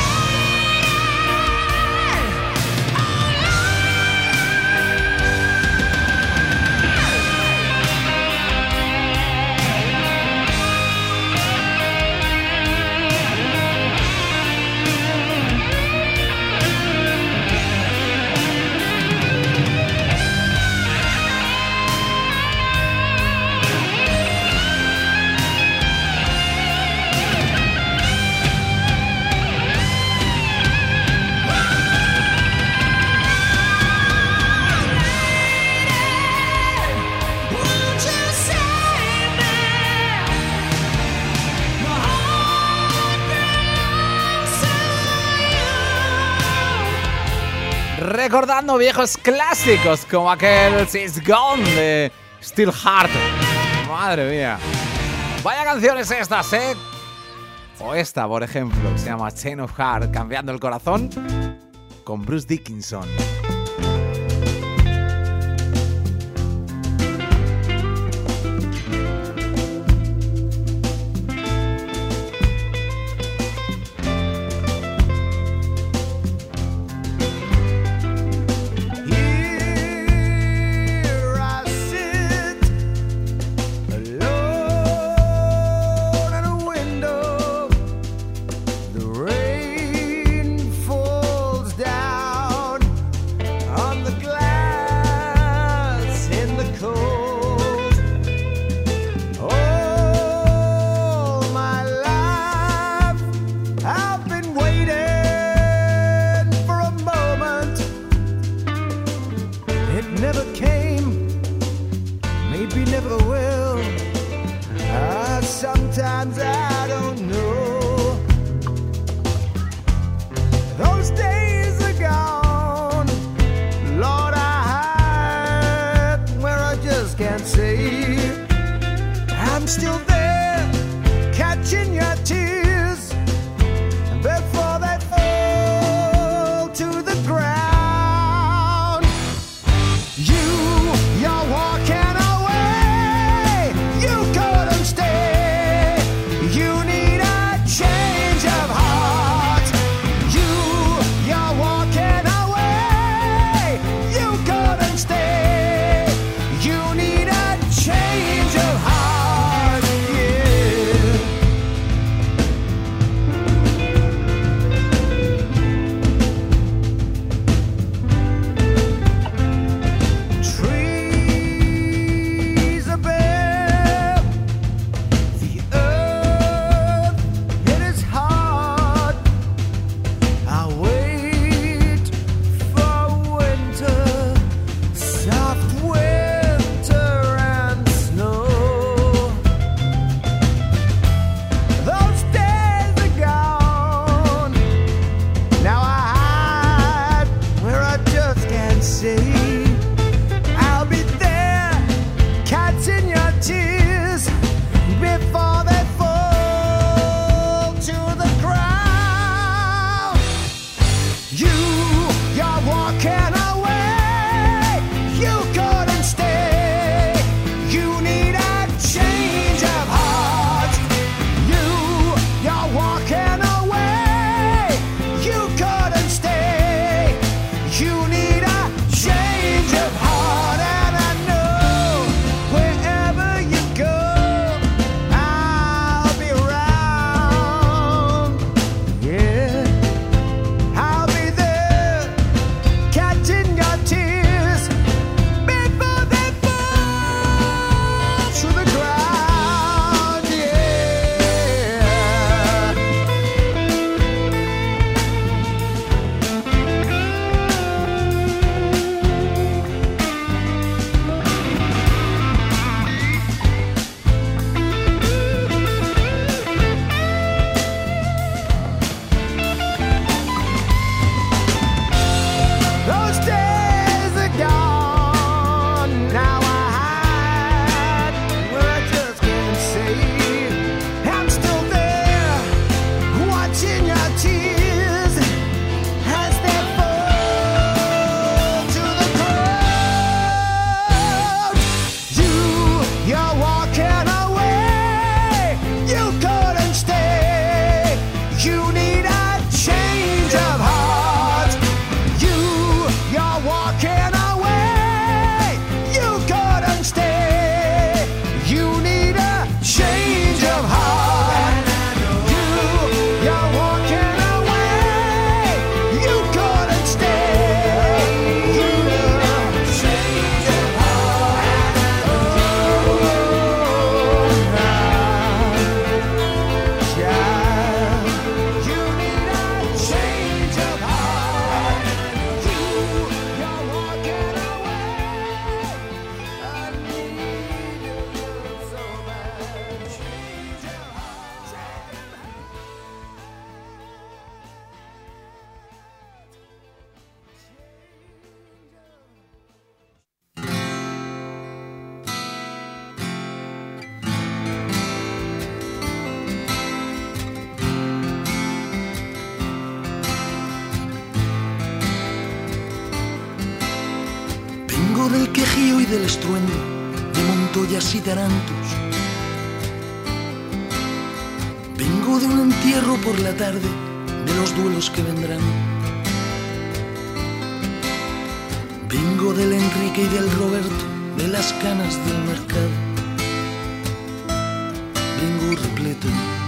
won't you save me? My heart belongs to you. Recordando viejos clásicos como aquel She's Gone de Steel Heart. Madre mía. Vaya canciones estas, ¿eh? O esta, por ejemplo, que se llama Chain of Heart, cambiando el corazón, con Bruce Dickinson. Here I sit alone at a window. The rain falls down our tears as they fall to the ground. You, you're walking away. You couldn't stay. You need a change of heart. You, you're walking away. You couldn't stay. You need a change of heart. You, you're walking away. You couldn't stay. You need a change of heart. Oh, child, you need a change of heart. You, you're walking away. I need you so much. Change of Vengo del quejío y del estruendo, de Montoyas y Tarantos. Vengo de un entierro por la tarde, de los duelos que vendrán. Vengo del Enrique y del Roberto, de las canas del mercado. Vengo repleto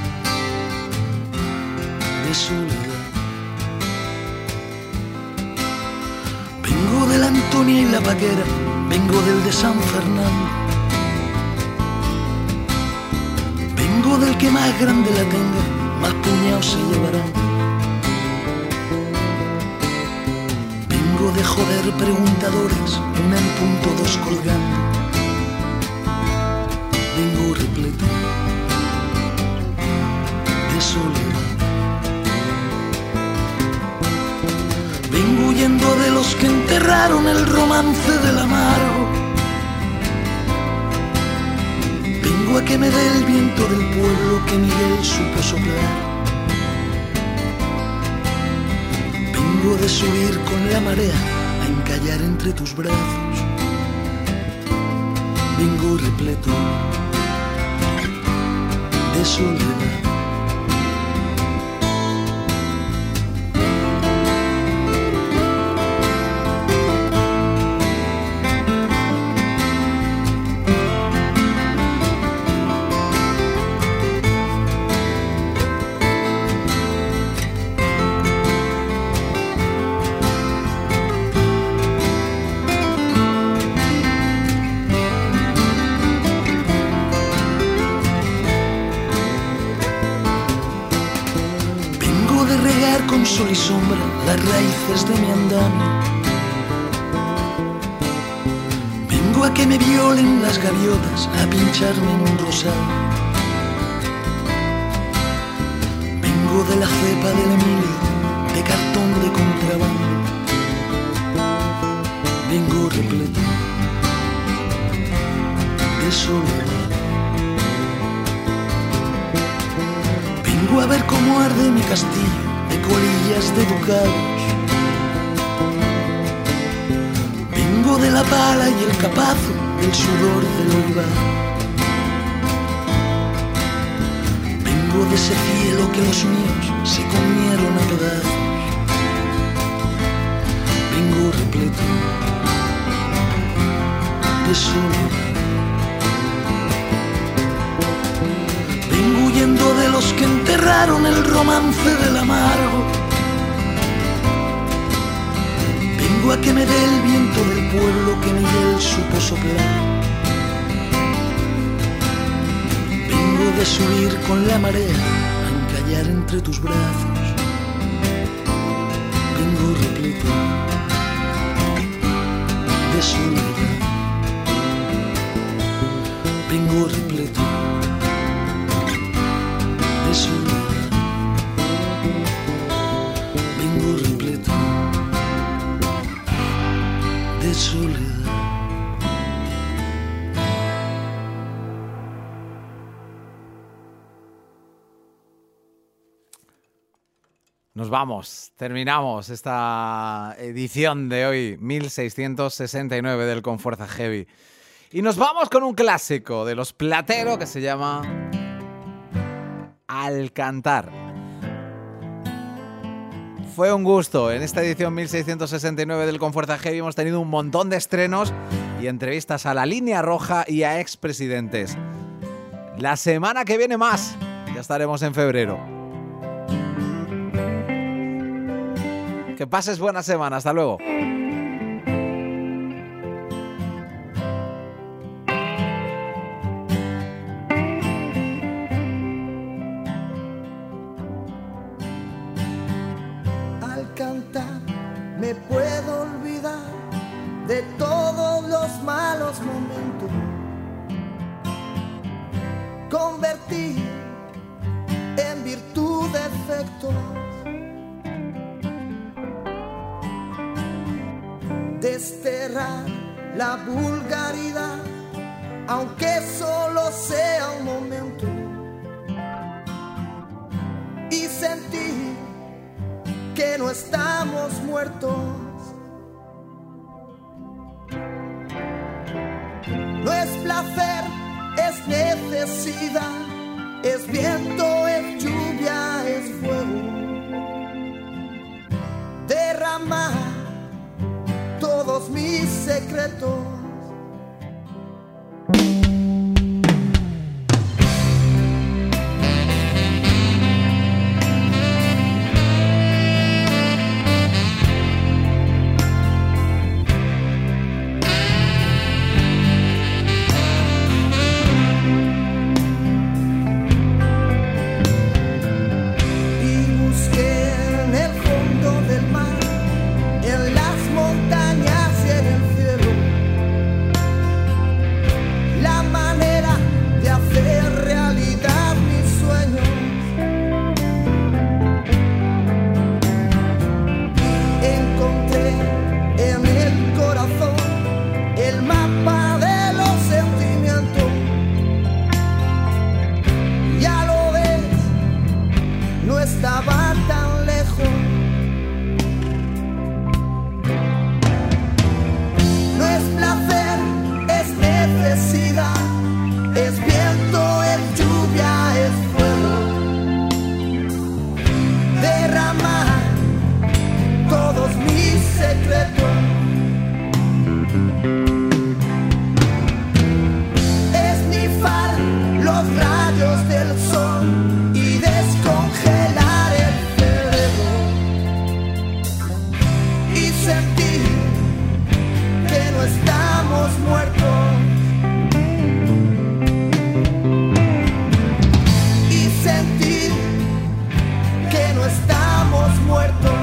de soledad. Vengo de la Antonia y la Vaquera, vengo del de San Fernando. Vengo del que más grande la tenga, más puñados se llevarán. Vengo de joder preguntadores, una en punto, dos colgando. Vengo repleto de soledad. Vengo huyendo de los que enterraron el romance del amargo. Vengo a que me dé el viento del pueblo que Miguel supo soplar. Vengo de subir con la marea a encallar entre tus brazos. Vengo repleto de soledad. Con sol y sombra las raíces de mi andamio. Vengo a que me violen las gaviotas, a pincharme en un rosal. Vengo de la cepa del Emilio, de cartón de contrabando. Vengo repleto de soledad. Vengo a ver cómo arde mi castillo de colillas de ducados. Vengo de la pala y el capazo, del sudor del olivar. Vengo de ese cielo que los míos se comieron a pedazos. Vengo repleto de soledad. Vengo huyendo de los que enterraron el romance del amargo. Vengo a que me dé el viento del pueblo que Miguel supo soplar. Vengo de subir con la marea a encallar entre tus brazos. Vengo repleto de soledad. Vengo repleto de soledad. Vengo repleto de soledad. Nos vamos, terminamos esta edición de hoy, mil seiscientos sesenta y nueve del Con Fuerza Heavy. Y nos vamos con un clásico de los Platero que se llama Al Cantar. Fue un gusto. En esta edición mil seiscientos sesenta y nueve del Con Fuerza Heavy hemos tenido un montón de estrenos y entrevistas a la Línea Roja y a expresidentes. La semana que viene más, ya estaremos en febrero. Que pases buena semana. Hasta luego. Al cantar me puedo olvidar de todos los malos momentos, convertir en virtud defectos, desterrar la vulgaridad, aunque solo sea un momento, y sentir que no estamos muertos. No es placer, es necesidad, es viento, es lluvia, es fuego. Derramar todos mis secretos. Muertos.